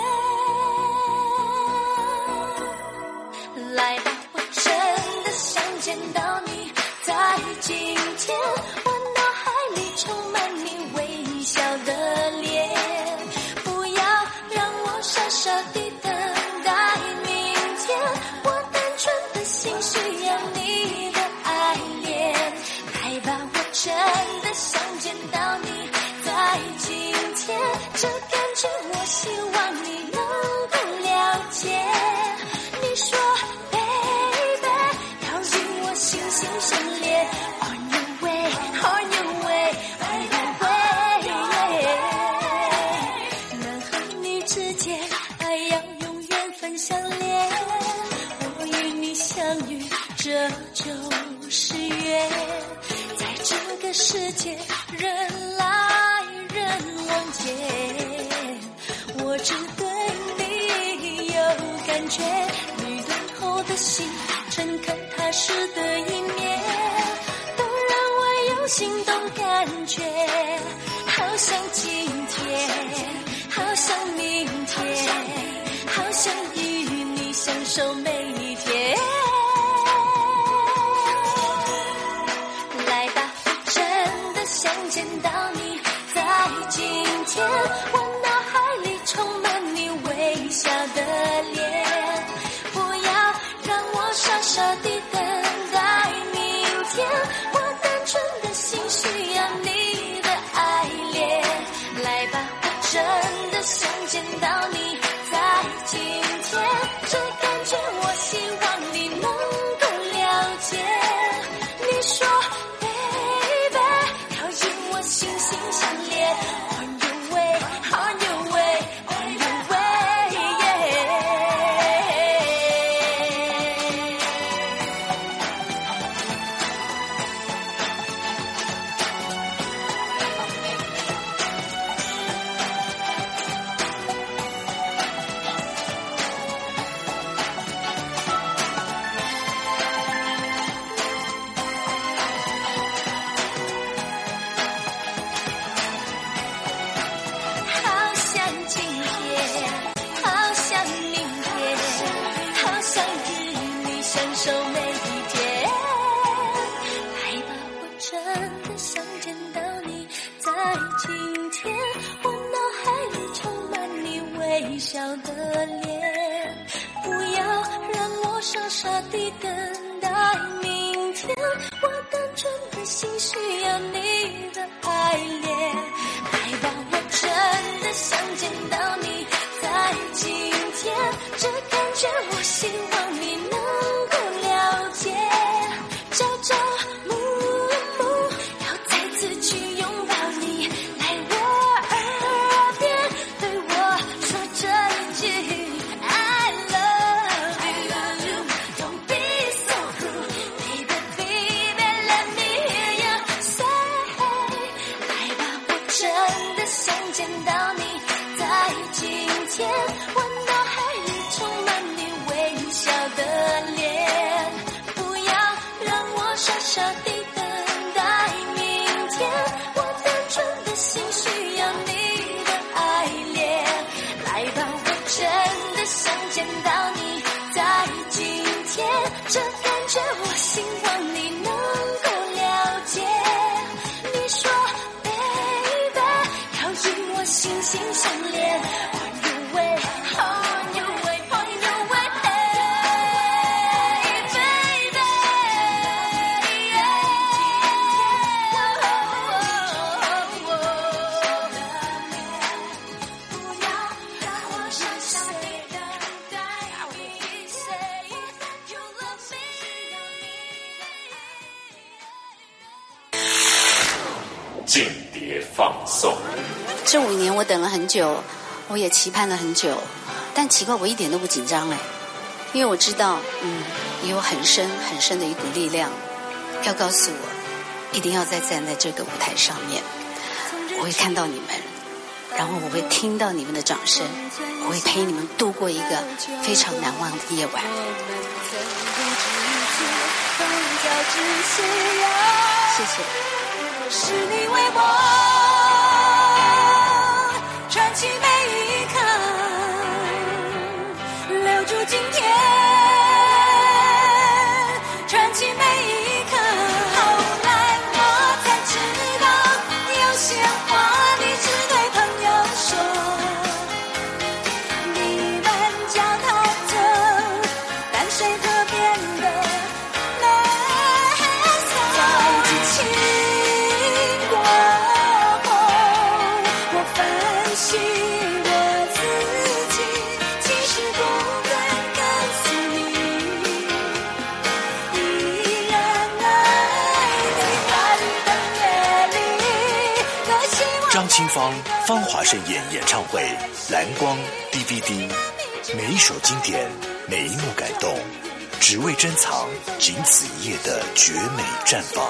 来吧，我真的想见到你，在今天，我脑海里充满你微笑的脸，不要让我傻傻地等待明天，我单纯的心需要你的爱恋。来吧，我真的想见到你，在今天，这感觉我希望你能够了解。你说 baby 靠近我心心相连 on your way on your way on your way， 能和你之间爱要永远分享连，我与你相遇这就是缘，在这个世界人来人往间，我只对你有感觉，你对我的心诚恳踏实的一面，都让我有心动感觉，好想今天，好想明天，好想与你相守每一天。来吧，真的想见到你，在今天，我脑海里充满你微笑的脸，不要让我傻傻地等待明天，我单纯的心需要你的爱恋。来吧，我真的想见到你，在今天，这感觉我希望你能够了解。你说的脸，不要让我傻傻地等待明天，我单纯的心需要你的爱恋，来吧，我真的想见到你在今天，这感觉我希望你能够了解，朝朝暮暮要再次去拥抱你，来我耳边对我说这一句 I love you, don't be so cruel, baby baby let me hear you say, 来吧，我真的想见到你在今天，我脑海里充满你微笑的脸，不要让我傻傻地等待明天，我单纯的心需要你的爱恋，来吧，我真的想见到你在今天，这感觉我希望你能够了解，你说 baby 靠近我心心相连 on your way on your way on your way hey baby不要让我傻傻地等待你 say you love me 间谍放送。 这五年我等了很久，我也期盼了很久，但奇怪我一点都不紧张哎，因为我知道，嗯，也有很深很深的一股力量，要告诉我，一定要再站在这个舞台上面，我会看到你们，然后我会听到你们的掌声，我会陪你们度过一个非常难忘的夜晚。谢谢。 是你为我传奇每一刻，留住今天传奇每一刻，后来我才知道，有些话你只对朋友说，你们叫他走，但谁可变得没错，在激情张清芳芳华盛宴演唱会蓝光 D V D， 每一首经典，每一幕感动，只为珍藏仅此一夜的绝美绽放。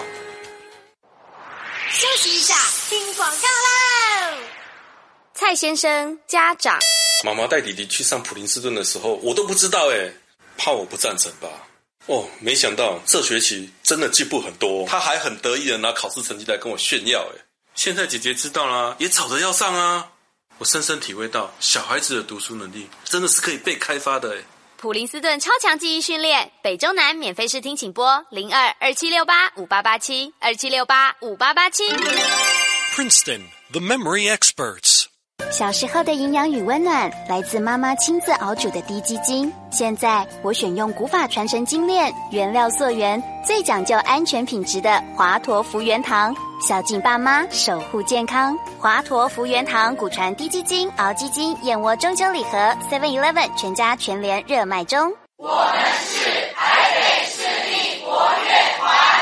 休息一下，听广告喽！蔡先生家长， 妈妈带弟弟去上普林斯顿的时候，我都不知道哎，怕我不赞成吧？哦，没想到这学期真的进步很多，他还很得意的拿考试成绩来跟我炫耀哎。现在姐姐知道啦，也吵着要上啊！我深深体会到，小孩子的读书能力真的是可以被开发的诶。 普林斯顿超强记忆训练，北中南免费试听，请拨零二二七六八五八八七二七六八五八八七。 Princeton, the memory experts. 小时候的营养与温暖来自妈妈亲自熬煮的低基精，现在我选用古法传承精炼，原料溯源，最讲究安全品质的华佗福源堂，孝敬爸妈，守护健康。华佗福源堂古传低基精熬鸡精燕窝中秋礼盒 seven eleven 全家全联热卖中。 我们是台北市立国乐团。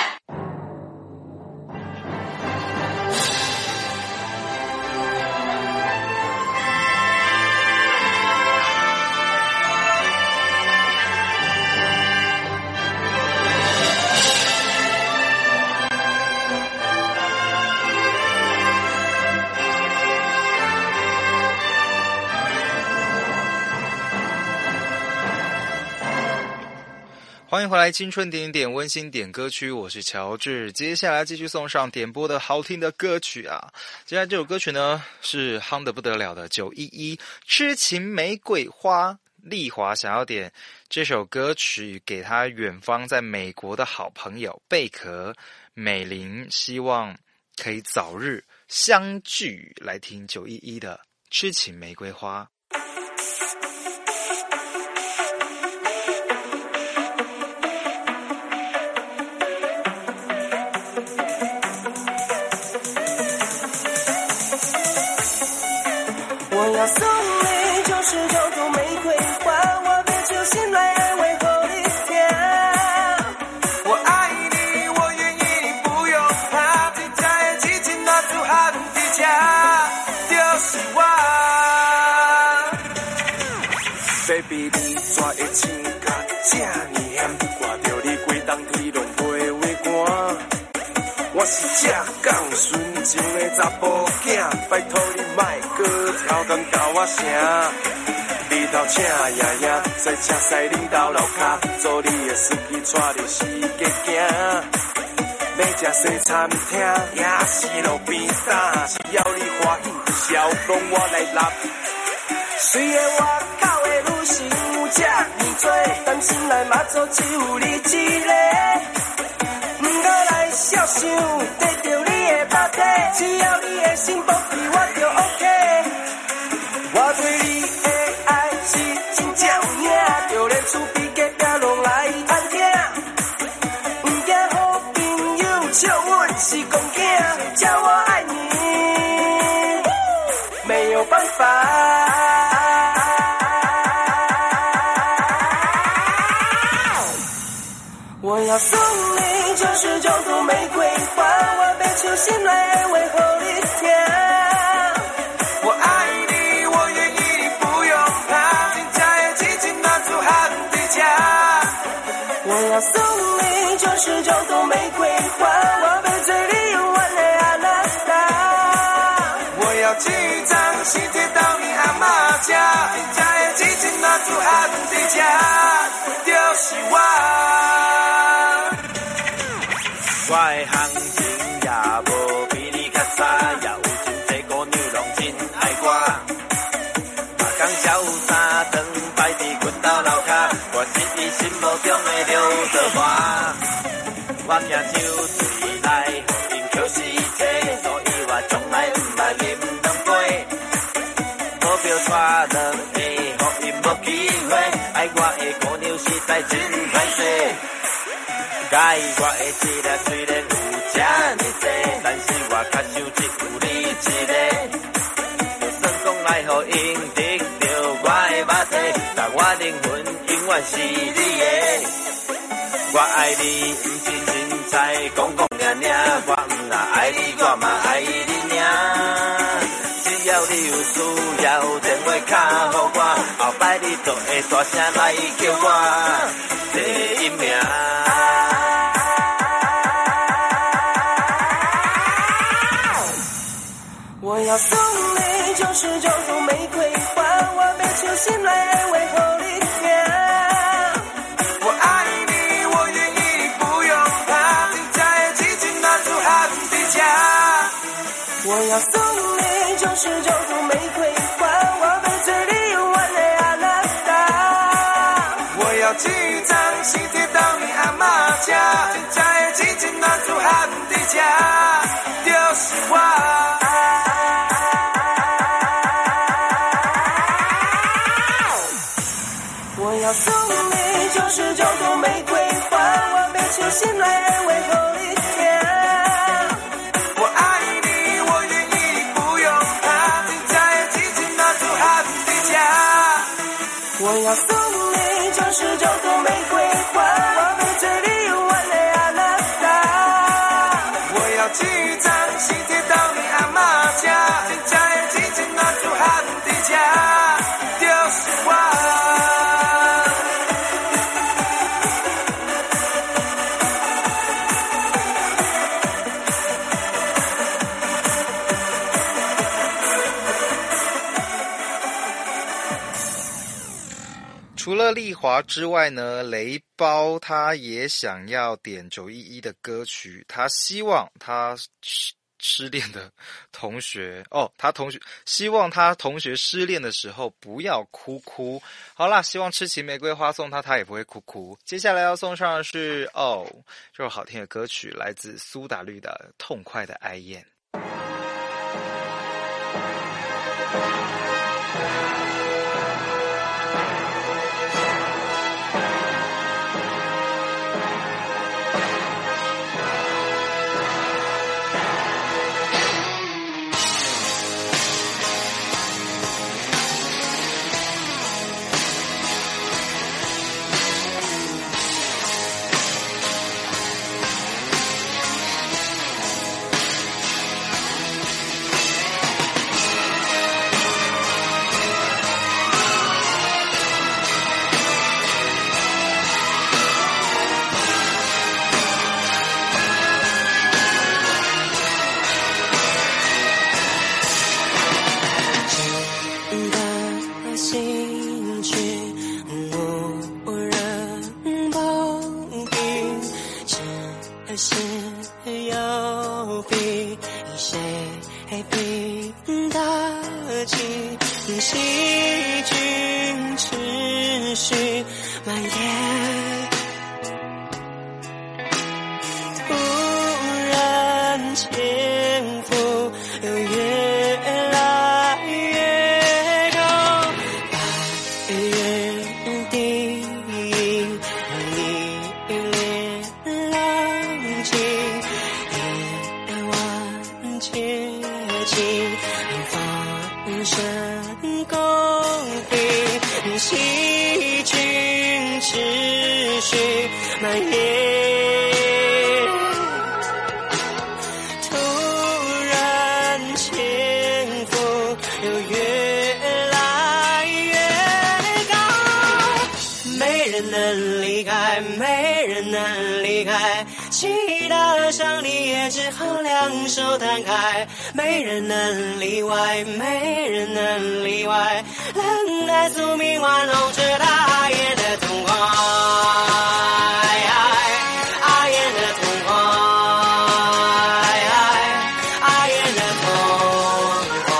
欢迎回来，青春点点温馨点歌区，我是乔治。接下来继续送上点播的好听的歌曲啊！接下来这首歌曲呢是夯得不得了的九一一痴情玫瑰花。丽华想要点这首歌曲给他远方在美国的好朋友贝壳美玲，希望可以早日相聚。来听九一一的痴情玫瑰花。 比你抓的青甲这呢险，看着你规当天轮回为寒。我是这港纯情的查甫囝，拜托你莫搁挑工甲我声。日头请爷爷，赛车赛恁兜楼骹，做你的司机带着四界行。要食西餐厅，也是路边摊，只要你欢喜，笑容我来揽。虽然我口的女性有这么多，但心内嘛做只有你一个。不过来孝想，得到你的肉体，只要你的心保庇我就 OK。我对你的爱是真正有影，就连厝边隔壁拢来探听。不惊好朋友笑阮是公囝，叫我爱你，没有办法。我要送你九十九朵玫瑰花，我要手心来安慰互你听。我爱你，我愿意，你不用怕，真正的激情拿出喊在这。我要送你九十九朵玫瑰花，我要做你永远的阿娜达。我要寄一张喜帖到你阿嬷家，真正的激情拿出喊在这，就是我。我的行情也无比你较差，也有真多姑娘拢真爱我。马港小三顿摆伫阮兜楼骹，我是伊心目中的刘德华。我惊酒醉来，互因扣死体，所以我从来毋捌啉两杯。目标带两个，互因无机会，爱我的姑娘实在真歹势。介意我的质量虽然有这么多，但是我较想只有你一个。就算讲来互因得到我的肉体，但我灵魂永远是你的。我爱你，不是凊彩讲讲尔尔，我毋若爱你，我嘛爱你尔。只要你有需要，电话卡互我，后摆你就会大声来叫我第一名。我要送你九十九朵玫瑰花，我要手心来安慰互你听。我爱你，我愿意，不用怕，真正的激情拿出喊在这。我要送你九十九朵玫瑰花，我要做你永远的阿娜达。我要寄一张喜帖到你阿嬷家，真正的激情拿出喊在这，就是我。我要送你九十九朵玫瑰花，我要手心来安慰互你听。我爱你，我愿意，不用怕，真正的激情拿出喊在这。我要送你九十九朵玫瑰花，我要做你永远的阿娜达。我要寄一张喜帖到你阿嬷家，真正的激情拿出喊在这，就是我。 除了丽华之外呢，雷包他也想要点九一一的歌曲，他希望他失失恋的同学哦，他同学希望他同学失恋的时候不要哭哭。好啦，希望痴情玫瑰花送他，他也不会哭哭。接下来要送上的是哦，这首好听的歌曲，来自苏打绿的《痛快的哀艳》。 绪蔓延。突然前夫又越来越高，八月底你脸浪静，夜晚接近放声公平，细菌持续蔓延。没人能离开，祈祷上帝也只好两手摊开。没人能例外，没人能例外，冷淡宿命玩弄着大雁的痛快，阿雁的痛快，阿雁的痛快。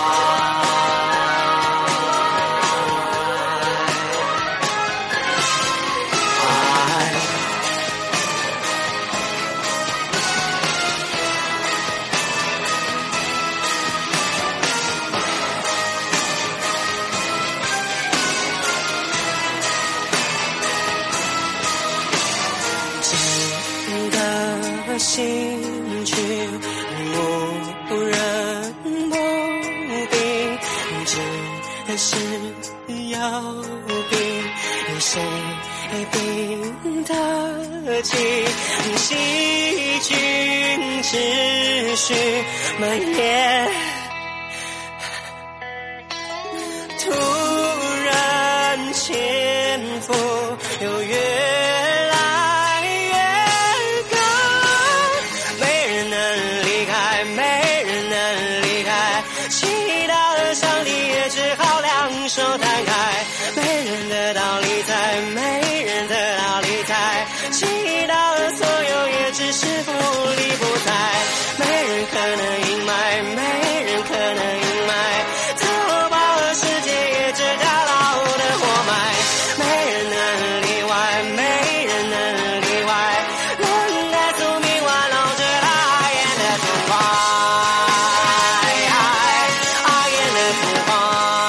心去无人不定，只是要病谁病得起？细菌持续蔓延，突然潜伏又越手摊开，没人的道理在，没人的道理在，祈祷所有也只是不理不睬，没人可能隐瞒，没人可能隐瞒，投保了世界也只打捞的活埋，没人能例外，没人能例外，冷淡宿命玩弄着大雁的痛快，阿雁的痛快。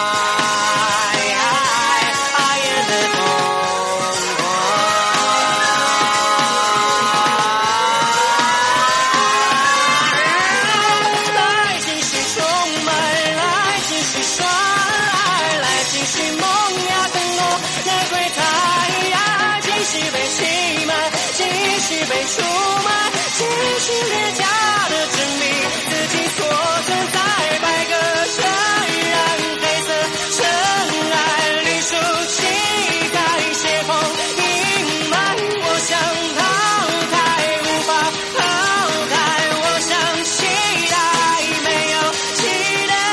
被出卖，继续劣价的证明自己所存在，百个渲染黑色尘埃，绿树期待斜风隐瞒，我想淘汰无法淘汰，我想期待没有期待。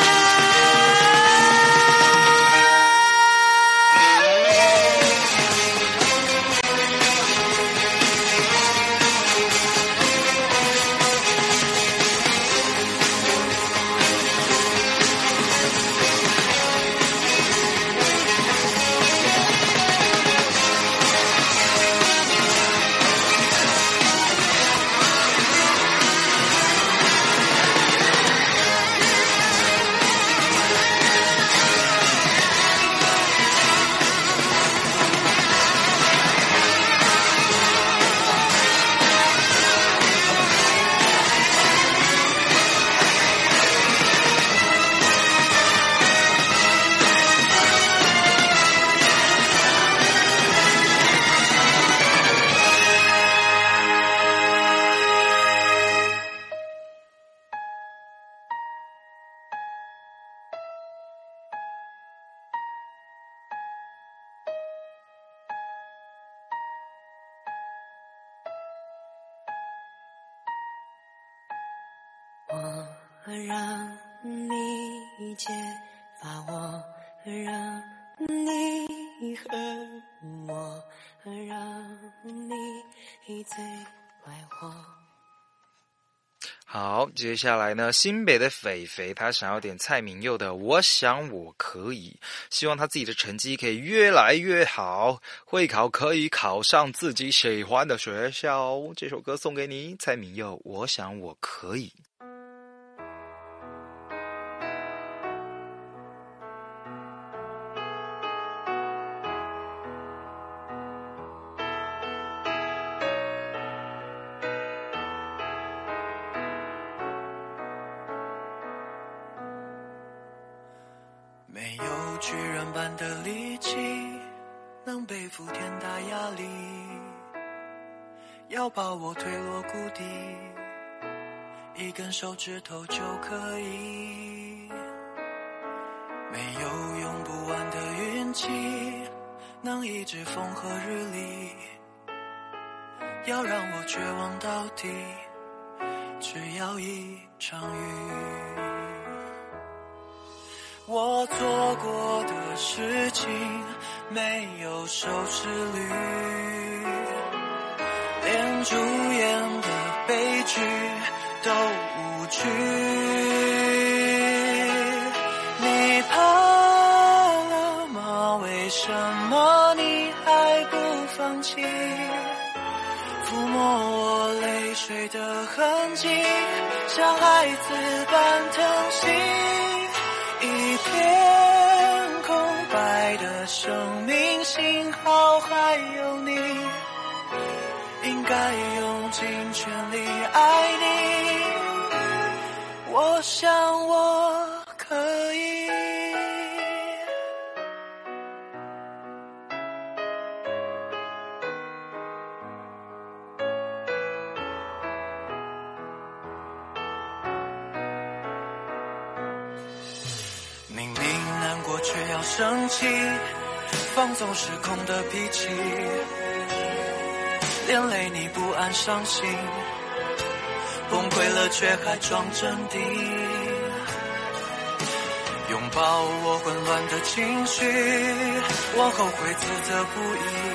我让你解发，我让你恨我，让你最快活。 好，接下来呢，新北的肥肥他想要点蔡明佑的《我想我可以》，希望他自己的成绩可以越来越好，会考可以考上自己喜欢的学校。这首歌送给你，蔡明佑《我想我可以》。 没有巨人般的力气能背负天大压力，要把我推落谷底，一根手指头就可以。没有用不完的运气能抑制风和日丽，要让我绝望到底，只要一场雨。我做过的事情没有收视率，连主演的悲剧都无趣。你怕了吗？为什么你还不放弃？抚摸我泪水的痕迹，像孩子般疼惜。一片空白的生命，幸好还有你，应该用尽全力爱你。我想我可以。明明难过却要生气，放纵失控的脾气，连累你不安伤心，崩溃了却还装镇定，拥抱我混乱的情绪，我后悔自责不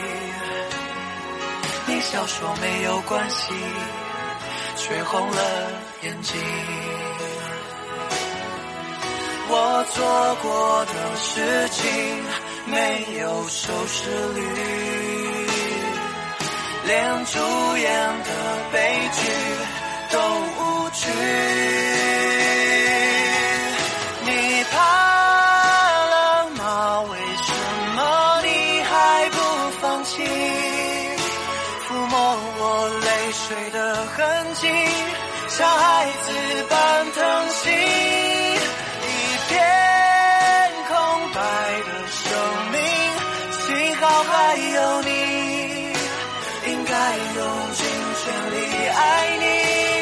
已。你笑说没有关系，却红了眼睛。我做过的事情没有收视率，连主演的悲剧都无趣。你怕了吗？为什么你还不放弃？抚摸我泪水的痕迹，像孩子般疼惜。还有你，应该用尽全力爱你。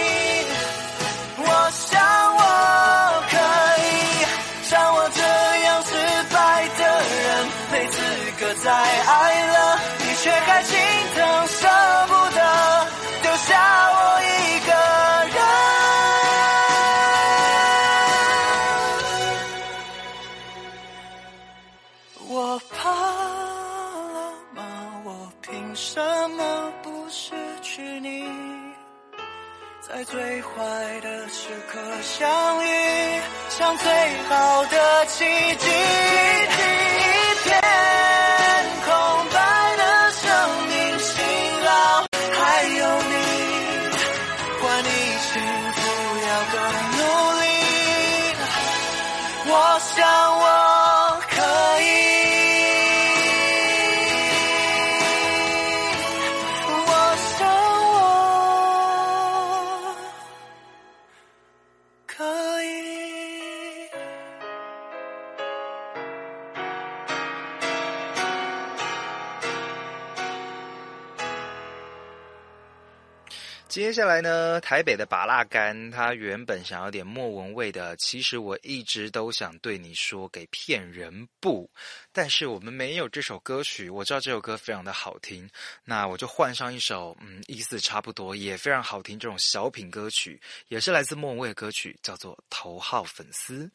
我想我可以，像我这样失败的人没资格再爱了，你却还心疼舍不得丢下我一个人。我怕什么不失去你？在最坏的时刻相遇，像最好的奇迹。一片空白的生命，幸好还有你，换你幸福要更努力。我想我可以。 接下来呢，台北的拔辣干，他原本想要点莫文蔚的其实我一直都想对你说给骗人不，但是我们没有这首歌曲，我知道这首歌非常的好听，那我就换上一首嗯意思差不多也非常好听这种小品歌曲，也是来自莫文蔚的歌曲，叫做头号粉丝。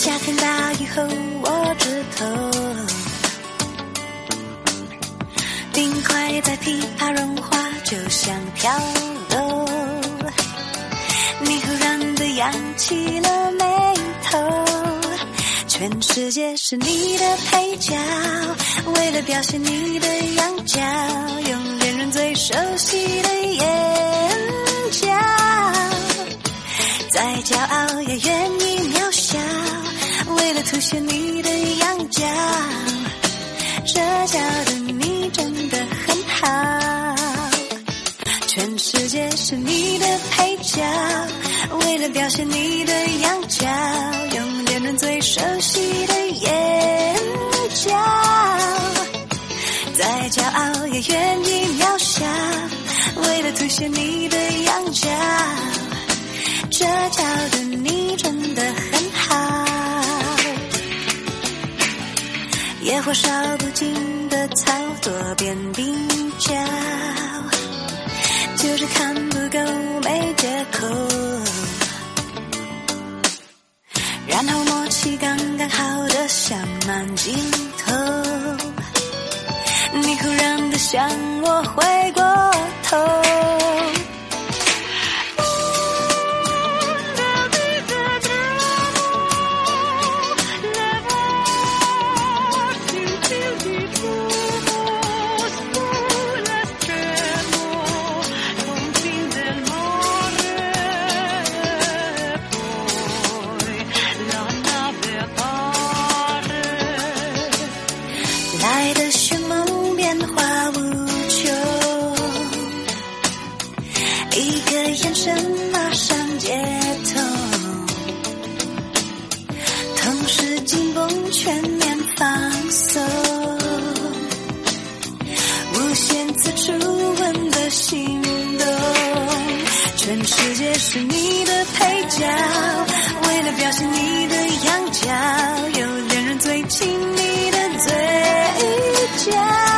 夏天大雨后我枝头，冰块在琵琶融化，就像飘落。你忽然的扬起了眉头，全世界是你的配角，为了表现你的样角，用恋人最熟悉的眼角，再骄傲也愿意渺小，为了凸显你的样角，这角的你真的很好。全世界是你的配角，为了表现你的样角，用恋人最熟悉的眼角，再骄傲也愿意渺小，为了凸显你的样角，这角的你真的很好。野火烧不尽的草，多边比较，就是看不够没借口，然后默契刚刚好的像慢镜头，你忽然的向我回过头，来的迅猛变化无穷，一个眼神马上接通，同时紧绷全面放松，无限次触吻的心动，全世界是你的配角，为了表现你的样角，有恋人最亲密的嘴角，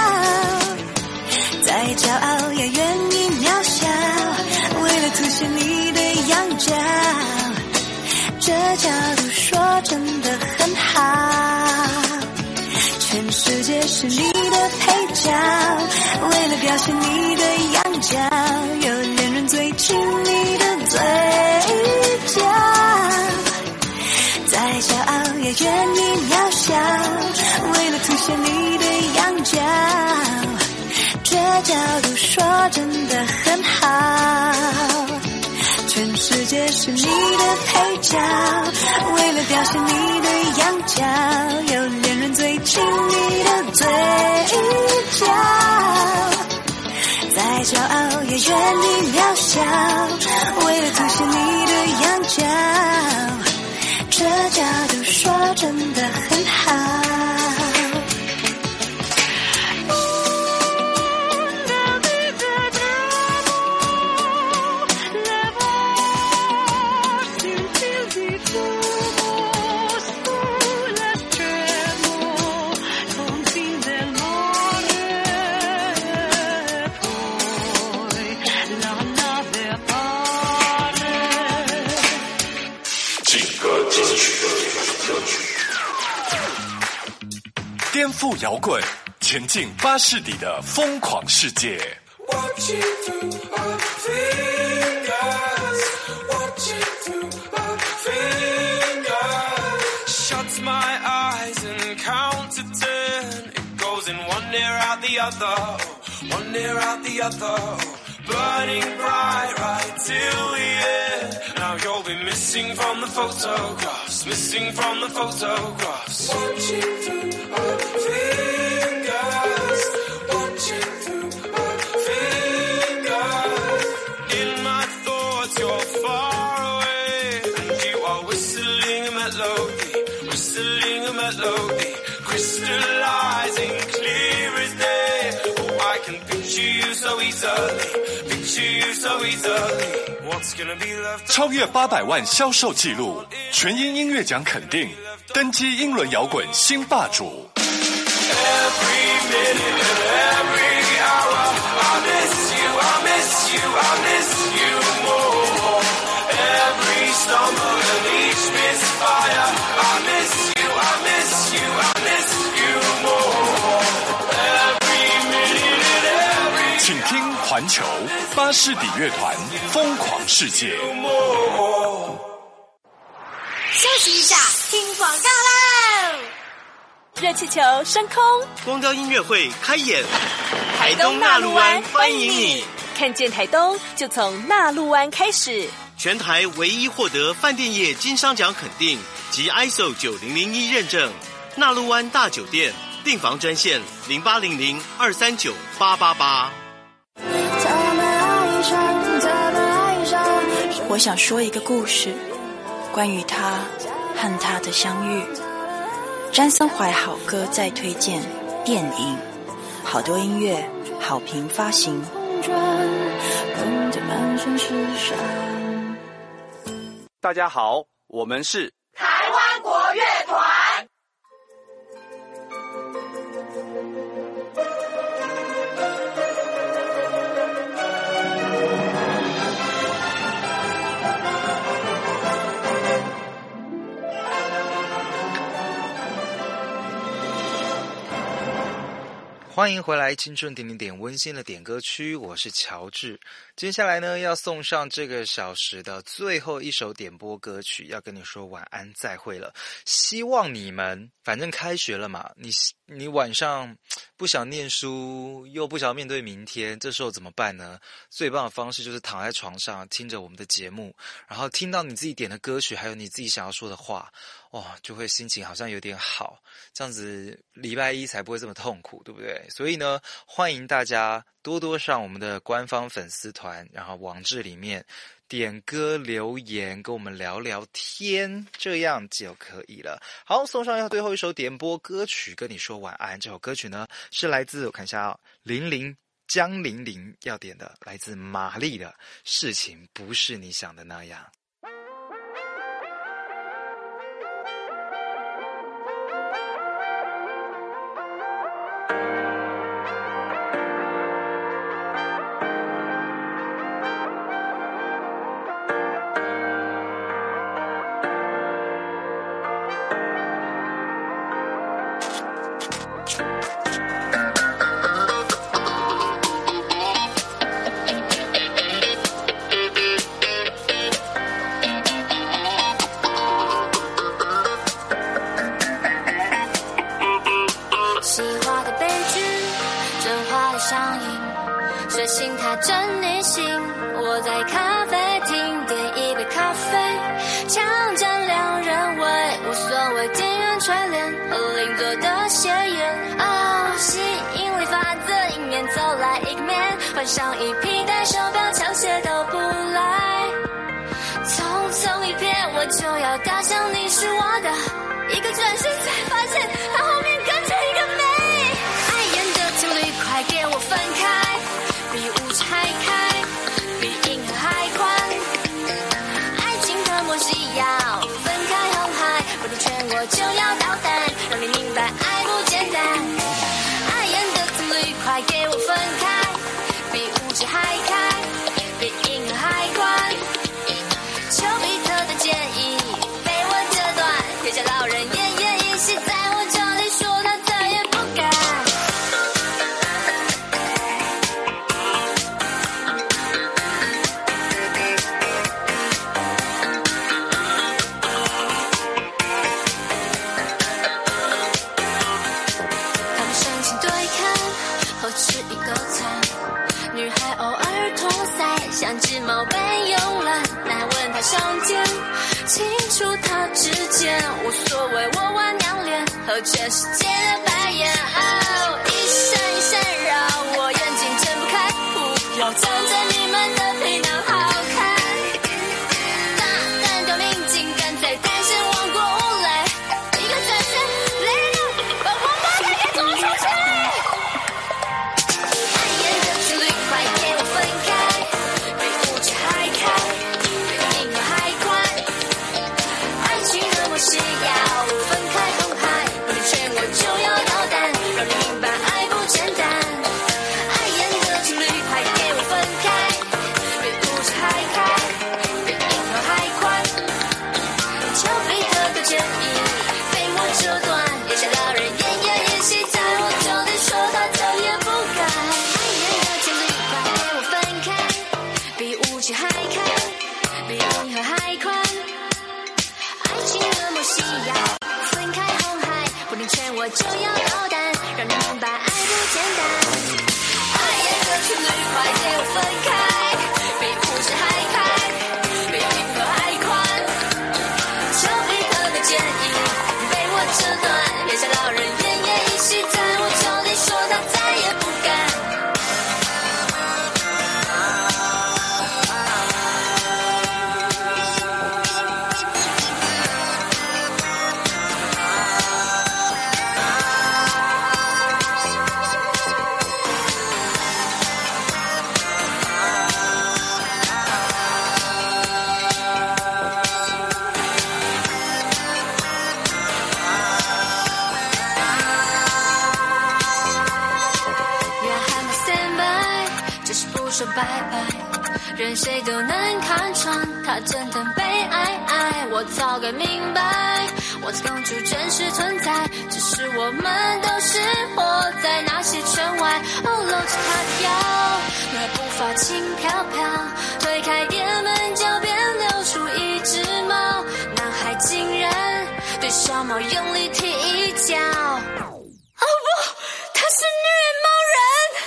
再骄傲也愿意渺小，为了凸显你的样角，这角度说真的很好。全世界是你的配角，为了表现你的样角，有恋人最亲密的嘴角，再骄傲也愿意渺小，为了凸显你的样角，这角度说真的很好。全世界是你的配角，为了表现你的样角，有恋人最亲密的嘴角，再骄傲也愿意渺小，为了凸显你的样角，这角度说真的很好。 颠覆摇滚，前进巴士底的疯狂世界。 Shut my eyes and count to ten. It goes in one ear out the other, one ear out the other. Burning bright right till the end. Now you'll be missing from the photographs, missing from the photographs. Watching through our fingers, watching through our fingers. In my thoughts you're far away, and you are whistling a melody, whistling a melody, crystallizing clear as day. Oh, I can picture you so easily. 超越八百万销售记录，全英音乐奖肯定，登基英伦摇滚新霸主。 Every stumble and each misfire, I miss 环球巴士底乐团疯狂世界。 休息一下，听广告喽！ 热气球升空， 光雕音乐会开演， 台东纳鹿湾欢迎你！看见台东，就从纳鹿湾开始。 全台唯一获得饭店业经商奖肯定及 I S O 九零零一认证，纳鹿湾大酒店订房专线零八零零二三九八八八。 我想说一个故事，关于他和他的相遇。詹森怀好歌再推荐电影，好多音乐好评发行。 大家好，我们是台湾国乐团。 欢迎回来，青春点点点温馨的点歌区，我是乔治。接下来呢，要送上这个小时的最后一首点播歌曲，要跟你说晚安再会了。希望你们，反正开学了嘛，你你晚上不想念书，又不想面对明天，这时候怎么办呢？最棒的方式就是躺在床上听着我们的节目，然后听到你自己点的歌曲，还有你自己想要说的话，哦，就会心情好像有点好，这样子礼拜一才不会这么痛苦，对不对？所以呢，欢迎大家多多上我们的官方粉丝团，然后网志里面点歌留言，跟我们聊聊天，这样就可以了。好，送上要最后一首点播歌曲，跟你说晚安。这首歌曲呢是来自我看一下啊，玲玲江玲玲要点的，来自玛丽的《事情不是你想的那样》。 上一批戴手表，抢鞋都不来，匆匆一瞥，我就要打响你是我的，一个转身才发现他后面跟着一个妹。碍眼的情侣，快给我分开，比五指还开，比银河还宽。爱情的默契要分开红海，不能劝我就要捣蛋，让你明白爱不简单。碍眼的情侣，快给我分开，比五指还开，比银河还宽。丘比特的建议被我折断，天下老人奄奄一息，在我这里说他再也不敢。他们深情对看，后吃一个餐。女孩偶尔托腮，像只猫被慵懒，男孩问她相见，清楚她之间，无所谓我玩娘脸和全世界的白眼。哦，一闪一闪让我眼睛睁不开，不要站在你们的皮囊好看，大胆刁民竟敢在单线王国无赖，一个转身雷了，把王八蛋给拖出去。是要分开红海，不能劝我就要捣蛋，让你明白。 就要捣蛋，让你明白爱不简单。爱也各自旅快结我分开，比故事还开，比平和还宽。就一个个建议被我折断，别像老人奄奄一息，在我手里说他再也不敢。说拜拜，任谁都能看穿他真的被爱爱。我早该明白，我的公主真实存在，只是我们都是活在那些圈外。哦，搂着她的腰，那步伐轻飘飘，推开店门脚边流出一只猫，男孩竟然对小猫用力踢一脚。哦不，他是虐猫人。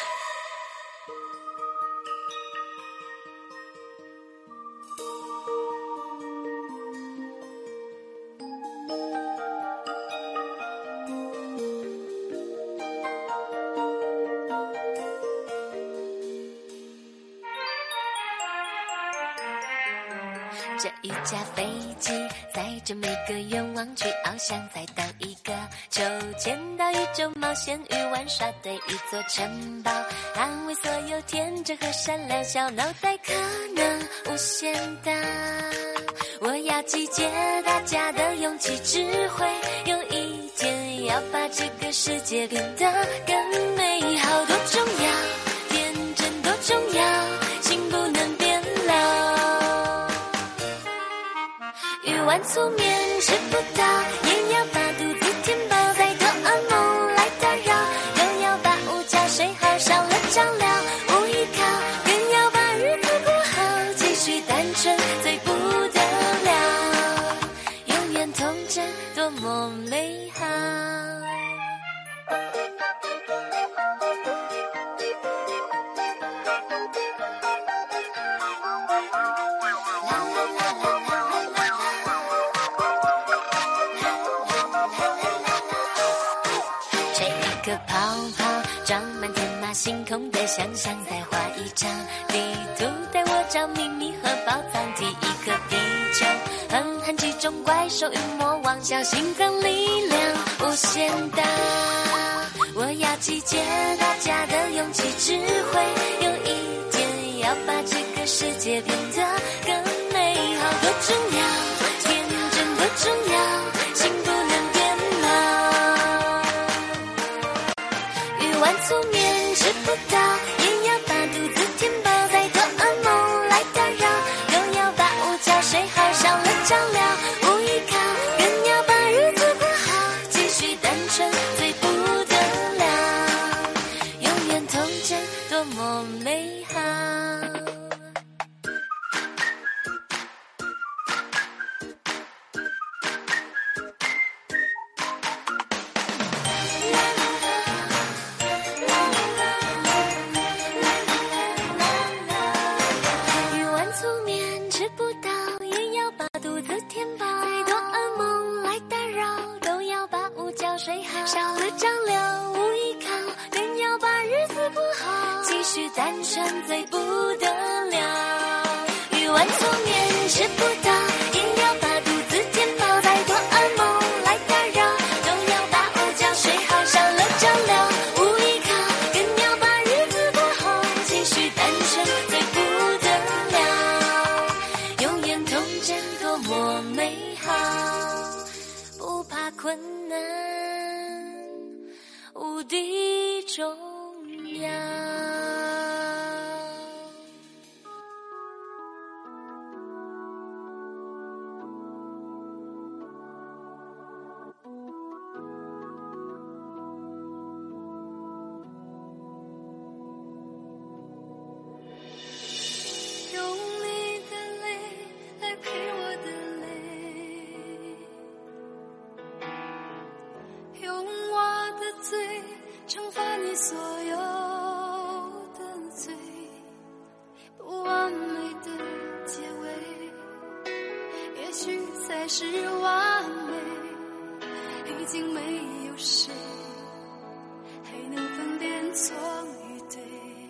这一架飞机载着每个愿望去翱翔，再到一个秋千到宇宙冒险鱼玩耍对一座城堡，安慰所有天真和善良小脑袋，可能无限大。我要集结大家的勇气智慧，有一天要把这个世界变得更美好。多重要，天真多重要，心不能变老。鱼丸粗面吃不到，也要把肚子填饱，再多噩梦来打扰，又要把午觉睡好，少了张聊无依靠，更要把日子过好，继续单纯最不得了，永远童真多么美好。个泡泡装满天马行空的想象，再画一张地图带我找秘密和宝藏，第一个地球狠狠击中怪兽与魔王，小心脏力量无限大。我要集结大家的勇气智慧，有一天要把这个世界变得更美好。多重要，天真多重要，心不能变老。鱼丸粗面吃不到，也要把肚子填饱，再多噩梦来打扰，又要把午觉睡好，少了张聊无依靠，更要把日子过好，继续单纯最不得了，永远童真多么美好。单纯最不得了，鱼丸粗面吃不到，也要把肚子填饱，再多噩梦来打扰，都要把午觉睡好，少了张聊无依靠，更要把日子过好，继续单纯最不得了，永远童真多么美好，不怕困难，无敌重要。 用我罪，惩罚你所有的罪，不完美的结尾，也许才是完美。已经没有谁还能分辨错与对，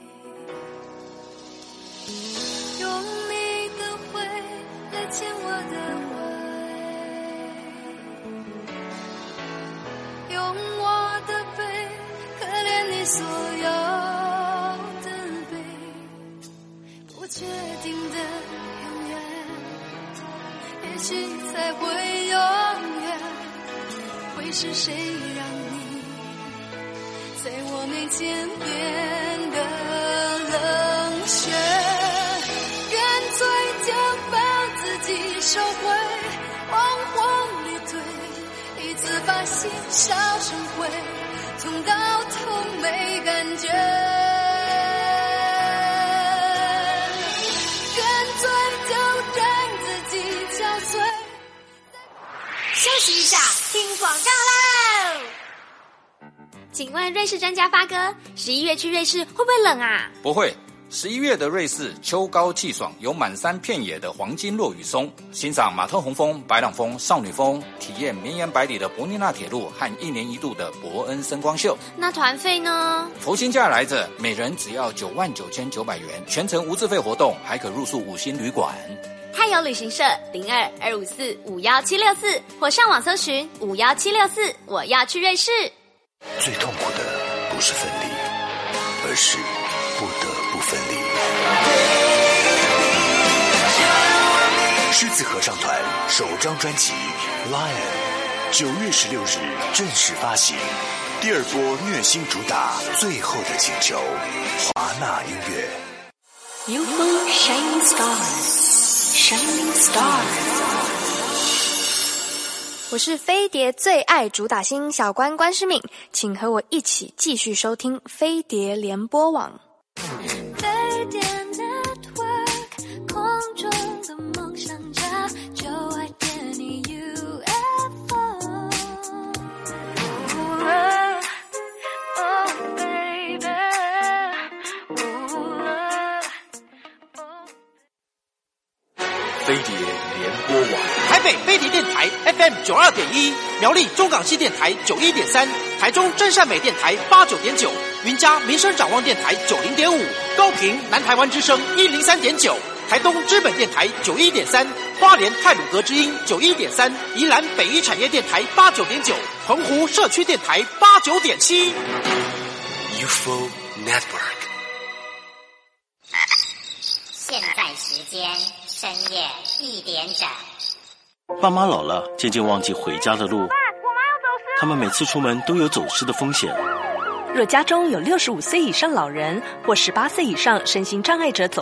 用你的灰来牵我的尾，用我的背可怜你所有的悲，不确定的永远，也许才会永远。会是谁让你在我面前变得冷血？原罪就把自己收回，往火里推，一次把心烧成灰，痛到痛没感觉。原罪就让自己憔悴。 休息一下，听广告喽！请问瑞士专家发哥，十一月去瑞士会不会冷啊？ 不会，十一月的瑞士秋高气爽，有满山遍野的黄金落羽松，欣赏马特洪峰、白朗峰、少女峰，体验绵延百里的伯尼纳铁路和一年一度的伯恩声光秀。 那团费呢？ 佛心价来着，每人只要九万九千九百元，全程无自费活动，还可入住五星旅馆。 太游旅行社零二二五四五幺七六四，或上网搜寻五幺七六四，我要去瑞士。 最痛苦的不是分离，而是不得不分离。狮子合唱团首张专辑《Lion》九月十六日正式发行，第二波虐心主打《最后的请求》，华纳音乐。 U F O Shining Stars。Shining Star， 我是飞碟最爱主打星小关关诗敏，请和我一起继续收听飞碟联播网。 飞碟 Network， 空中的梦想家，就爱点你 U F O。Oh baby， 飞碟联播网， 台北飞碟电台 F M 九二点一，苗栗中港系电台九一点三，台中真善美电台八九点九，云嘉民生展望电台九零点五，高屏南台湾之声一零三点九，台东知本电台九一点三，花莲太鲁阁之音九一点三，宜兰北一产业电台八九点九，澎湖社区电台八九点七。 U F O Network。 现在时间深夜一点整。 爸妈老了，渐渐忘记回家的路。爸，我妈要走失。他们每次出门都有走失的风险。 若家中有六十五岁以上老人或十八岁以上身心障碍者走